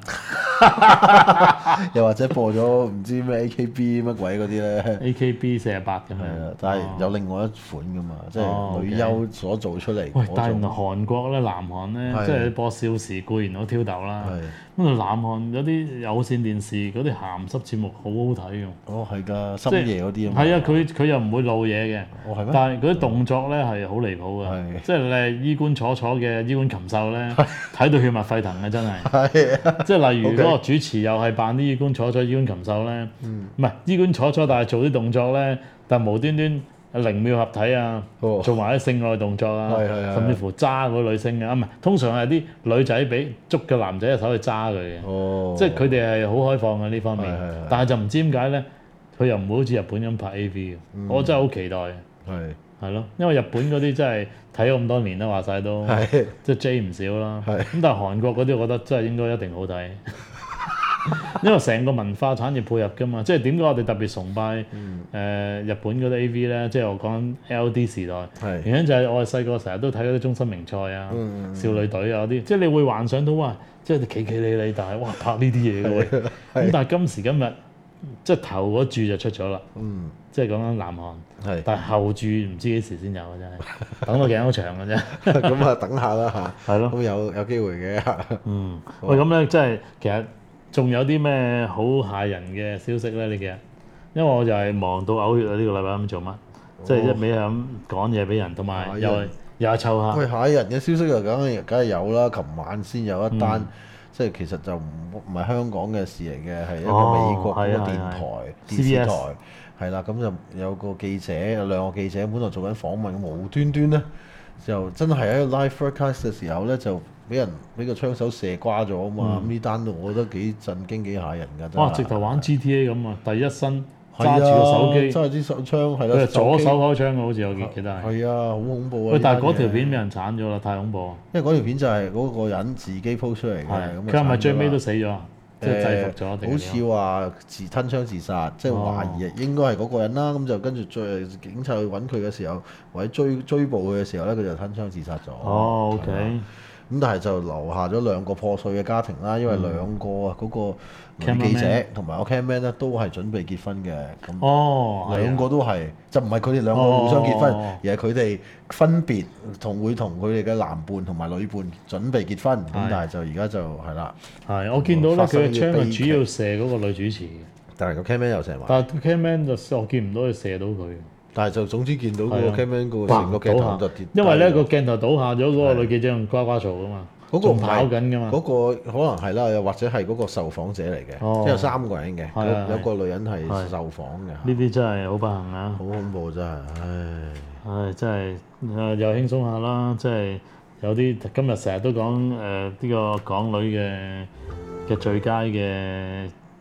又或者播咗唔知咩 A K B 乜鬼嗰啲咧。 A K B 四十八咁樣， 係啊，但係有另外一款噶嘛，即哦係女優所做出嚟喂嗰， 但係原來種。 韓國咧、南韓咧， 係即係播少時固然好挑逗啦。 係咁啊，南韓有啲有線電視嗰啲鹹濕節目好好睇㗎。 哦，係㗎， 即係深夜嗰啲啊嘛。 係啊，佢佢又唔會露嘢嘅。 哦係咩但係嗰啲動作咧係好離譜㗎係。 即係你係衣冠楚楚嘅衣冠禽獸咧，睇到血脈沸騰嘅真係。 係啊， 即係例如 OK 嗰個主持又係扮啲衣冠楚楚、衣冠禽獸咧， 嗯唔係衣冠楚楚，但係做啲動作咧，但係無端端零秒合體啊， 哦做埋啲性愛動作啊， 係係係甚至乎揸嗰個女星啊，唔係通常係啲女仔俾捉個男仔嘅手去揸佢嘅， 哦， 即係佢哋係好開放嘅呢方面係係係， 但係就唔知點解咧，佢又唔會好似日本咁拍 A V 嘅，我真係好期待， 係係咯，因為日本嗰啲真係睇咗咁多年啦，話晒都係即係 J 唔少啦， 係咁但係韓國嗰啲我覺得真係應該一定好睇。因為成個文化產業配合㗎嘛，即係點解我哋特別崇拜誒、呃日本嗰啲 A V 咧？即係我講 L D 時代， 係原因就係我哋細個成日都睇嗰啲中森明菜啊、 嗯少女隊啊嗰啲，即係你會幻想到哇，即係企企理理，但係哇拍呢啲嘢嘅喎。咁但係今時今日，即係頭嗰注就出咗啦， 嗯即係講緊南韓， 係但係後注唔知幾時先有嘅真係，等到頸好長嘅啫。 咁啊，等下啦嚇。 係咯咁有有機會嘅。 嗯，喂，咁咧即係其實仲有啲咩好嚇人嘅消息咧？呢幾日，因為我就係忙到嘔血啊！呢、個禮拜咁做乜？即係一味係咁講嘢俾人，同埋嚇又係人又係湊客。 喂，下人嘅消息就梗係梗係有啦，琴晚先有一單， 嗯即係其實就唔唔係香港嘅事嚟嘅，係一個哦美國嗰個係啊係啊電台、電 C B 視 S 台，係啦，咁就有個記者，有兩個記者本來做緊訪問，無端端咧就真係喺個 live broadcast 嘅時候咧就俾人俾個槍手射瓜咗啊嘛！咁呢單我覺得幾震驚、幾嚇人㗎，真係哇！直頭玩 G T A 咁啊，第一身係啊揸住個手機， 揸住支手槍係啦， 佢係左機手開槍嘅，好似我記記得係。 係啊，好恐怖啊！ 喂，但係呢單嘢嗰條片俾人鏟咗啦，太恐怖啊！ 因為嗰條片就係嗰個人自己 po 出嚟嘅， 係咁佢係咪最尾都死？ 死咗啊？即係制服咗定係點啊好似話自吞槍自殺，即係懷疑應該係嗰個人啦。咁就跟住最警察去揾佢嘅時候，或者追追捕佢嘅時候咧，佢就吞槍自殺咗。 哦，OK。 係啦咁但係就留下咗兩個破碎嘅家庭啦，因為兩個啊嗰個女記者 Cameraman 同埋個 cameraman 咧都係準備結婚嘅，咁哦，係啊兩個都係就唔係佢哋兩個互相結婚， 哦而係佢哋分別同會同佢哋嘅男伴同埋女伴準備結婚，咁係但係就而家就係啦。 係我見到咧， 發生佢嘅槍呢個悲劇係主要射嗰個女主持嘅， 但係個 cameraman 又射埋， 但係個 cameraman 就我見唔到佢射到佢。 但係就總之見到嗰係啊個 cameraman 個成個鏡頭就跌低咗， 因為咧個鏡頭倒下咗，嗰個女記者用呱呱嘈噶嘛，仲嗰個唔係跑緊噶嘛。 嗰個可能係啦，又或者係嗰個受訪者嚟嘅， 哦即係有三個人嘅， 係係有有個女人係係受訪嘅， 呢啲真係好不幸啊！ 好恐怖真係，唉， 唉，真係誒又輕鬆下啦，即係有啲今日成日都講誒呢個港女嘅嘅最佳嘅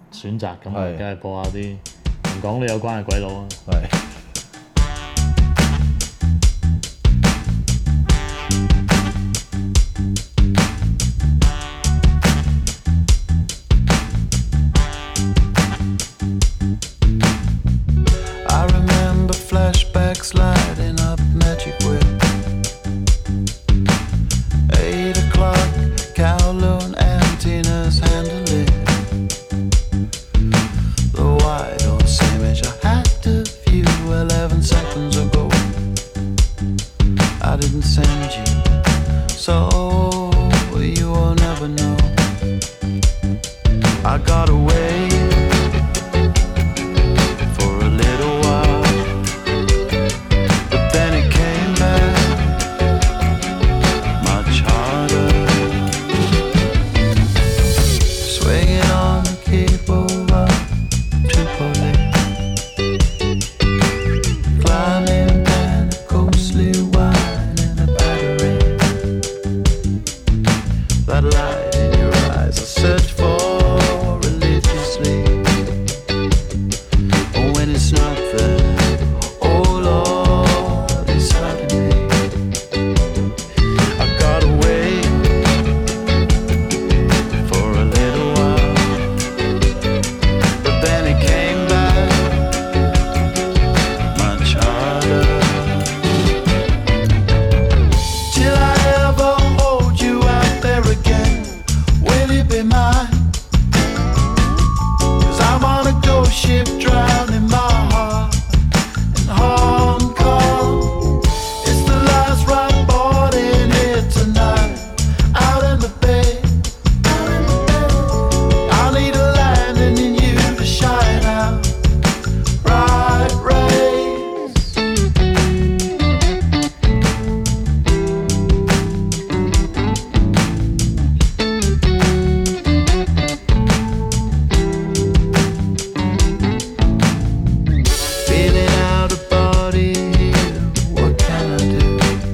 選擇，咁啊係梗係播下啲同港女有關嘅鬼佬啊。 係。 I remember flashbacks lighting up Magic Whip. Eight o'clock, Kowloon and Tina's handle it. The white horse image I had to view eleven seconds ago. I didn't send you, so you will never know. I got away for a little while, but then it came back much harder. Swinging on the cape over Tripoli, climbing down a ghostly wine in a battery. That light in your eyes I search for religiously. But when it's not there, oh Lord, it's hurting me. I got away for a little while, but then it came back much harder. Till I ever hold you out there again, will it be mine? 'Cause I'm on a ghost ship drowning my heart in Hong Kong. It's the last ride board in here tonight, out in the bay. I need a landing in you to shine out bright rays. Feeling out of body here, what can I do?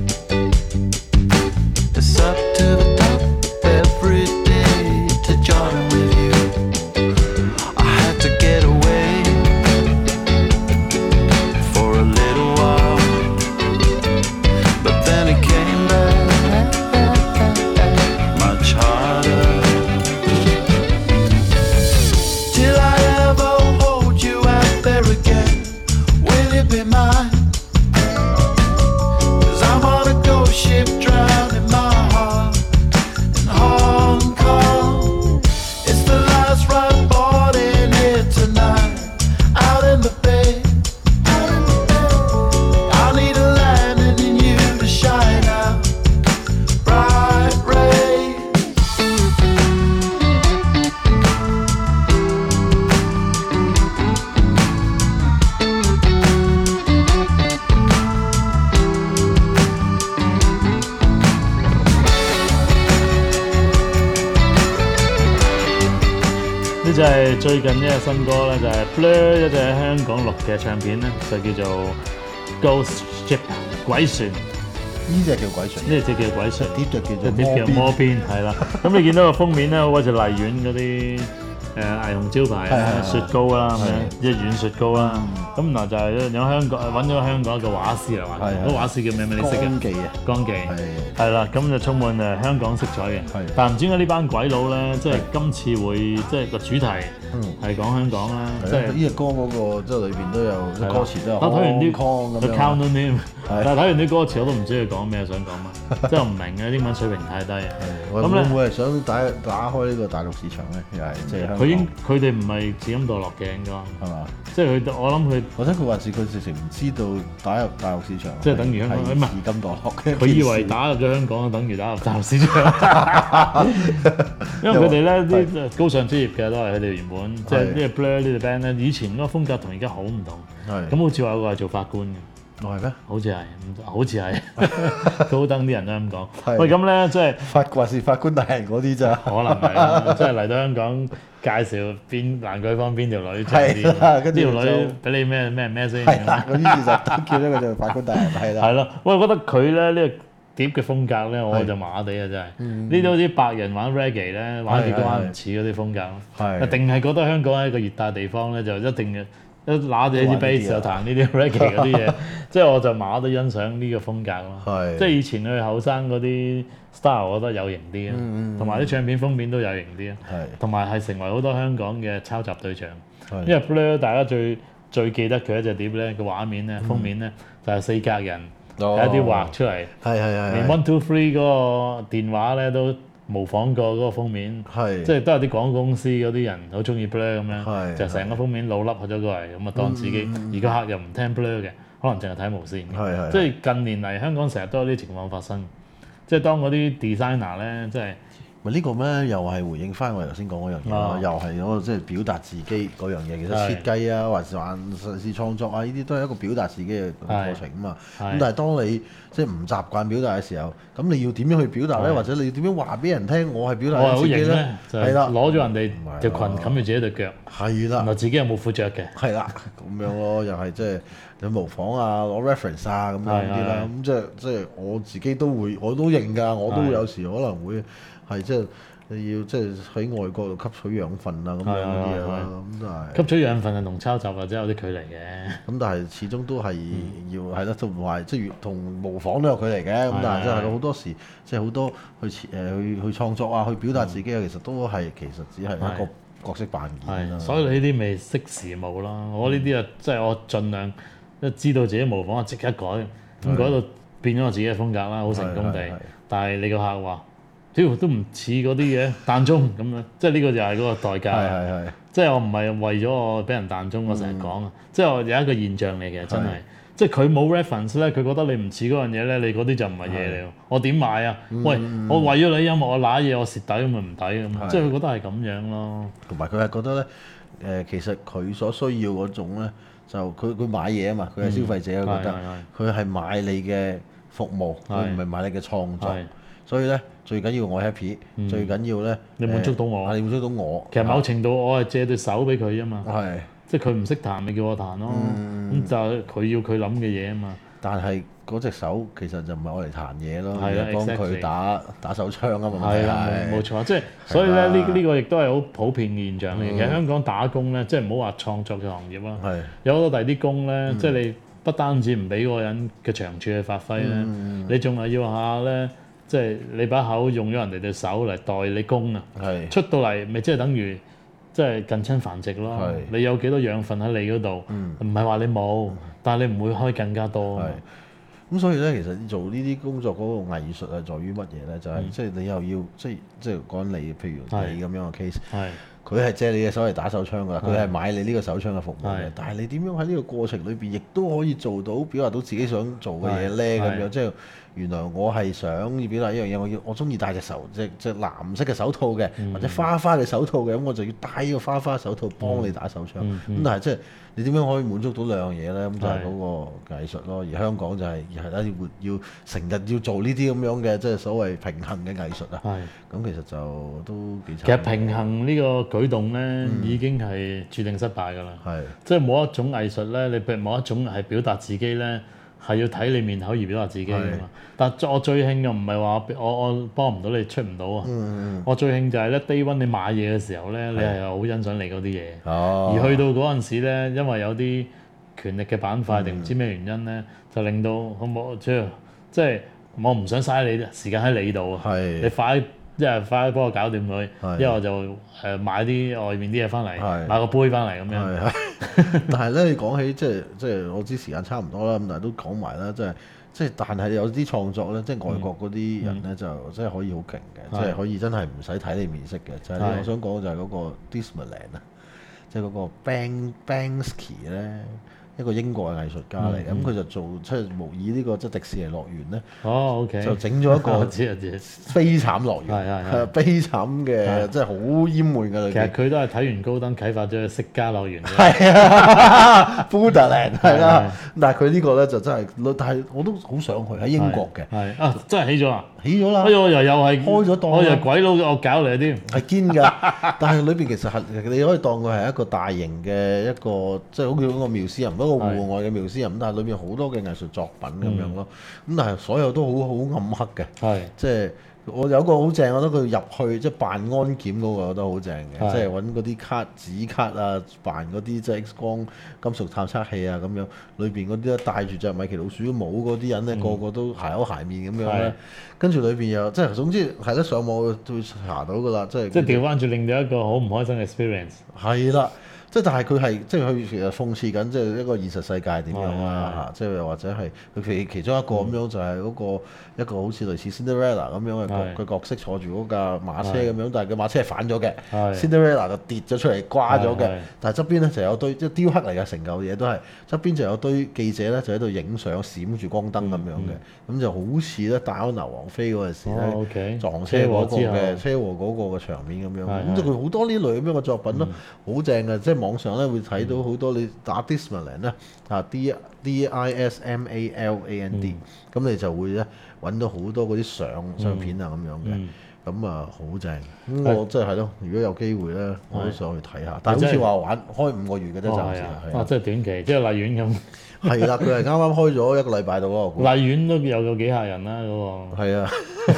It's up to the top every day to Jordan with you. I had to get away for a little while, but then it came back much harder. Till I ever hold you out there again, will it be mine? 'Cause I'm on a ghost ship drowning my heart in Hong Kong. It's the last ride board in here tonight, out in the bay. I need a landing in you to shine out bright rays. 呢就係最近呢個新歌咧，就係 Blur 一隻喺香港錄嘅唱片咧，就叫做 Ghost Ship 鬼船，呢呢只叫鬼船， 隻叫鬼船， 碟就叫做隻碟叫魔邊，係啦。咁你見到個封面咧，好似荔園嗰啲誒霓虹招牌啊、 係係係雪糕啦，係咪係？ 即係軟雪糕啦。咁嗱就係有香港揾咗香港一個畫師嚟畫， 係係嗰個畫師叫咩名？你識嘅？ 江記啊， 江記係係啦，咁就充滿誒香港色彩嘅。 係但唔知點解呢班鬼佬咧，即係今次會即係個主題嗯係講香港啦，即即係係呢隻歌嗰個即係裏邊都有啲歌詞都有我睇完啲 Hong Kong 咁佢樣 count on name， 係但係睇完啲歌詞我都唔知佢講咩，想講乜，即係我唔明嘅英文水平太低。 我咁咧會唔會係想打打開呢個大陸市場咧？又係即係香佢應港佢哋唔係自甘墮落嘅應該， 係嘛？ 即係佢我諗佢或者佢話自佢直情唔知道打入大陸市場， 即係等於香港係唔係自甘墮落嘅一件事。 佢以為打入咗香港，等於打入大陸市場，因為佢哋咧啲高尚專業嘅都係佢哋原本即係呢個 Blur 呢個 band 咧，以前嗰個風格同而家好唔同。 係咁好似話有個係做法官嘅。 哦係咩？ 好似係，唔好似係，高登啲人都咁講。 係喂，咁咧即係法或是法官大人嗰啲咋？ 可能係啦，即係嚟到香港介紹邊蘭桂坊邊條女正啲， 係啦跟住就呢條女俾你咩咩咩先？ 係啦，咁於是就叫咗佢做法官大人，係啦。 係咯，喂，我覺得佢咧呢碟嘅風格咧，我就麻麻地啊，真係。呢啲好似白人玩 reggae 咧，玩極都玩唔似嗰啲風格咯。 係定係覺得香港係一個熱帶地方咧，就一定嘅一揦住一支 bass 就彈呢啲 reggae 嗰啲嘢，即係我就麻麻地欣賞呢個風格咯。 係即係以前佢後生嗰啲 style，我覺得有型啲啊，同埋啲唱片封面都有型啲啊， 係同埋係成為好多香港嘅抄襲對象。 係因為 Blur 大家最最記得佢一隻碟咧個畫面咧封面咧就係四格人。有一啲畫出嚟， 係係係， 連 One Two Three 嗰個電話咧都模仿過嗰個封面， 係即係都係啲廣告公司嗰啲人好中意 Blur 咁樣， 係就成個封面老笠咗過嚟，咁啊當自己而家客又唔聽 Blur 嘅，可能淨係睇無線嘅， 係係即係近年嚟香港成日都有啲情況發生，即係當嗰啲 designer 咧，即係。 咪呢個咩？又係回應翻我頭先講嗰樣嘢咯， 哦又係嗰個即係表達自己嗰樣嘢。其實設計啊，還是還是創作啊，呢啲都係一個表達自己嘅過程啊嘛。咁但係當你即係唔習慣表達嘅時候，咁你要點樣去表達咧？或者你點樣話俾人聽我係表達緊自己咧？係啦， 攞咗人哋條裙冚住自己對腳， 係啦， 然後自己又冇褲着嘅， 係啦，咁樣咯，又係即係有模仿啊，攞 reference 啊咁樣啲啦。咁即係即係我自己都會，我都認㗎，我都有時可能會。係即係你要即係喺外國度吸取養分啊咁樣嗰啲嘢啦，咁都係吸取養分係同抄襲或者有啲距離嘅。 咁但係始終都係要係啦，同埋即係同模仿都有距離嘅。咁但係真係好多時即係好多去誒去去創作啊，去表達自己啊，其實都係其實只係一個角色扮演啦。 所以你呢啲咪識時務咯。我呢啲啊，即係我盡量一知道自己模仿，即刻改，咁改到變咗我自己嘅風格啦，好成功地。但係你個客話，屌都唔似嗰啲嘢彈中咁樣，即係呢個就係嗰個代價。係係係。即係我唔係為咗我俾人彈中，我成日講啊。即係我有一個現象嚟嘅，真係。即係佢冇 reference 咧，佢覺得你唔似嗰樣嘢咧，你嗰啲就唔係嘢嚟。我點買啊？喂，我為咗你音樂，我揦嘢，我蝕底咁咪唔抵咁。即係佢覺得係咁樣咯。 同埋佢係覺得咧，誒其實佢所需要嗰種咧，就佢佢買嘢啊嘛，佢係消費者，佢覺得佢係買你嘅服務，佢唔係買你嘅創作。所以咧，最緊要我 happy，最緊要咧， 你滿足到我， 你滿足到我。 其實某程度我係借對手俾佢啫嘛， 係， 即係佢唔識彈，咪叫我彈咯。咁就係佢要佢諗嘅嘢啊嘛。 但係嗰隻手其實就唔係我嚟彈嘢咯，係幫佢打打手槍啊嘛。 係啦，冇錯，即係所以咧呢呢個亦都係好普遍嘅現象嚟嘅。其實香港打工咧，即係唔好話創作嘅行業啦，有好多第啲工咧，即係你不單止唔俾嗰個人嘅長處去發揮咧，你仲係要下咧。即係你把口用咗人哋對手嚟代你工啊，出到嚟咪即係等於即係近親繁殖咯。你有幾多養分喺你嗰度？唔係話你冇，但係你唔會開更加多。 咁所以咧，其實做呢啲工作嗰個藝術係在於乜嘢咧？就係即係你又要即係即係講你，譬如你咁樣嘅 case，佢係借你嘅手嚟打手槍㗎啦，佢係買你呢個手槍嘅服務嘅。但係你點樣喺呢個過程裏邊，亦都可以做到表達到自己想做嘅嘢咧？咁樣即係。原來我係想要表達一樣嘢，我要我中意戴隻手隻隻藍色嘅手套嘅，嗯、或者花花嘅手套嘅，咁我就要戴呢個花花手套幫你打手槍。咁、嗯嗯、但係即係你點樣可以滿足到兩樣嘢咧？咁就係嗰個藝術咯。而香港就係而係咧要要成日要做呢啲咁樣嘅即係所謂平衡嘅藝術啊。咁其實就都幾慘。 其實平衡呢個舉動咧，嗯、已經係注定失敗㗎啦。 係即係冇一種藝術咧，你譬如冇一種係表達自己咧。係要睇你面口而表達自己㗎嘛，但係我最興嘅唔係話我我幫唔到你出唔到啊，嗯、我最興就係咧 day one 你買嘢嘅時候咧，你係好欣賞你嗰啲嘢，哦、而去到嗰陣時咧，因為有啲權力嘅板塊定唔知咩原因咧，就令到好冇即係即係我唔想嘥你時間喺你度啊，你快一係快啲幫我搞掂佢，一係我就誒買啲外面啲嘢翻嚟，買個杯翻嚟咁樣。 但係咧，你講起即係即係我知時間差唔多啦，咁但係都講埋啦，即係即係但係有啲創作咧，即係外國嗰啲人咧、嗯、就真係可以好勁嘅，即係、嗯、可以真係唔使睇你面色嘅。就係、是、我想講就係嗰個 Disneyland 啊，即係嗰個 Bang Banksy 咧。一個英國嘅藝術家嚟，咁佢、嗯、就做即係模擬呢個即係迪士尼樂園咧。 哦，OK。就整咗一個悲慘樂園，係係係悲慘嘅，即係好淹悶㗎。 其實佢都係睇完高登啟發咗釋迦樂園。 係啊，Buddhaland 係啦。但係佢呢個咧就真係，但係我都好想去喺英國嘅。係啊， 真係起咗啊！ 起咗啦！ 哎呦，又又係開咗檔， 我又鬼佬惡搞嚟添， 係堅㗎。但係裏邊其實係你可以當佢係一個大型嘅一個，即係好似嗰個 museum 個戶外嘅 museum，咁但係裏面好多嘅藝術作品咁樣咯。咁但係所有都好好暗黑嘅， 係即係。我有個好正，我覺得佢入去即係辦安檢嗰個，我覺得好正嘅，即係揾嗰啲卡紙卡啊，辦嗰啲即係 X 光金屬探測器啊咁樣，裏邊嗰啲咧戴住隻米奇老鼠帽嗰啲人咧，個個都鞋口鞋面咁樣咧，跟住裏邊又即係總之係得上網都會查到噶啦，即係即係調翻轉令到一個好唔開心嘅 experience。 係啦。即係但係佢係即係佢其實諷刺緊即係一個現實世界點樣啦嚇，即係又或者係佢其其中一個咁樣就係嗰個一個好似類似 Cinderella 咁樣嘅角嘅角色坐住嗰架馬車咁樣，但係個馬車係反咗嘅 ，Cinderella 就跌咗出嚟瓜咗嘅，但係側邊咧就有堆即係雕刻嚟嘅成嚿嘢都係側邊就有堆記者咧就喺度影相閃住光燈咁樣嘅，咁就好似咧戴安娜王妃嗰陣時咧撞車嗰個嘅車禍嗰個嘅場面咁樣，咁就佢好多呢類咁樣嘅作品咯，好正嘅，即係。網上咧會睇到好多你打 Dismaland 咧啊 D D I S M A L A N D，咁、嗯、你就會咧揾到好多嗰啲相相片啊咁樣嘅，咁、嗯、啊好正。咁、嗯、我即係係咯，如果有機會咧，我都想去睇下。但係好似話玩開五個月嘅啫，暫時係。 啊，即係短期，即係荔園咁。 係啦，佢係啱啱開咗一個禮拜到嗰個。 荔園都有個幾嚇人啦，嗰、那個。係啊。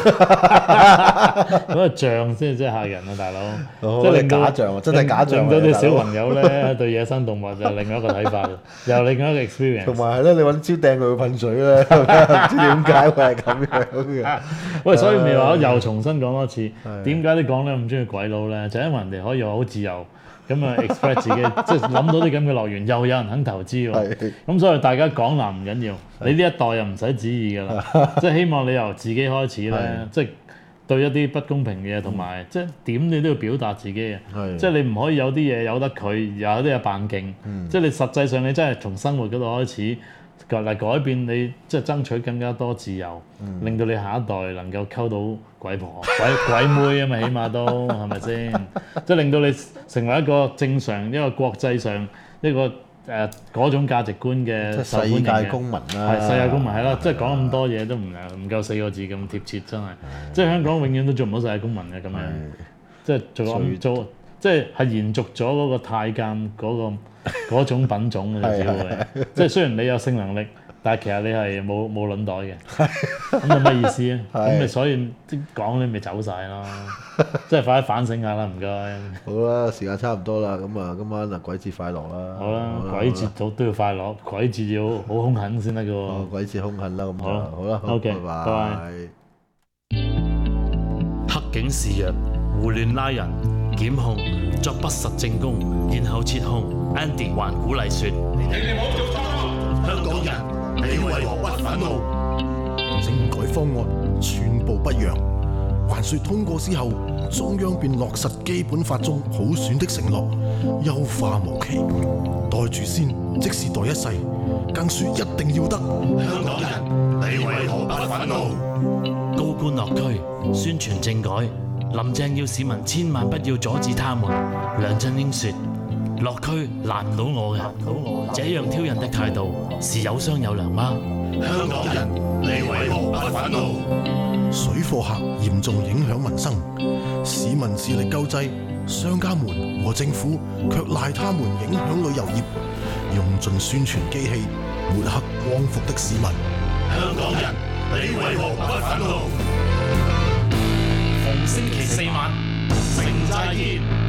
嗰個像先係真係嚇人啊，大佬！ 哦、即係令假象啊，真係假象。 令到啲小朋友咧對野生動物就另外一個睇法，又另外一個 experience。 同埋係咧，你揾招掟佢噴水咧，唔知點解會係咁樣嘅。 喂，所以咪話又重新講多次，點解啲港女咁中意鬼佬咧？就因為人哋可以好自由。咁啊 express 自己，即係諗到啲咁嘅樂園，又有人肯投資喎。咁所以大家港男唔緊要，你呢一代又唔使旨意㗎啦。即係希望你由自己開始咧，即係對一啲不公平嘅嘢，同埋即係點你都要表達自己嘅。即係你唔可以有啲嘢由得佢，有啲嘢扮勁。即係你實際上你真係從生活嗰度開始嚟改變你，即係爭取更加多自由，令到你下一代能夠溝到鬼婆、鬼鬼妹啊嘛，起碼都係咪先？即係令到你成為一個正常、一個國際上一個誒嗰、呃、種價值觀嘅世界公民啦， 係世界公民係啦，即係講咁多嘢都唔唔夠四個字咁貼切，真係。即係香港永遠都做唔到世界公民嘅咁樣，即係做咁做，即係係延續咗嗰個太監嗰、嗰個嗰種品種嘅只會。即係雖然你有性能力。但係其實你係冇冇輪袋嘅，咁有乜意思啊？咁咪所以啲講你咪走晒咯，即係快啲反省下啦，唔該。 好啦，時間差唔多啦，咁啊今晚啊鬼節快樂啦！ 好啦，鬼節都都要快樂，鬼節要好兇狠先得嘅喎。 鬼節兇狠啦，咁好啦，好啦 ，OK， 拜拜。 黑警示弱，胡亂拉人，檢控作不實證供，然後撤控。Andy 還鼓勵説： 你哋冇做錯，香港人。你為何不憤怒？ 政改方案全部不讓，還說通過之後，中央便落實基本法中普選的承諾，優化無期。袋住先，即是袋一世，更說一定要得。 香港人，你為何不憤怒？ 高官落區宣傳政改，林鄭要市民千萬不要阻止他們。梁振英說：落區難唔到我嘅，這樣挑釁的態度是有商有量嗎？ 香港人，你為何不憤怒？ 水貨客嚴重影響民生，市民致力救濟，商家們和政府卻賴他們影響旅遊業，用盡宣傳機器抹黑光復的市民。 香港人，你為何不憤怒？ 逢星期四晚，城寨見。